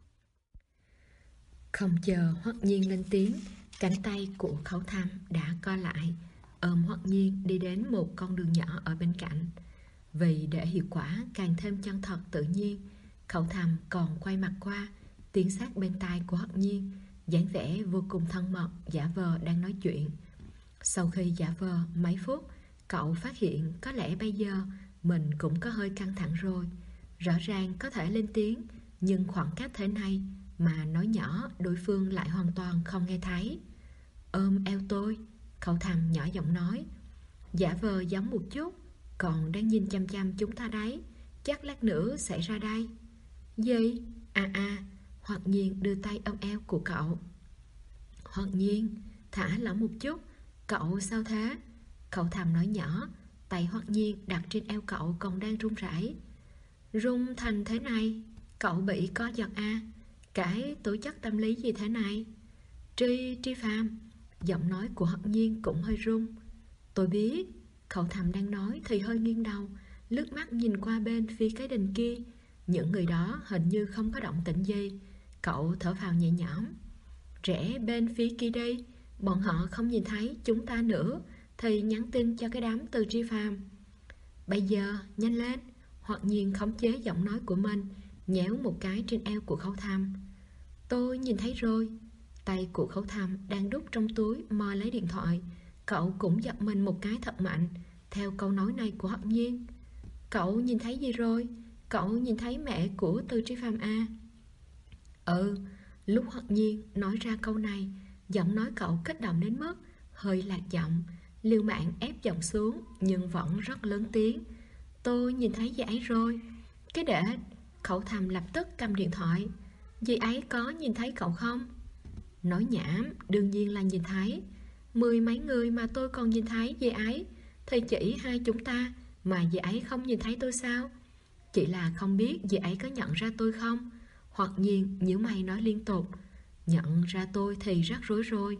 [SPEAKER 1] Không chờ Hoắc Nhiên lên tiếng, cánh tay của Khẩu Thầm đã co lại, ôm Hoắc Nhiên đi đến một con đường nhỏ ở bên cạnh. Vì để hiệu quả càng thêm chân thật tự nhiên, Khẩu Thầm còn quay mặt qua, tiến sát bên tai của Hoắc Nhiên, dáng vẻ vô cùng thân mật, giả vờ đang nói chuyện. Sau khi giả vờ mấy phút, cậu phát hiện có lẽ bây giờ mình cũng có hơi căng thẳng rồi. Rõ ràng có thể lên tiếng, nhưng khoảng cách thế này mà nói nhỏ đối phương lại hoàn toàn không nghe thấy. Ôm eo tôi, Khẩu Thầm nhỏ giọng nói, giả vờ giống một chút, còn đang nhìn chăm chăm chúng ta đấy, chắc lát nữa sẽ ra đây. Gì? Hoắc Nhiên đưa tay ôm eo của cậu. Hoắc Nhiên, thả lỏng một chút, cậu sao thế? Khẩu Thầm nói nhỏ, tay Hoắc Nhiên đặt trên eo cậu còn đang run rẩy. Run thành thế này, cậu bị co giật à? Cái tố chất tâm lý gì thế này? Tri Phàm, giọng nói của Hoắc Nhiên cũng hơi run. Tôi biết. Khẩu Thầm đang nói thì hơi nghiêng đầu, lướt mắt nhìn qua bên phía cái đình kia. Những người đó hình như không có động tĩnh gì. Cậu thở phào nhẹ nhõm. Rẽ bên phía kia đi, bọn họ không nhìn thấy chúng ta nữa thì nhắn tin cho cái đám từ Tri Phàm. Bây giờ nhanh lên. Hoắc Nhiên khống chế giọng nói của mình, nhéo một cái trên eo của Khẩu Thầm. Tôi nhìn thấy rồi. Tay của Khẩu Thầm đang đút trong túi mò lấy điện thoại. Cậu cũng giật mình một cái thật mạnh theo câu nói này của Hoắc Nhiên. Cậu nhìn thấy gì rồi? Cậu nhìn thấy mẹ của Từ Tri Phàm à? Lúc Hoắc Nhiên nói ra câu này, giọng nói cậu kích động đến mức hơi lạc giọng, liều mạng ép giọng xuống nhưng vẫn rất lớn tiếng. Tôi nhìn thấy dì ấy rồi. Cái để Khẩu Thầm lập tức cầm điện thoại. Dì ấy có nhìn thấy cậu không? Nói nhảm, đương nhiên là nhìn thấy. 10 mấy người mà tôi còn nhìn thấy dì ấy, thì chỉ hai chúng ta mà dì ấy không nhìn thấy tôi sao? Chỉ là không biết dì ấy có nhận ra tôi không? Hoặc nhiên nhíu mày nói liên tục. Nhận ra tôi thì rắc rối rồi.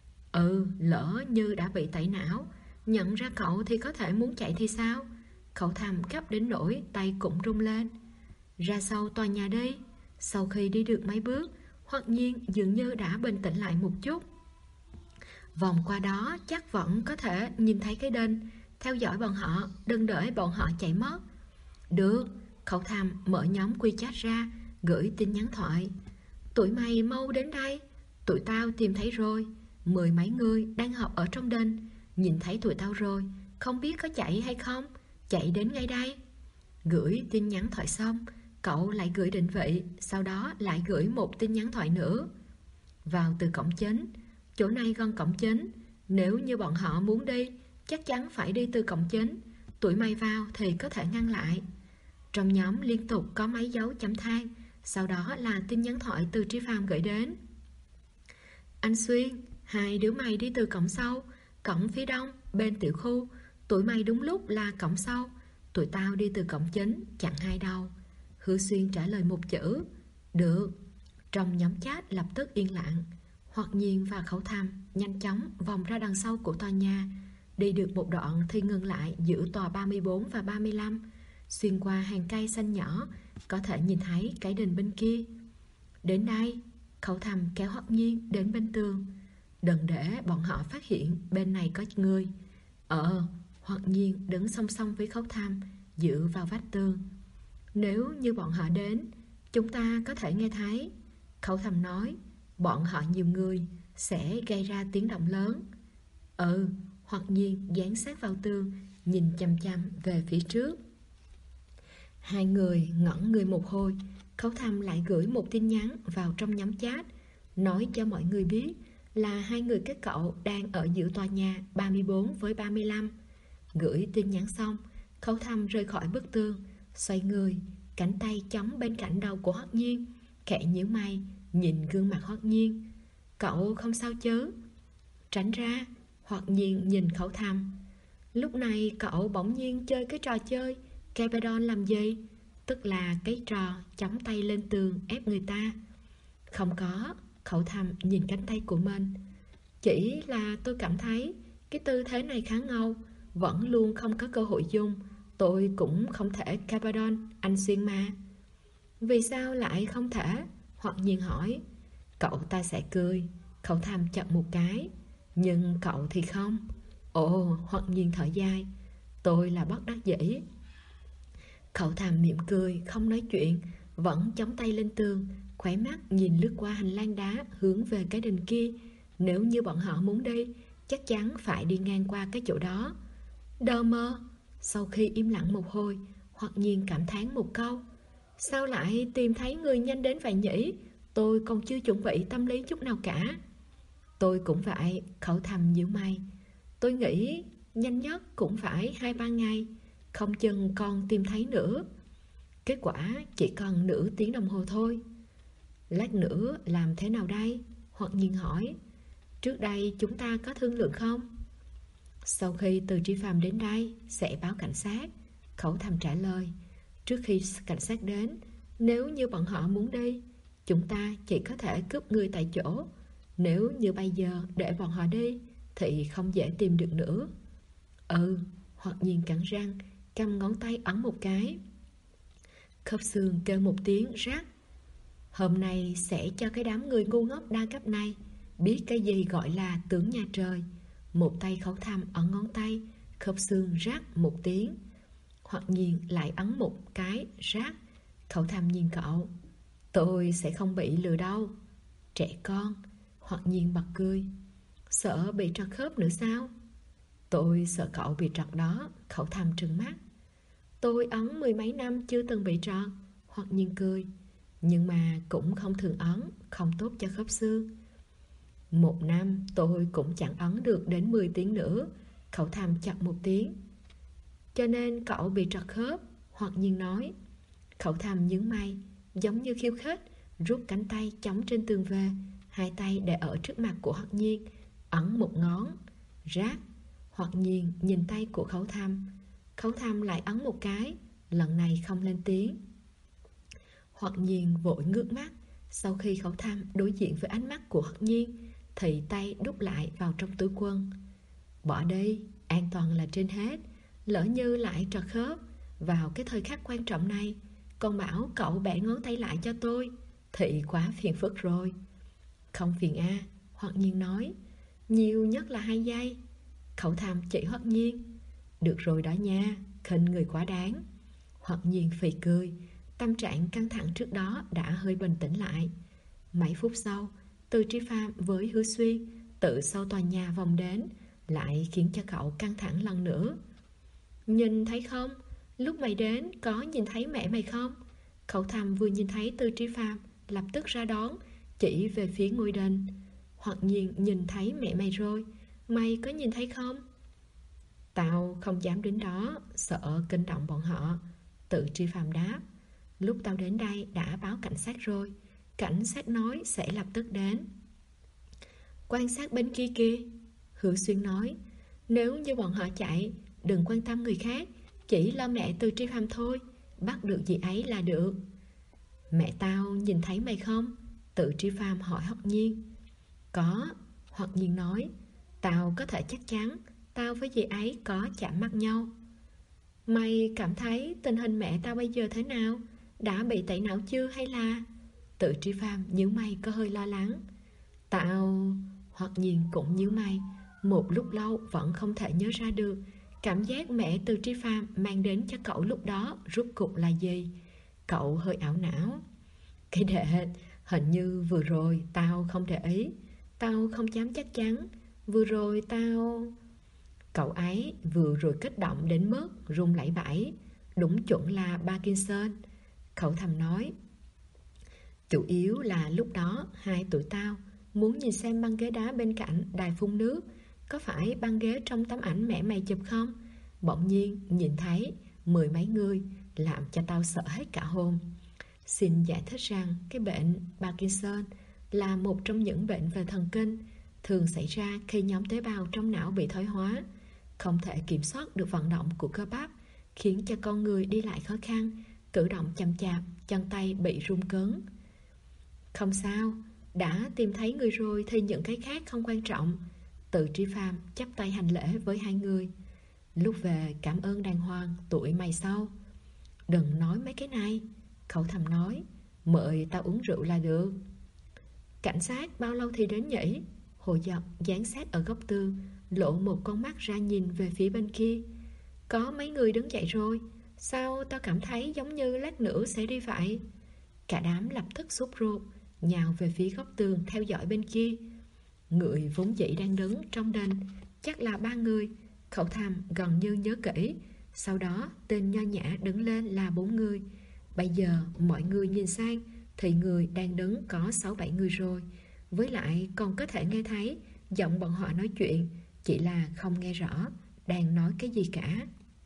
[SPEAKER 1] Lỡ như đã bị tẩy não, nhận ra cậu thì có thể muốn chạy thì sao? Khẩu Thầm gấp đến nỗi tay cũng rung lên. Ra sau tòa nhà đi. Sau khi đi được mấy bước, Hoắc Nhiên dường như đã bình tĩnh lại một chút. Vòng qua đó chắc vẫn có thể nhìn thấy cái đền. Theo dõi bọn họ, đừng đợi bọn họ chạy mất. Được. Khẩu Thầm mở nhóm WeChat ra, gửi tin nhắn thoại. Tụi mày mau đến đây, tụi tao tìm thấy rồi. 10 mấy người đang họp ở trong đền, nhìn thấy tụi tao rồi, không biết có chạy hay không. Chạy đến ngay đây. Gửi tin nhắn thoại xong, cậu lại gửi định vị, sau đó lại gửi một tin nhắn thoại nữa. Vào từ cổng chính. Chỗ này gần cổng chính. Nếu như bọn họ muốn đi, chắc chắn phải đi từ cổng chính. Tụi mày vào thì có thể ngăn lại. Trong nhóm liên tục có mấy dấu chấm than, sau đó là tin nhắn thoại từ Tri Phàm gửi đến. Anh Xuyên, hai đứa mày đi từ cổng sau, cổng phía đông, bên tiểu khu. Tụi mày đúng lúc là cổng sau. Tụi tao đi từ cổng chính, chặn hai đầu. Hứa Xuyên trả lời một chữ. Được. Trong nhóm chat lập tức yên lặng. Hoắc Nhiên và Khẩu Thầm nhanh chóng vòng ra đằng sau của tòa nhà. Đi được một đoạn thì ngừng lại giữa tòa 34 và 35. Xuyên qua hàng cây xanh nhỏ, có thể nhìn thấy cái đình bên kia. Đến đây, Khẩu Thầm kéo Hoắc Nhiên đến bên tường. Đừng để bọn họ phát hiện bên này có người. Hoắc Nhiên đứng song song với Khẩu Thầm, dựa vào vách tường. Nếu như bọn họ đến, Chúng ta có thể nghe thấy, Khẩu Thầm nói, bọn họ nhiều người sẽ gây ra tiếng động lớn. Hoặc Nhiên dán sát vào tường, nhìn chằm chằm về phía trước. Hai người ngẩn người một hồi. Khẩu Thầm lại gửi một tin nhắn vào trong nhóm chat, nói cho mọi người biết là hai người các cậu đang ở giữa tòa nhà 34 với 35. Gửi tin nhắn xong, Khẩu Thầm rời khỏi bức tường, xoay người, cánh tay chống bên cạnh đầu của Hoắc Nhiên, khẽ nhíu mày, nhìn gương mặt Hoắc Nhiên. Cậu không sao chứ? Tránh ra. Hoắc Nhiên nhìn Khẩu Thầm. Lúc này cậu bỗng nhiên chơi cái trò chơi Carpadon làm gì? Tức là cái trò chống tay lên tường ép người ta. Không có. Khẩu Thầm nhìn cánh tay của mình. Chỉ là tôi cảm thấy cái tư thế này khá ngầu, vẫn luôn không có cơ hội dùng. Tôi cũng không thể Carpadon, anh Xuyên mà. Vì sao lại không thể? Hoặc Nhiên hỏi. Cậu ta sẽ cười. Khẩu Thầm chậm một cái. Nhưng cậu thì không. Ồ, Hoặc Nhiên thở dài. Tôi là bất đắc dĩ. Khẩu Thầm mỉm cười, không nói chuyện, vẫn chống tay lên tường, khóe mắt nhìn lướt qua hành lang đá hướng về cái đình kia. Nếu như bọn họ muốn đi, chắc chắn phải đi ngang qua cái chỗ đó. Đờ mơ. Sau khi im lặng một hồi, Hoặc Nhiên cảm thán một câu. Sao lại tìm thấy người nhanh đến vậy nhỉ? Tôi còn chưa chuẩn bị tâm lý chút nào cả. Tôi cũng vậy. Khẩu Thầm nhíu mày. Tôi nghĩ nhanh nhất cũng phải 2-3 ngày, không chừng còn tìm thấy nữa. Kết quả chỉ còn nửa tiếng đồng hồ thôi. Lát nữa làm thế nào đây? Hoặc Nhiên hỏi. Trước đây chúng ta có thương lượng không? Sau khi Từ Tri Phàm đến đây sẽ báo cảnh sát. Khẩu Thầm trả lời. Trước khi cảnh sát đến, nếu như bọn họ muốn đi, chúng ta chỉ có thể cướp người tại chỗ. Nếu như bây giờ để bọn họ đi thì không dễ tìm được nữa. Hoặc Nhiên cắn răng, cầm ngón tay ấn một cái. Khớp xương kêu một tiếng rắc. Hôm nay sẽ cho cái đám người ngu ngốc đa cấp này biết cái gì gọi là tướng nhà trời. Một tay Khẩu Thầm ấn ngón tay, khớp xương rắc một tiếng. Hoặc Nhiên lại ấn một cái rắc. Khẩu Thầm nhìn cậu. Tôi sẽ không bị lừa đâu. Trẻ con. Hoặc Nhiên bật cười. Sợ bị trật khớp nữa sao? Tôi sợ cậu bị trật đó. Khẩu Thầm trừng mắt. Tôi ấn 10 mấy năm chưa từng bị trật. Hoặc Nhiên cười. Nhưng mà cũng không thường ấn, không tốt cho khớp xương. 1 năm tôi cũng chẳng ấn được đến 10 tiếng nữa. Khẩu Thầm chặt một tiếng. Cho nên cậu bị trật khớp. Hoặc Nhiên nói. Khẩu Thầm nhướng mày, giống như khiêu khích, rút cánh tay chống trên tường về, hai tay để ở trước mặt của Hoặc Nhiên, ấn một ngón. Rác. Hoặc Nhiên nhìn tay của Khẩu Thầm. Khẩu Thầm lại ấn một cái, lần này không lên tiếng. Hoặc Nhiên vội ngước mắt. Sau khi Khẩu Thầm đối diện với ánh mắt của Hoặc Nhiên thì tay đút lại vào trong túi quần. Bỏ đi, an toàn là trên hết. Lỡ như lại trật khớp vào cái thời khắc quan trọng này, còn bảo cậu bẻ ngón tay lại cho tôi thì quá phiền phức rồi. Không phiền a. Hoặc Nhiên nói. Nhiều nhất là 2 giây. Khẩu Thầm chỉ Hoặc Nhiên. Được rồi đó nha, khinh người quá đáng. Hoặc Nhiên phì cười. Tâm trạng căng thẳng trước đó đã hơi bình tĩnh lại. Mấy phút sau, Từ Tri Phàm với Hứa Xuyên tự sau tòa nhà vòng đến, lại khiến cho cậu căng thẳng lần nữa. Nhìn thấy không? Lúc mày đến có nhìn thấy mẹ mày không? Khẩu Thầm vừa nhìn thấy Từ Tri Phàm lập tức ra đón, chỉ về phía ngôi đền. Hoặc Nhiên nhìn thấy mẹ mày rồi, mày có nhìn thấy không? Tao không dám đến đó, sợ kinh động bọn họ. Từ Tri Phàm đáp. Lúc tao đến đây đã báo cảnh sát rồi. Cảnh sát nói sẽ lập tức đến. Quan sát bên kia kìa. Hứa Xuyên nói. Nếu như bọn họ chạy, đừng quan tâm người khác, chỉ lo mẹ Từ Tri Phàm thôi. Bắt được gì ấy là được. Mẹ tao nhìn thấy mày không? Từ Tri Phàm hỏi Hoặc Nhiên. Có. Hoặc Nhiên nói. Tao có thể chắc chắn tao với dì ấy có chạm mắt nhau. Mày cảm thấy tình hình mẹ tao bây giờ thế nào? Đã bị tẩy não chưa hay là... Từ Tri Phàm nhíu mày có hơi lo lắng. Tao... Hoặc Nhiên cũng nhíu mày. Một lúc lâu vẫn không thể nhớ ra được cảm giác mẹ Từ Tri Phàm mang đến cho cậu lúc đó rốt cuộc là gì. Cậu hơi ảo não. Cái đệ, hình như vừa rồi tao không để ý, tao không dám chắc chắn. Vừa rồi tao... Cậu ấy vừa rồi kích động đến mức run lẩy bẩy, đúng chuẩn là Parkinson. Cậu thầm nói. Chủ yếu là lúc đó hai tụi tao muốn nhìn xem băng ghế đá bên cạnh đài phun nước có phải băng ghế trong tấm ảnh mẹ mày chụp không. Bỗng nhiên nhìn thấy mười mấy người, làm cho tao sợ hết cả hồn. Xin giải thích rằng cái bệnh Parkinson là một trong những bệnh về thần kinh, thường xảy ra khi nhóm tế bào trong não bị thoái hóa, không thể kiểm soát được vận động của cơ bắp, khiến cho con người đi lại khó khăn, cử động chậm chạp, chân tay bị run cứng. Không sao, đã tìm thấy người rồi thì những cái khác không quan trọng. Từ Tri Phàm chắp tay hành lễ với hai người. Lúc về cảm ơn đàng hoàng, tụi mày sau. Đừng nói mấy cái này, cậu thầm nói, mời tao uống rượu là được. Cảnh sát bao lâu thì đến nhỉ? Hồ Dật dán sát ở góc tường, lộ một con mắt ra nhìn về phía bên kia. Có mấy người đứng dậy rồi, sao tao cảm thấy giống như lát nữa sẽ đi vậy? Cả đám lập tức sốt ruột, nhào về phía góc tường theo dõi bên kia. Người vốn dĩ đang đứng trong đền chắc là ba người. Cậu thầm gần như nhớ kỹ. Sau đó tên nho nhã đứng lên là 4 người. Bây giờ mọi người nhìn sang thì người đang đứng có 6-7 người rồi. Với lại còn có thể nghe thấy giọng bọn họ nói chuyện, chỉ là không nghe rõ đang nói cái gì cả.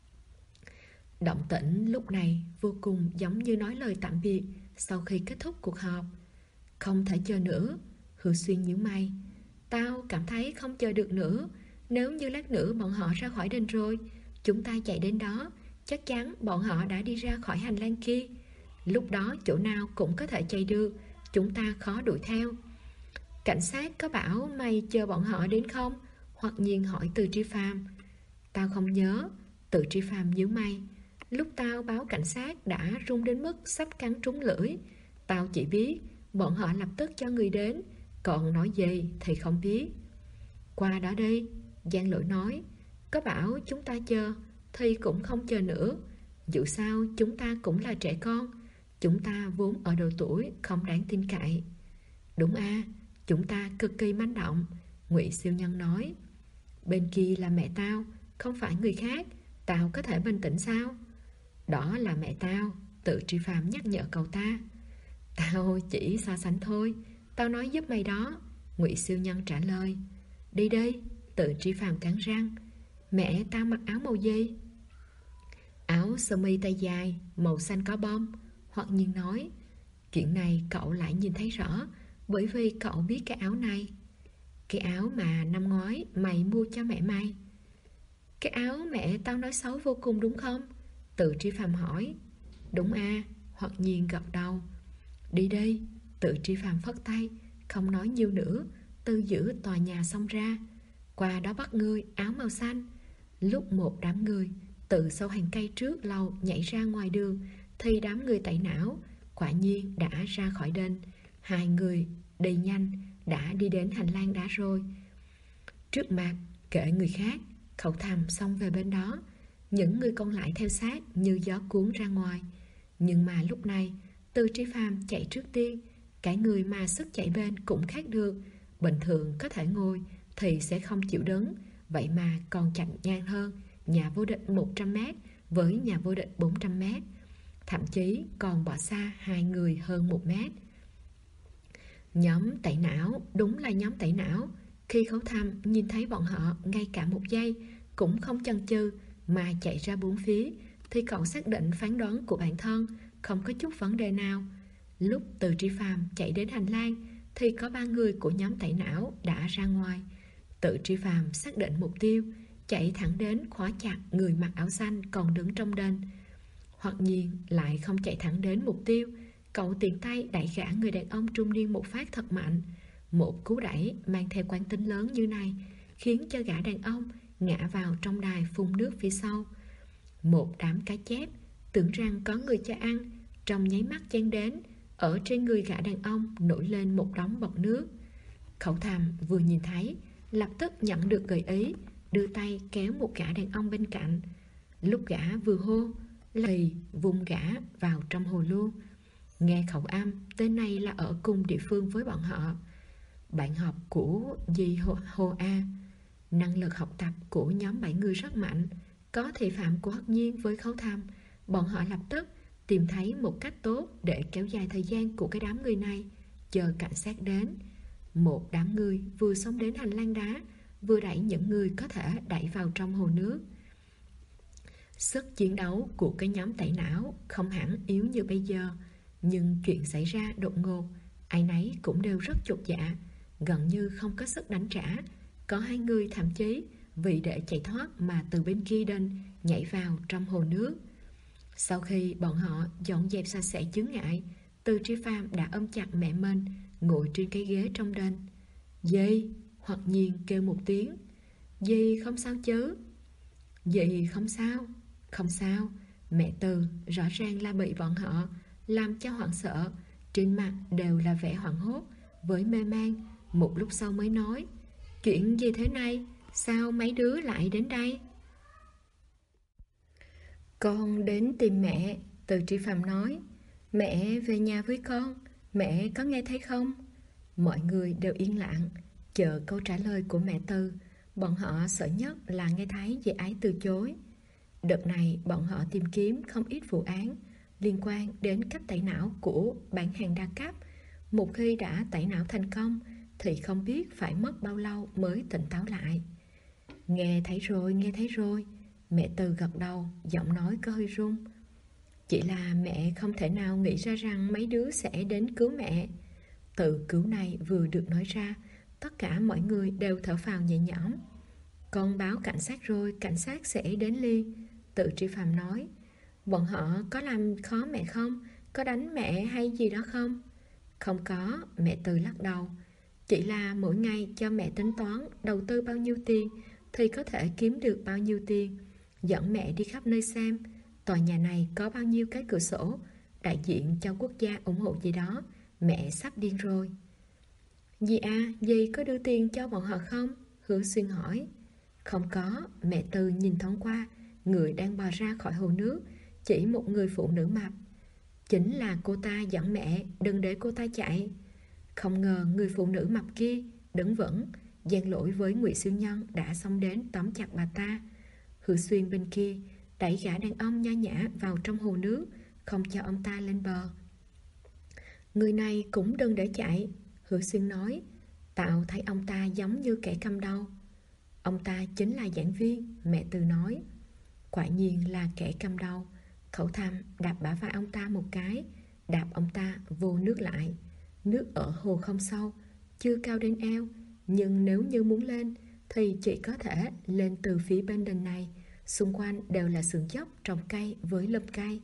[SPEAKER 1] Động tĩnh lúc này vô cùng giống như nói lời tạm biệt sau khi kết thúc cuộc họp. Không thể chờ nữa. Hứa Xuyên nhíu mày. Tao cảm thấy không chờ được nữa. Nếu như lát nữa bọn họ ra khỏi đền rồi, chúng ta chạy đến đó, chắc chắn bọn họ đã đi ra khỏi hành lang kia. Lúc đó chỗ nào cũng có thể chạy được, chúng ta khó đuổi theo. Cảnh sát có bảo mày chờ bọn họ đến không? Hoặc nhiên hỏi Từ Tri Phàm. Tao không nhớ. Từ Tri Phàm nhíu mày. Lúc tao báo cảnh sát đã run đến mức sắp cắn trúng lưỡi. Tao chỉ biết bọn họ lập tức cho người đến, còn nói gì thì không biết. Qua đó đi, Giang Lỗi nói. Có bảo chúng ta chờ thì cũng không chờ nữa. Dù sao chúng ta cũng là trẻ con, chúng ta vốn ở độ tuổi không đáng tin cậy. Đúng a, chúng ta cực kỳ manh động, Ngụy Siêu Nhân nói. Bên kia là mẹ tao, không phải người khác. Tao có thể bình tĩnh sao? Đó là mẹ tao, Từ Tri Phàm nhắc nhở cậu ta. Tao chỉ so sánh thôi, tao nói giúp mày đó, Ngụy Siêu Nhân trả lời. Đi đi, Từ Tri Phàm cắn răng. Mẹ tao mặc áo màu gì? Áo sơ mi tay dài, màu xanh có bông, Hoặc nhiên nói. Chuyện này cậu lại nhìn thấy rõ, bởi vì cậu biết cái áo này. Cái áo mà năm ngoái mày mua cho mẹ mày. Cái áo mẹ tao nói xấu vô cùng đúng không? Từ Tri Phàm hỏi. Đúng a, Hoặc nhiên gật đầu. Đi đi, Từ Tri Phàm phất tay, không nói nhiều nữa, từ giữa tòa nhà xông ra. Qua đó bắt người áo màu xanh. Lúc một đám người từ sau hàng cây trước lầu nhảy ra ngoài đường, thì đám người tẩy não quả nhiên đã ra khỏi đền. Hai người đi nhanh đã đi đến hành lang đá rồi. Trước mặt kệ người khác, cậu thầm xông về bên đó. Những người còn lại theo sát như gió cuốn ra ngoài. Nhưng mà lúc này Từ Tri Phàm chạy trước tiên. Cái người mà sức chạy bên cũng khác được. Bình thường có thể ngồi thì sẽ không chịu đứng, vậy mà còn chạnh ngang hơn nhà vô địch 100m với nhà vô địch 400m. Thậm chí còn bỏ xa hai người hơn 1m. Nhóm tẩy não đúng là nhóm tẩy não. Khi Khấu Thầm nhìn thấy bọn họ ngay cả một giây cũng không chần chừ mà chạy ra bốn phía, thì cậu xác định phán đoán của bản thân không có chút vấn đề nào. Lúc Từ Tri Phàm chạy đến hành lang thì có 3 người của nhóm tẩy não đã ra ngoài. Từ Tri Phàm xác định mục tiêu, chạy thẳng đến khóa chặt người mặc áo xanh còn đứng trong đền. Hoặc nhiên lại không chạy thẳng đến mục tiêu, cậu tiện tay đẩy gã người đàn ông trung niên một phát thật mạnh. Một cú đẩy mang theo quán tính lớn như này khiến cho gã đàn ông ngã vào trong đài phun nước phía sau. Một đám cá chép tưởng rằng có người cho ăn, trong nháy mắt chen đến. Ở trên người gã đàn ông nổi lên một đống bọt nước. Khẩu Thầm vừa nhìn thấy lập tức nhận được gợi ý, đưa tay kéo một gã đàn ông bên cạnh. Lúc gã vừa hô thì vùng gã vào trong hồ luôn. Nghe khẩu âm, tên này là ở cùng địa phương với bọn họ. Bạn học của dì Hồ A. Năng lực học tập của nhóm 7 người rất mạnh. Có thị phạm của Hất Nhiên với Khấu Thăm, bọn họ lập tức tìm thấy một cách tốt để kéo dài thời gian của cái đám người này, chờ cảnh sát đến. Một đám người vừa xông đến hành lang đá, vừa đẩy những người có thể đẩy vào trong hồ nước. Sức chiến đấu của cái nhóm tẩy não không hẳn yếu như bây giờ, nhưng chuyện xảy ra đột ngột, ai nấy cũng đều rất chột dạ, gần như không có sức đánh trả. Có 2 người thậm chí vì để chạy thoát mà từ bên kia đền nhảy vào trong hồ nước. Sau khi bọn họ dọn dẹp sạch sẽ chướng ngại, Từ Tri Phàm đã ôm chặt mẹ mình ngồi trên cái ghế trong đền. Dì, hoặc nhiên kêu một tiếng. Dì không sao chứ? Dì không sao. Không sao. Mẹ Từ rõ ràng là bị bọn họ làm cho hoảng sợ, trên mặt đều là vẻ hoảng hốt với mê man. Một lúc sau mới nói, chuyện gì thế này? Sao mấy đứa lại đến đây? Con đến tìm mẹ. Từ Tri Phàm nói. Mẹ về nhà với con. Mẹ có nghe thấy không? Mọi người đều yên lặng, chờ câu trả lời của mẹ Từ. Bọn họ sợ nhất là nghe thấy dì ấy từ chối. Đợt này bọn họ tìm kiếm không ít vụ án liên quan đến cách tẩy não của bản hàng đa cấp. Một khi đã tẩy não thành công thì không biết phải mất bao lâu mới tỉnh táo lại. Nghe thấy rồi, nghe thấy rồi. Mẹ Từ gật đầu, giọng nói có hơi run. Chỉ là mẹ không thể nào nghĩ ra rằng mấy đứa sẽ đến cứu mẹ. Từ cứu này vừa được nói ra, tất cả mọi người đều thở phào nhẹ nhõm. Con báo cảnh sát rồi, cảnh sát sẽ đến liền. Từ Tri Phàm nói. Bọn họ có làm khó mẹ không? Có đánh mẹ hay gì đó không? Không có, mẹ Từ lắc đầu. Chỉ là mỗi ngày cho mẹ tính toán đầu tư bao nhiêu tiền thì có thể kiếm được bao nhiêu tiền. Dẫn mẹ đi khắp nơi xem tòa nhà này có bao nhiêu cái cửa sổ, đại diện cho quốc gia ủng hộ gì đó. Mẹ sắp điên rồi. Dì à, dì có đưa tiền cho bọn họ không? Hứa Xuyên hỏi. Không có. Mẹ Từ nhìn thoáng qua người đang bò ra khỏi hồ nước, chỉ một người phụ nữ mập. Chính là cô ta dẫn mẹ, đừng để cô ta chạy. Không ngờ người phụ nữ mập kia đứng vững, giang lỗi với Ngụy Siêu Nhân đã xông đến tóm chặt bà ta. Hứa Xuyên bên kia đẩy gã đàn ông nho nhã vào trong hồ nước, không cho ông ta lên bờ. Người này cũng đừng để chạy, Hứa Xuyên nói. Tạo thấy ông ta giống như kẻ cầm đầu. Ông ta chính là giảng viên, mẹ Từ nói. Quả nhiên là kẻ cầm đầu. Khẩu Thăm đạp bả vai ông ta một cái, đạp ông ta vô nước lại. Nước ở hồ không sâu, chưa cao đến eo, nhưng nếu như muốn lên thì chỉ có thể lên từ phía bên đền này. Xung quanh đều là sườn dốc trồng cây với lâm cây.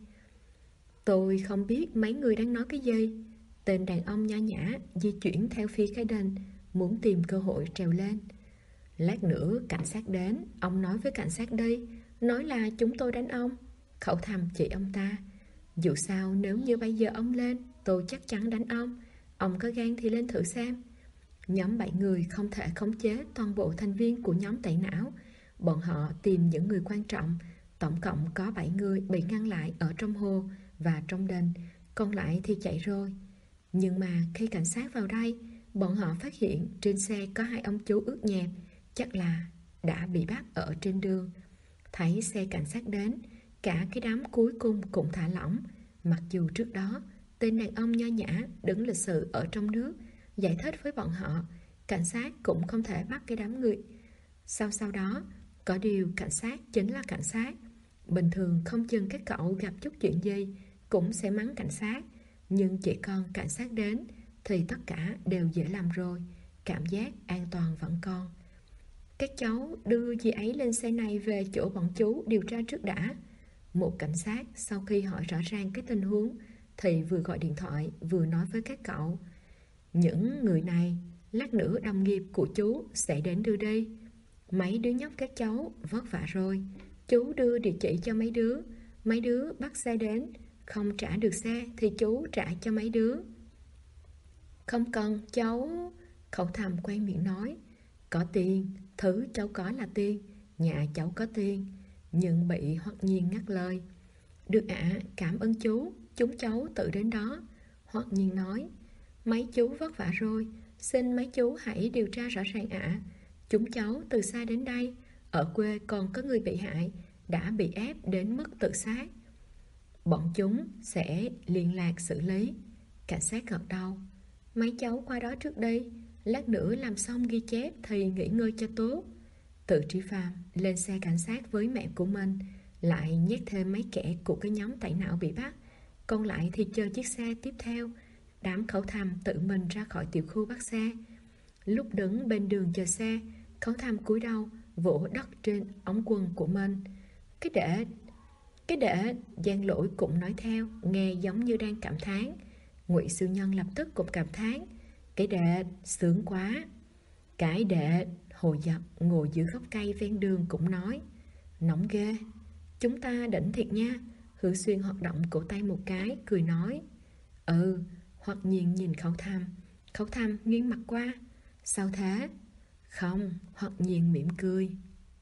[SPEAKER 1] Tôi không biết mấy người đang nói cái gì. Tên đàn ông nho nhã di chuyển theo phía cái đền, muốn tìm cơ hội trèo lên. Lát nữa cảnh sát đến, ông nói với cảnh sát đi, nói là chúng tôi đánh ông. Khẩu Thăm chỉ ông ta. Dù sao nếu như bây giờ ông lên, tôi chắc chắn đánh ông. Ông có gan thì lên thử xem. Nhóm 7 người không thể khống chế toàn bộ thành viên của nhóm tẩy não. Bọn họ tìm những người quan trọng. Tổng cộng có 7 người bị ngăn lại ở trong hồ và trong đền, còn lại thì chạy rồi. Nhưng mà khi cảnh sát vào đây, bọn họ phát hiện trên xe có 2 ông chú ướt nhẹp, chắc là đã bị bắt ở trên đường. Thấy xe cảnh sát đến, cả cái đám cuối cùng cũng thả lỏng. Mặc dù trước đó tên đàn ông nho nhã đứng lịch sự ở trong nước giải thích với bọn họ cảnh sát cũng không thể bắt cái đám người. Sau đó có điều cảnh sát chính là cảnh sát. Bình thường không chừng các cậu gặp chút chuyện gì cũng sẽ mắng cảnh sát, nhưng chỉ còn cảnh sát đến thì tất cả đều dễ làm rồi. Cảm giác an toàn vẫn còn. Các cháu đưa dì ấy lên xe này về chỗ bọn chú điều tra trước đã. Một cảnh sát sau khi hỏi rõ ràng cái tình huống thì vừa gọi điện thoại vừa nói với các cậu. Những người này lát nữa đồng nghiệp của chú sẽ đến đưa đi. Mấy đứa nhóc các cháu vất vả rồi, chú đưa địa chỉ cho mấy đứa bắt xe đến. Không trả được xe thì chú trả cho mấy đứa. Không cần cháu. Khẩu Thăm quay miệng nói. Có tiền, thứ cháu có là tiền, nhà cháu có tiền. Nhưng bị Hoặc Nhiên ngắt lời. Được ạ, cảm ơn chú, chúng cháu tự đến đó. Hoặc nhiên nói: Mấy chú vất vả rồi, xin mấy chú hãy điều tra rõ ràng ạ. Chúng cháu từ xa đến đây, ở quê còn có người bị hại, đã bị ép đến mức tự sát. Bọn chúng sẽ liên lạc xử lý. Cảnh sát gật đầu: Mấy cháu qua đó trước đi, lát nữa làm xong ghi chép thì nghỉ ngơi cho tốt. Tự Tri Phạm lên xe cảnh sát với mẹ của mình, lại nhét thêm mấy kẻ của cái nhóm tẩy não bị bắt. Còn lại thì chờ chiếc xe tiếp theo. Đám Khẩu Thầm tự mình ra khỏi tiểu khu bắt xe. Lúc đứng bên đường chờ xe, Khẩu Thầm cúi đầu vỗ đất trên ống quần của mình. Cái để Giang Lỗi cũng nói theo, nghe giống như đang cảm thán. Ngụy Siêu Nhân lập tức cũng cảm thán: Cái đệ sướng quá. Cái đệ Hồ Dật ngồi dưới gốc cây ven đường cũng nói: Nóng ghê. Chúng ta đỉnh thiệt nha. Hứa Xuyên hoạt động cổ tay một cái, cười nói: Ừ. Hoặc nhiên nhìn Khẩu Thầm nghiêng mặt qua: Sao thế? Không. Hoặc nhiên mỉm cười.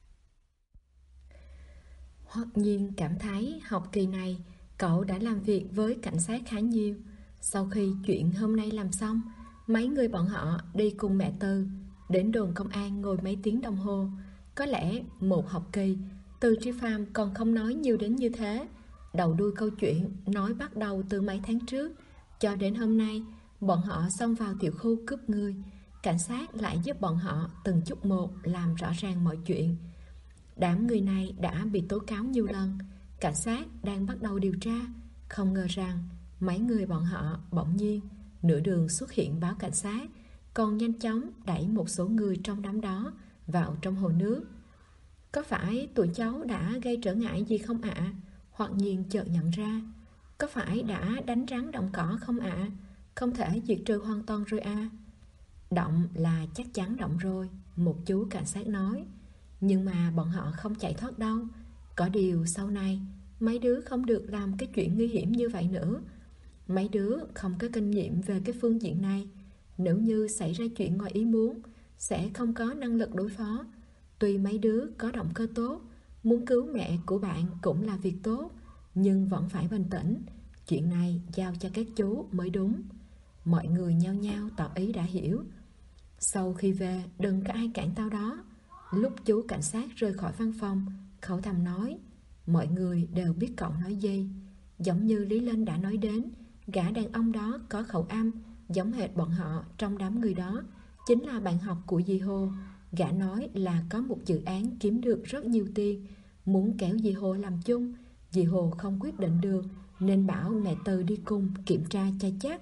[SPEAKER 1] Hoặc nhiên cảm thấy học kỳ này cậu đã làm việc với cảnh sát khá nhiều. Sau khi chuyện hôm nay làm xong, mấy người bọn họ đi cùng mẹ Tư đến đồn công an ngồi mấy tiếng đồng hồ. Có lẽ một học kỳ, Từ Tri Phạm còn không nói nhiều đến như thế. Đầu đuôi câu chuyện nói bắt đầu từ mấy tháng trước, cho đến hôm nay bọn họ xông vào tiểu khu cướp người. Cảnh sát lại giúp bọn họ từng chút một làm rõ ràng mọi chuyện. Đám người này đã bị tố cáo nhiều lần. Cảnh sát đang bắt đầu điều tra. Không ngờ rằng mấy người bọn họ bỗng nhiên nửa đường xuất hiện báo cảnh sát, còn nhanh chóng đẩy một số người trong đám đó vào trong hồ nước. Có phải tụi cháu đã gây trở ngại gì không ạ? Hoặc nhiên chợt nhận ra. Có phải đã đánh rắn động cỏ không ạ? Không thể diệt trừ hoàn toàn rồi à? Động là chắc chắn động rồi, một chú cảnh sát nói. Nhưng mà bọn họ không chạy thoát đâu. Có điều sau này mấy đứa không được làm cái chuyện nguy hiểm như vậy nữa. Mấy đứa không có kinh nghiệm về cái phương diện này. Nếu như xảy ra chuyện ngoài ý muốn, sẽ không có năng lực đối phó. Tuy mấy đứa có động cơ tốt, muốn cứu mẹ của bạn cũng là việc tốt, nhưng vẫn phải bình tĩnh. Chuyện này giao cho các chú mới đúng. Mọi người nhao nhao tỏ ý đã hiểu. Sau khi về đừng có ai cản tao đó. Lúc chú cảnh sát rời khỏi văn phòng, Khẩu Thầm nói: Mọi người đều biết cậu nói gì. Giống như Lý Linh đã nói đến, gã đàn ông đó có khẩu âm giống hệt bọn họ. Trong đám người đó chính là bạn học của dì Hồ. Gã nói là có một dự án kiếm được rất nhiều tiền, muốn kéo dì Hồ làm chung. Dì Hồ không quyết định được, nên bảo mẹ Từ đi cùng kiểm tra cho chắc.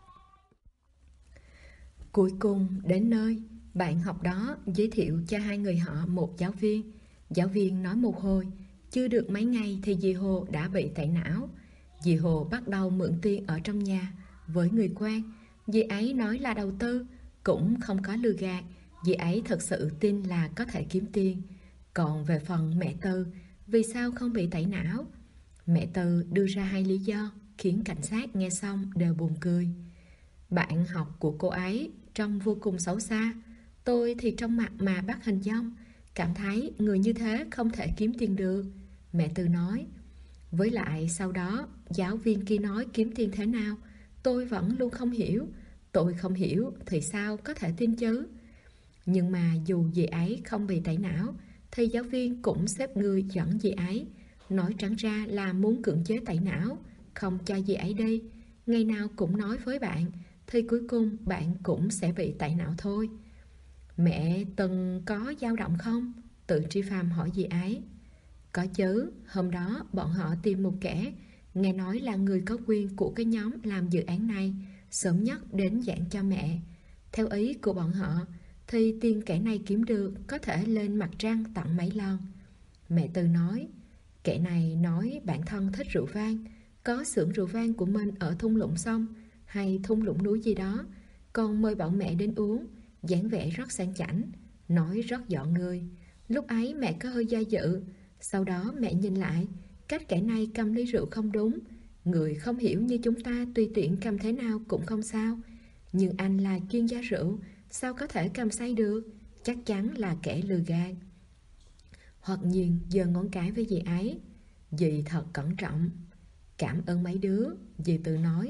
[SPEAKER 1] Cuối cùng đến nơi, bạn học đó giới thiệu cho hai người họ một giáo viên. Giáo viên nói một hồi, chưa được mấy ngày thì dì Hồ đã bị tẩy não. Dì Hồ bắt đầu mượn tiền ở trong nhà với người quen. Dì ấy nói là đầu tư, cũng không có lừa gạt. Dì ấy thật sự tin là có thể kiếm tiền. Còn về phần mẹ Từ, vì sao không bị tẩy não? Mẹ Từ đưa ra hai lý do khiến cảnh sát nghe xong đều buồn cười. Bạn học của cô ấy trông vô cùng xấu xa. Tôi thì trong mặt mà bắt hình dong, cảm thấy người như thế không thể kiếm tiền được, mẹ Từ nói. Với lại sau đó giáo viên kia nói kiếm tiền thế nào, tôi vẫn luôn không hiểu. Tôi không hiểu thì sao có thể tin chứ? Nhưng mà dù dì ấy không bị tẩy não, thì giáo viên cũng xếp người dẫn dì ấy, nói trắng ra là muốn cưỡng chế tẩy não, không cho dì ấy đi. Ngày nào cũng nói với bạn, thì cuối cùng bạn cũng sẽ bị tẩy não thôi. Mẹ từng có dao động không? Tự Tri Phạm hỏi dì ấy. Có chứ, hôm đó bọn họ tìm một kẻ, nghe nói là người có quyền của cái nhóm làm dự án này, sớm nhất đến giảng cho mẹ. Theo ý của bọn họ, thì tiền kẻ này kiếm được có thể lên mặt trăng tận mấy lần. Mẹ Từ nói, kẻ này nói bản thân thích rượu vang, có xưởng rượu vang của mình ở thung lũng sông hay thung lũng núi gì đó, còn mời bọn mẹ đến uống, dáng vẻ rất sang chảnh, nói rất dọn người. Lúc ấy mẹ có hơi do dự, sau đó mẹ nhìn lại, cách kẻ này cầm ly rượu không đúng. Người không hiểu như chúng ta tùy tiện cầm thế nào cũng không sao, nhưng anh là chuyên gia rượu, sao có thể cầm say được, chắc chắn là kẻ lừa gạt. Hoặc nhiên giơ ngón cái với dì ấy. Dì thật cẩn trọng. Cảm ơn mấy đứa, dì Từ nói.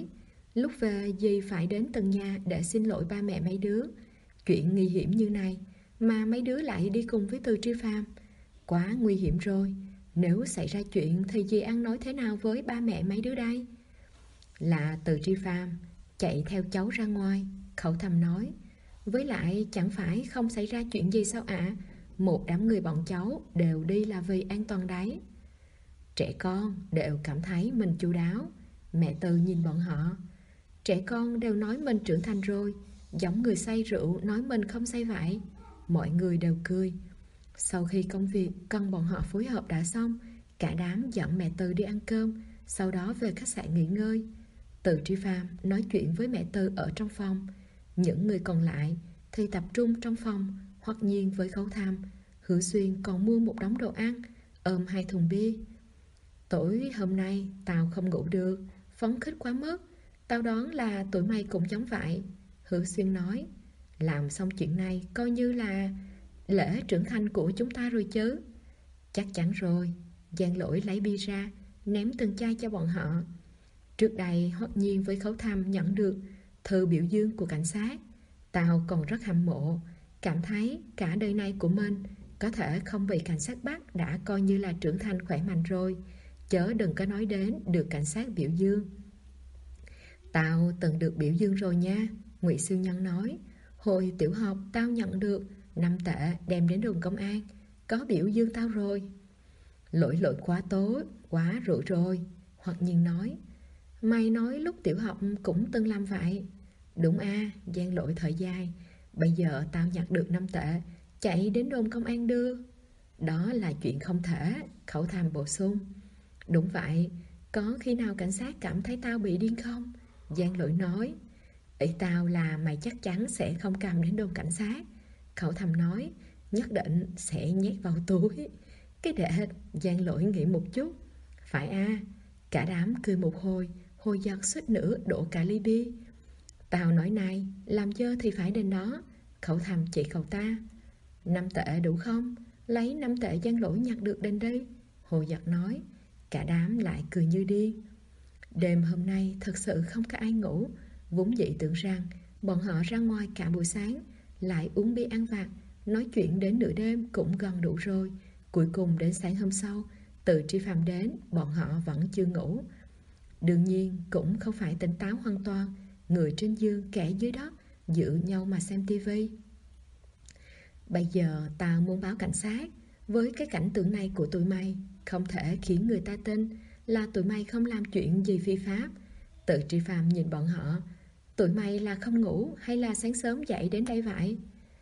[SPEAKER 1] Lúc về dì phải đến từng nhà để xin lỗi ba mẹ mấy đứa. Chuyện nguy hiểm như này mà mấy đứa lại đi cùng với Từ Tri Phàm. Quá nguy hiểm rồi. Nếu xảy ra chuyện thì dì ăn nói thế nào với ba mẹ mấy đứa đây? Là Từ Tri Phàm chạy theo cháu ra ngoài, Khẩu Thầm nói. Với lại chẳng phải không xảy ra chuyện gì sao ạ? Một đám người bọn cháu đều đi là vì an toàn đấy. Trẻ con đều cảm thấy mình chu đáo. Mẹ Từ nhìn bọn họ. Trẻ con đều nói mình trưởng thành rồi, giống người say rượu nói mình không say vậy. Mọi người đều cười. Sau khi công việc cần bọn họ phối hợp đã xong, cả đám dẫn mẹ Từ đi ăn cơm, sau đó về khách sạn nghỉ ngơi. Từ Tri Phàm nói chuyện với mẹ Từ ở trong phòng. Những người còn lại thì tập trung trong phòng, hoặc nhiên với Khấu Thăm. Hứa Xuyên còn mua một đống đồ ăn, ôm 2 thùng bia. Tối hôm nay tao không ngủ được, phấn khích quá mức. Tao đoán là tụi mày cũng giống vậy. Hứa Xuyên nói. Làm xong chuyện này coi như là lễ trưởng thành của chúng ta rồi chứ. Chắc chắn rồi. Giang Lỗi lấy bia ra, ném từng chai cho bọn họ. Trước đây Hoắc Nhiên với Khấu Thăm nhận được thư biểu dương của cảnh sát. Tao còn rất hâm mộ, cảm thấy cả đời này của mình có thể không bị cảnh sát bắt đã coi như là trưởng thành khỏe mạnh rồi. Chớ đừng có nói đến được cảnh sát biểu dương. Tao từng được biểu dương rồi nha, Ngụy Siêu Nhân nói. Hồi tiểu học tao nhận được 5 tệ đem đến đồn công an, có biểu dương tao rồi. Lỗi quá tối, quá rủi rồi, Hoặc Nhiên nói. Mày nói lúc tiểu học cũng từng làm vậy. Đúng a, Giang Lỗi thở dài. Bây giờ tao nhặt được 5 tệ, chạy đến đồn công an đưa. Đó là chuyện không thể, Khẩu Thăm bổ sung. Đúng vậy, có khi nào cảnh sát cảm thấy tao bị điên không? Giang Lỗi nói. Ý tao là mày chắc chắn sẽ không cầm đến đồn cảnh sát. Khẩu Thăm nói. Nhất định sẽ nhét vào túi. Cái đệ, Giang Lỗi nghĩ một chút. Phải a. Cả đám cười một hồi, hồi giật suýt nữa đổ cả ly bia. Tao nói này, làm dơ thì phải đền đó. Khẩu Thăm chỉ cậu ta. 5 tệ đủ không? Lấy 5 tệ Giang Lỗi nhặt được đền đi, Hồ Giật nói. Cả đám lại cười như điên. Đêm hôm nay thật sự không có ai ngủ. Vốn dĩ tưởng rằng bọn họ ra ngoài cả buổi sáng, lại uống bia ăn vặt, nói chuyện đến nửa đêm cũng gần đủ rồi. Cuối cùng đến sáng hôm sau, Từ Tri Phàm đến, bọn họ vẫn chưa ngủ. Đương nhiên cũng không phải tỉnh táo hoàn toàn. Người trên giường kẻ dưới đất, giữ nhau mà xem tivi. Bây giờ tao muốn báo cảnh sát. Với cái cảnh tượng này của tụi mày, không thể khiến người ta tin là tụi mày không làm chuyện gì phi pháp. Từ Tri Phàm nhìn bọn họ. Tụi mày là không ngủ hay là sáng sớm dậy đến đây vậy?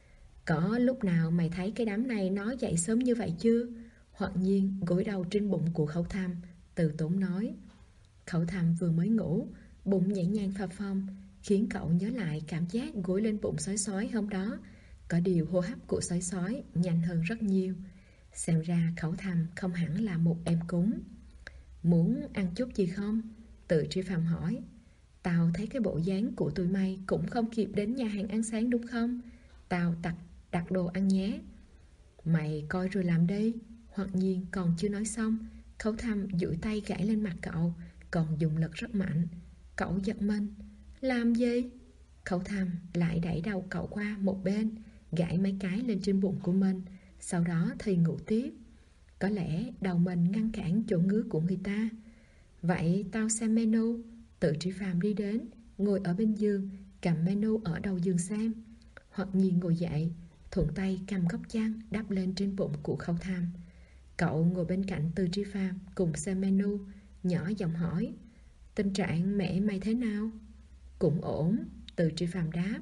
[SPEAKER 1] Có lúc nào mày thấy cái đám này nó dậy sớm như vậy chưa? Hoặc nhiên gối đầu trên bụng của Khẩu Thăm, từ tốn nói. Khẩu Thăm vừa mới ngủ, bụng nhẹ nhàng phập phồng, khiến cậu nhớ lại cảm giác gối lên bụng sói sói hôm đó. Có điều hô hấp của sói sói nhanh hơn rất nhiều. Xem ra Khẩu Thăm không hẳn là một em cúng. Muốn ăn chút gì không? Từ Tri Phàm hỏi. Tao thấy cái bộ dáng của tụi mày cũng không kịp đến nhà hàng ăn sáng đúng không? Tao đặt đồ ăn nhé. Mày coi rồi làm đi. Hoặc nhiên còn chưa nói xong, Khấu Thăm duỗi tay gãi lên mặt cậu, còn dùng lực rất mạnh. Cậu giật mình. Làm gì? Khấu Thăm lại đẩy đầu cậu qua một bên, gãi mấy cái lên trên bụng của mình, sau đó thì ngủ tiếp. Có lẽ đầu mình ngăn cản chỗ ngứa của người ta. Vậy tao xem menu. Từ Tri Phàm đi đến, ngồi ở bên giường, cầm menu ở đầu giường xem. Hoặc nhiên ngồi dậy, thuận tay cầm góc chăn đắp lên trên bụng của Khấu Thăm. Cậu ngồi bên cạnh Từ Tri Phàm cùng xem menu, nhỏ giọng hỏi. Tình trạng mẹ mày thế nào? Cũng ổn, Từ Tri Phàm đáp.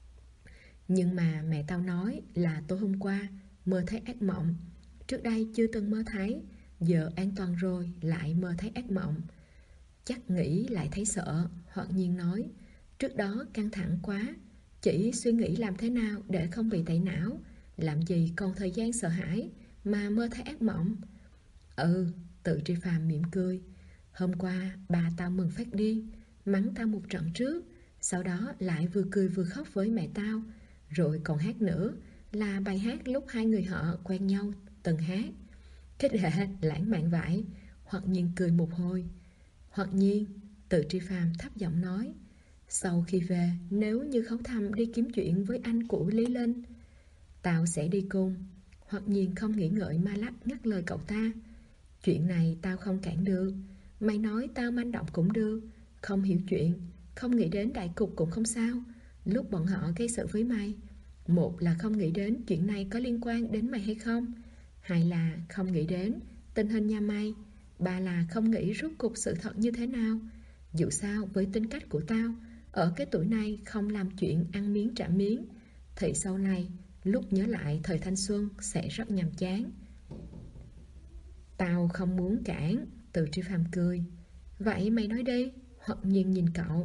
[SPEAKER 1] Nhưng mà mẹ tao nói là tối hôm qua mơ thấy ác mộng. Trước đây chưa từng mơ thấy, giờ an toàn rồi lại mơ thấy ác mộng. Chắc nghĩ lại thấy sợ, Hoặc nhiên nói. Trước đó căng thẳng quá, chỉ suy nghĩ làm thế nào để không bị tẩy não. Làm gì còn thời gian sợ hãi mà mơ thấy ác mộng. Ừ, Từ Tri Phàm mỉm cười. Hôm qua bà tao mừng phát điên, mắng tao một trận trước, sau đó lại vừa cười vừa khóc với mẹ tao. Rồi còn hát nữa, là bài hát lúc hai người họ quen nhau từng hát. Cái hệ lãng mạn vậy. Hoặc nhiên cười một hồi. Hoặc nhiên, Từ Tri Phàm thấp giọng nói. Sau khi về, nếu như Khấu Thầm đi kiếm chuyện với anh của Lý Linh, tao sẽ đi cùng. Hoặc nhiên không nghĩ ngợi mà ngắt lời cậu ta. Chuyện này tao không cản được. Mày nói tao manh động cũng được. Không hiểu chuyện, không nghĩ đến đại cục cũng không sao. Lúc bọn họ gây sự với mày, một là không nghĩ đến chuyện này có liên quan đến mày hay không, hai là không nghĩ đến tình hình nhà mày, ba là không nghĩ rốt cuộc sự thật như thế nào. Dù sao với tính cách của tao, ở cái tuổi này không làm chuyện ăn miếng trả miếng thì sau này lúc nhớ lại thời thanh xuân sẽ rất nhàm chán. Tao không muốn cản. Từ Tri Phàm cười. Vậy mày nói đi. Hoặc nhiên nhìn cậu.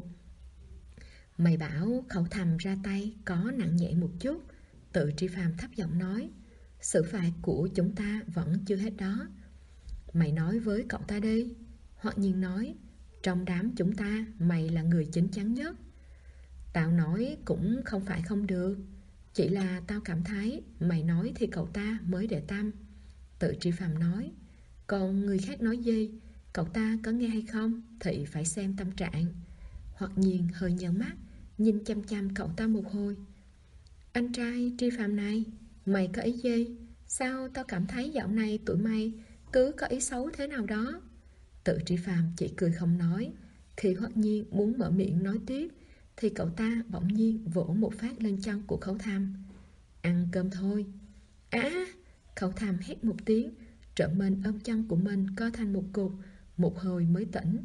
[SPEAKER 1] Mày bảo Khẩu Thầm ra tay có nặng nhẹ một chút. Từ Tri Phàm thấp giọng nói. Xử phạt của chúng ta vẫn chưa hết đó. Mày nói với cậu ta đi. Hoặc nhiên nói. Trong đám chúng ta, mày là người chín chắn nhất. Tao nói cũng không phải không được. Chỉ là tao cảm thấy mày nói thì cậu ta mới để tâm. Tự Tri Phàm nói. Còn người khác nói gì, cậu ta có nghe hay không thì phải xem tâm trạng. Hoặc nhiên hơi nhớ mắt, nhìn chăm chăm cậu ta một hồi. Anh trai Tri Phàm này, mày có ý gì? Sao tao cảm thấy dạo này tụi mày cứ có ý xấu thế nào đó? Tự Tri Phàm chỉ cười không nói. Khi Hoặc nhiên muốn mở miệng nói tiếp thì cậu ta bỗng nhiên vỗ một phát lên chân của Khấu Thầm. Ăn cơm thôi. Khấu Thầm hét một tiếng, trợ mình ôm chân của mình co thành một cục, một hồi mới tỉnh.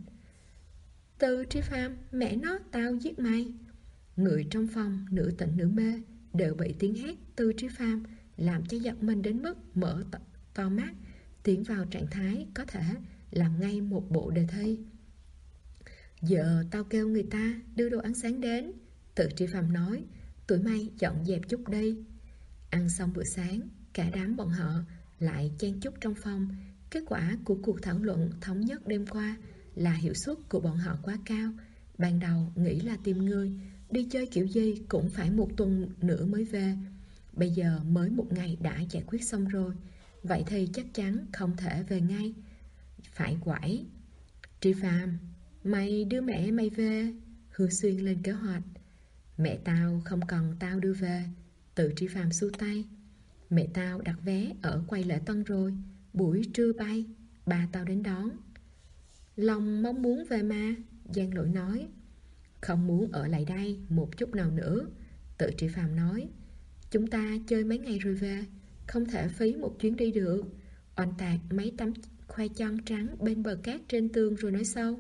[SPEAKER 1] Từ Tri Phàm, mẹ nó tao giết mày. Người trong phòng nửa tỉnh nửa mê đều bị tiếng hét từ Tri Phàm làm cho giật mình đến mức mở to mắt, tiến vào trạng thái có thể làm ngay một bộ đề thi. Giờ tao kêu người ta đưa đồ ăn sáng đến. Từ Tri Phàm nói. Tụi mày dọn dẹp chút đi. Ăn xong bữa sáng, cả đám bọn họ lại chen chúc trong phòng. Kết quả của cuộc thảo luận thống nhất đêm qua là hiệu suất của bọn họ quá cao. Ban đầu nghĩ là tìm người đi chơi kiểu gì cũng phải một tuần nữa mới về. Bây giờ mới một ngày đã giải quyết xong rồi. Vậy thì chắc chắn không thể về ngay, phải quải. Tri Phàm, mày đưa mẹ mày về. Hứa Xuyên lên kế hoạch. Mẹ tao không cần tao đưa về. Từ Tri Phàm xua tay. Mẹ tao đặt vé ở quầy lễ tân rồi, buổi trưa bay, ba tao đến đón. Lòng mong muốn về mà. Giang Lỗi nói. Không muốn ở lại đây một chút nào nữa. Tự Tri Phàm nói. Chúng ta chơi mấy ngày rồi về, không thể phí một chuyến đi được. Oanh tạc mấy tấm khoai chân trắng bên bờ cát trên tường rồi nói sau.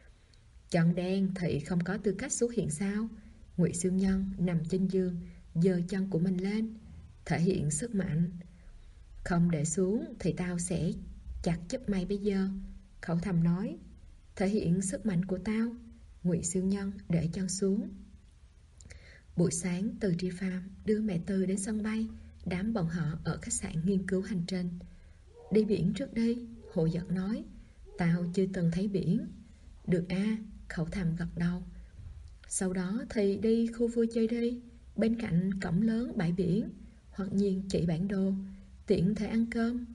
[SPEAKER 1] Chân đen thì không có tư cách xuất hiện sao? Ngụy Siêu Nhân nằm trên giường, giơ chân của mình lên, thể hiện sức mạnh. Không để xuống thì tao sẽ chặt giúp mày bây giờ. Khẩu Thầm nói. Thể hiện sức mạnh của tao. Ngụy Siêu Nhân để chân xuống. Buổi sáng Từ Tri Phàm đưa mẹ Từ đến sân bay. Đám bọn họ ở khách sạn nghiên cứu hành trình. Đi biển trước đi, Hồ Giật nói. Tao chưa từng thấy biển. Được a. Khẩu Thầm gật đầu. Sau đó thì đi khu vui chơi đi. Bên cạnh cổng lớn bãi biển. Hoặc nhiên chỉ bản đồ, tiện thể ăn cơm.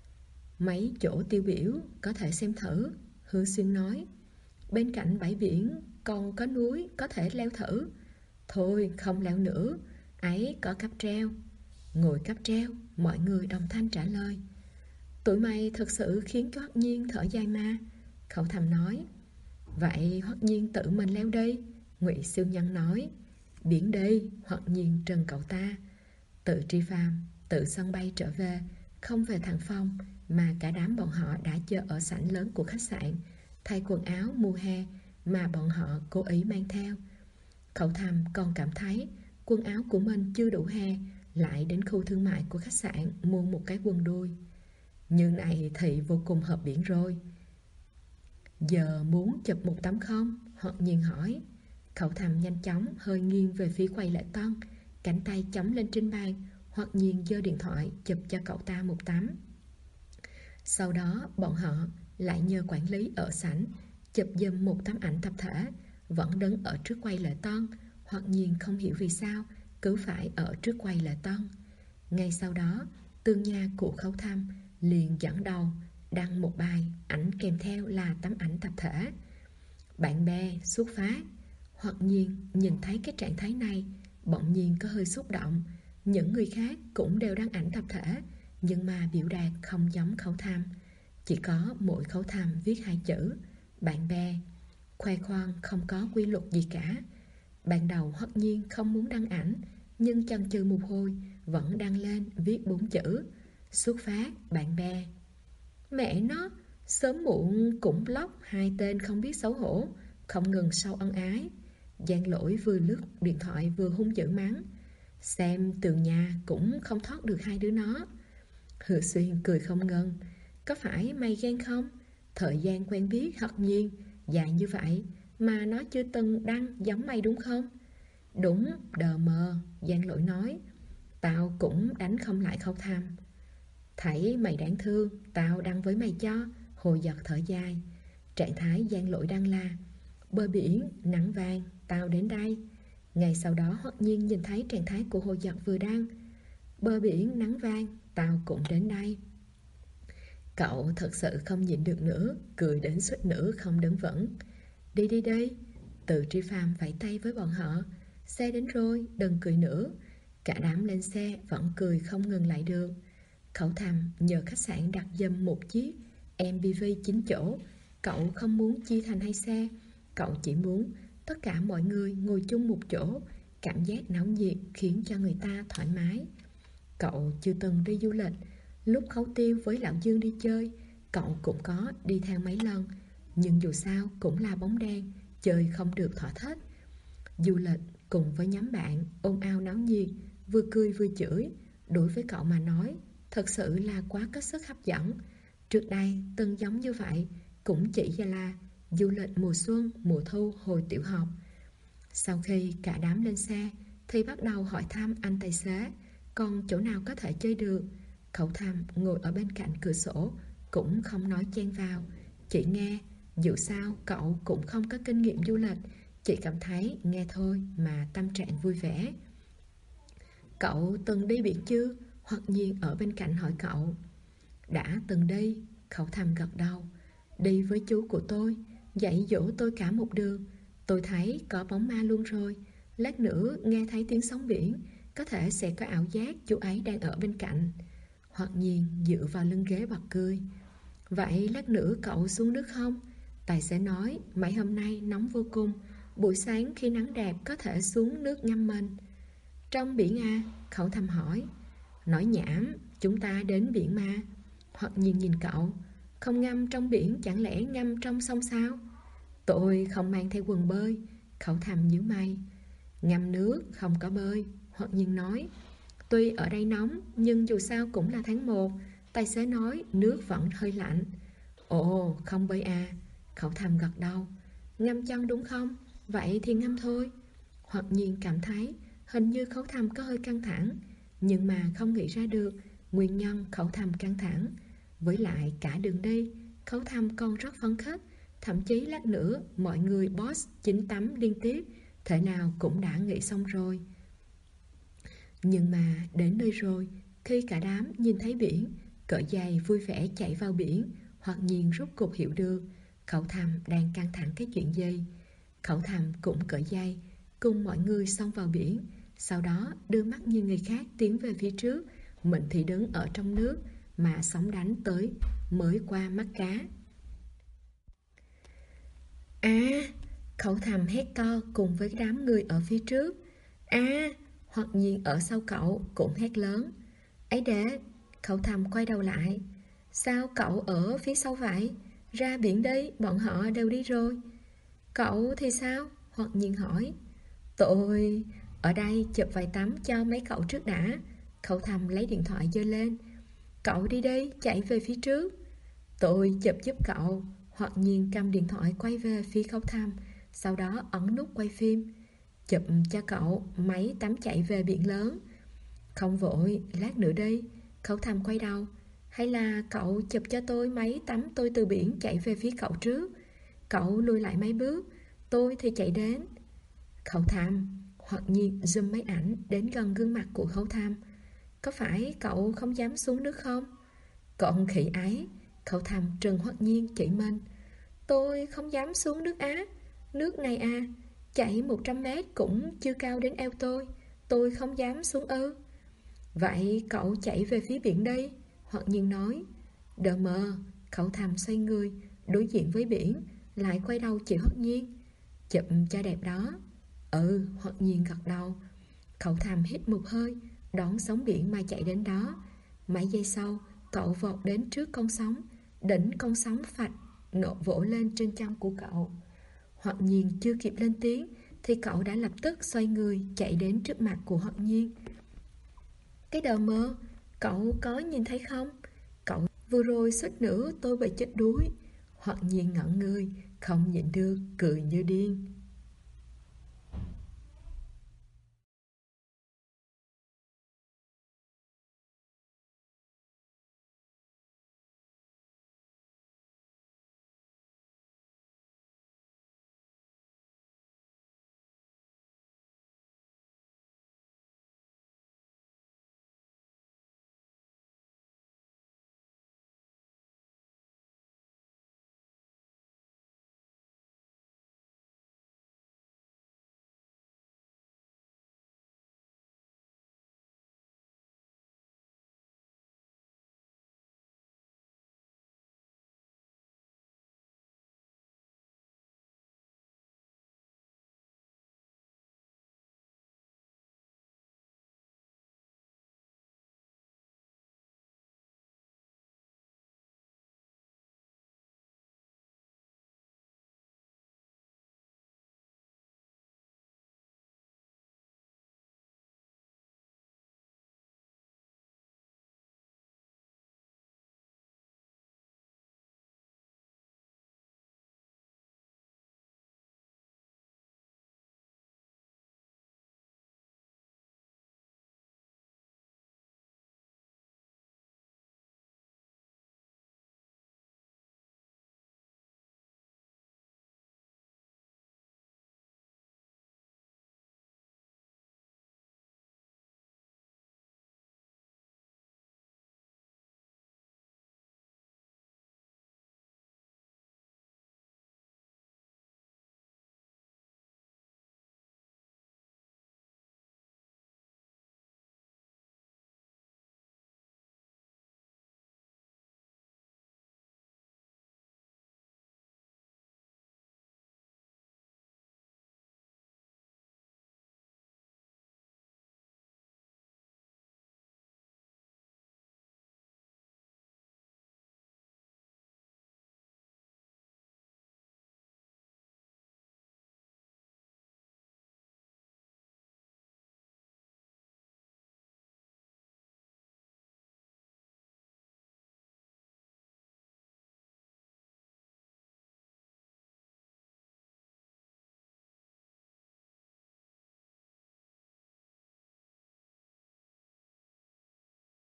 [SPEAKER 1] Mấy chỗ tiêu biểu có thể xem thử. Hứa Xuyên nói. Bên cạnh bãi biển còn có núi có thể leo thử. Thôi không leo nữa, ấy có cáp treo. Ngồi cáp treo, mọi người đồng thanh trả lời. Tụi mày thật sự khiến cho Hoắc Nhiên thở dài mà. Khẩu Thầm nói. Vậy Hoắc Nhiên tự mình leo đi. Ngụy Siêu Nhân nói. Biển đi. Hoắc Nhiên trần cậu ta. Tự Tri Phàm tự sân bay trở về, không về thẳng phòng mà cả đám bọn họ đã chờ ở sảnh lớn của khách sạn, thay quần áo mùa hè mà bọn họ cố ý mang theo. Khẩu Thầm còn cảm thấy quần áo của mình chưa đủ hè, lại đến khu thương mại của khách sạn mua một cái quần đùi. Như này thì vô cùng hợp biển rồi. Giờ muốn chụp một tấm không? Hoặc nhiên hỏi. Khẩu Thầm nhanh chóng hơi nghiêng về phía quầy lễ tân, cánh tay chống lên trên bàn. Hoặc nhiên giơ điện thoại chụp cho cậu ta một tấm. Sau đó bọn họ lại nhờ quản lý ở sảnh chụp giùm một tấm ảnh tập thể, vẫn đứng ở trước quầy lễ tân. Hoặc nhiên không hiểu vì sao cứ phải ở trước quầy lễ tân. Ngay sau đó Tương Nha của Khấu Thầm liền dẫn đầu đăng một bài ảnh kèm theo là tấm ảnh tập thể. Bạn bè xuất phát. Hoặc nhiên nhìn thấy cái trạng thái này, bỗng nhiên có hơi xúc động. Những người khác cũng đều đăng ảnh tập thể, nhưng mà biểu đạt không giống Khẩu Tham. Chỉ có mỗi Khẩu Tham viết 2 chữ: bạn bè. Khoe khoang không có quy luật gì cả. Ban đầu Hoặc nhiên không muốn đăng ảnh, nhưng chần chừ một hồi vẫn đăng lên viết 4 chữ: xuất phát bạn bè. Mẹ nó, sớm muộn cũng block 2 tên không biết xấu hổ, không ngừng sâu ân ái. Giang Lỗi vừa lướt điện thoại vừa hung dữ mắng: xem tường nhà cũng không thoát được 2 đứa nó. Hứa Xuyên cười không ngừng: có phải mày ghen không? Thời gian quen biết Hoặc nhiên dài như vậy mà nó chưa từng đăng giống mày đúng không? Đúng, đờ mờ, Giang Lỗi nói. Tao cũng đánh không lại Khẩu Tham. Thấy mày đáng thương, tao đăng với mày cho. Hồi giật thở dài. Trạng thái Giang Lỗi đăng là: bờ biển, nắng vàng, tao đến đây. Ngày sau đó Hoặc nhiên nhìn thấy trạng thái của Hồi giật vừa đăng: bờ biển, nắng vàng, tao cũng đến đây. Cậu thật sự không nhịn được nữa, cười đến suýt nữa không đứng vững. Đi đi đi. Từ Tri Phàm vẫy tay với bọn họ: xe đến rồi, đừng cười nữa. Cả đám lên xe vẫn cười không ngừng lại được. Khẩu Tham nhờ khách sạn đặt giùm một chiếc MPV 9 chỗ. Cậu không muốn chia thành 2 xe. Cậu chỉ muốn tất cả mọi người ngồi chung một chỗ. Cảm giác náo nhiệt khiến cho người ta thoải mái. Cậu chưa từng đi du lịch. Lúc Khấu Tiêu với Lão Dương đi chơi, cậu cũng có đi theo mấy lần. Nhưng dù sao cũng là bóng đen, chơi không được thỏa thích. Du lịch cùng với nhóm bạn ồn ào náo nhiệt, vừa cười vừa chửi, đối với cậu mà nói thật sự là quá có sức hấp dẫn. Trước đây từng giống như vậy, cũng chỉ là du lịch mùa xuân, mùa thu hồi tiểu học. Sau khi cả đám lên xe thì bắt đầu hỏi thăm anh tài xế còn chỗ nào có thể chơi được. Khẩu Tham ngồi ở bên cạnh cửa sổ, cũng không nói chen vào, chỉ nghe. Dù sao cậu cũng không có kinh nghiệm du lịch, chỉ cảm thấy nghe thôi mà tâm trạng vui vẻ. Cậu từng đi biển chưa? Hoặc nhiên ở bên cạnh hỏi cậu. Đã từng đi. Khẩu Tham gật đầu. Đi với chú của tôi, dạy dỗ tôi cả một đường. Tôi thấy có bóng ma luôn rồi. Lát nữa nghe thấy tiếng sóng biển, có thể sẽ có ảo giác chú ấy đang ở bên cạnh. Hoặc nhiên dựa vào lưng ghế bật cười. Vậy lát nữa cậu xuống nước không? Tài xế nói mấy hôm nay nóng vô cùng, buổi sáng khi nắng đẹp có thể xuống nước ngâm mình. Trong biển à? Khẩu Tham hỏi. Nói nhảm, chúng ta đến biển mà. Hoặc nhiên nhìn cậu. Không ngâm trong biển chẳng lẽ ngâm trong sông sao? Tôi không mang theo quần bơi. Khẩu Tham nhíu mày. Ngâm nước không có bơi. Hoặc nhiên nói. Tuy ở đây nóng nhưng dù sao cũng là tháng 1. Tài xế nói nước vẫn hơi lạnh. Ồ, không bơi à? Khẩu Tham gật đầu. Ngâm chân đúng không? Vậy thì ngâm thôi. Hoặc nhiên cảm thấy hình như Khẩu Tham có hơi căng thẳng, nhưng mà không nghĩ ra được nguyên nhân Khẩu Tham căng thẳng. Với lại cả đường đi, Khẩu Tham còn rất phấn khích. Thậm chí lát nữa mọi người boss 9 tắm liên tiếp, thể nào cũng đã nghĩ xong rồi. Nhưng mà đến nơi rồi, khi cả đám nhìn thấy biển, cởi giày vui vẻ chạy vào biển, Hoặc nhiên rút cục hiểu được Khẩu Tham đang căng thẳng cái chuyện gì. Khẩu Tham cũng cởi giày, cùng mọi người xông vào biển. Sau đó đưa mắt như người khác tiến về phía trước, mình thì đứng ở trong nước mà sóng đánh tới mới qua mắt cá. Khẩu Tham hét to cùng với đám người ở phía trước. Hoặc nhiên ở sau cậu cũng hét lớn. Ấy để. Khẩu Tham quay đầu lại. Sao cậu ở phía sau vậy? Ra biển đi, bọn họ đều đi rồi. Cậu thì sao? Hoặc nhiên hỏi. Tôi ở đây chụp vài tấm cho mấy cậu trước đã. Khẩu Tham lấy điện thoại giơ lên. Cậu đi đi, chạy về phía trước. Tôi chụp giúp cậu. Hoặc nhiên cầm điện thoại quay về phía Khẩu Tham, sau đó ấn nút quay phim. Chụp cho cậu mấy tấm chạy về biển lớn. Không vội, lát nữa đi. Khẩu Tham quay đầu. Hay là cậu chụp cho tôi mấy tấm tôi từ biển chạy về phía cậu trước. Cậu lùi lại mấy bước, tôi thì chạy đến. Khẩu Tham. Hoặc nhiên zoom máy ảnh đến gần gương mặt của Khẩu Tham. Có phải cậu không dám xuống nước không? Con khỉ ấy. Khẩu Tham trừng Hoặc nhiên chỉ mình. Tôi không dám xuống nước á. Nước này à? Chạy 100 mét cũng chưa cao đến eo tôi không dám xuống ư. Vậy cậu chạy về phía biển đi, Hoặc Nhiên nói. Đờ mờ, cậu thầm xoay người, đối diện với biển, lại quay đầu chỉ Hoặc Nhiên. Chụm cho đẹp đó. Ừ, Hoặc Nhiên gật đầu. Cậu thầm hít một hơi, đón sóng biển mà chạy đến đó. Mấy giây sau, cậu vọt đến trước con sóng, đỉnh con sóng phạch nổ vỗ lên trên chân của cậu. Hoặc Nhiên chưa kịp lên tiếng thì cậu đã lập tức xoay người chạy đến trước mặt của Hoặc Nhiên. Cái đờ mơ, cậu có nhìn thấy không? Cậu vừa rồi suýt nữa tôi bị chết đuối. Hoặc Nhiên ngẩn người, không nhịn được, cười như điên.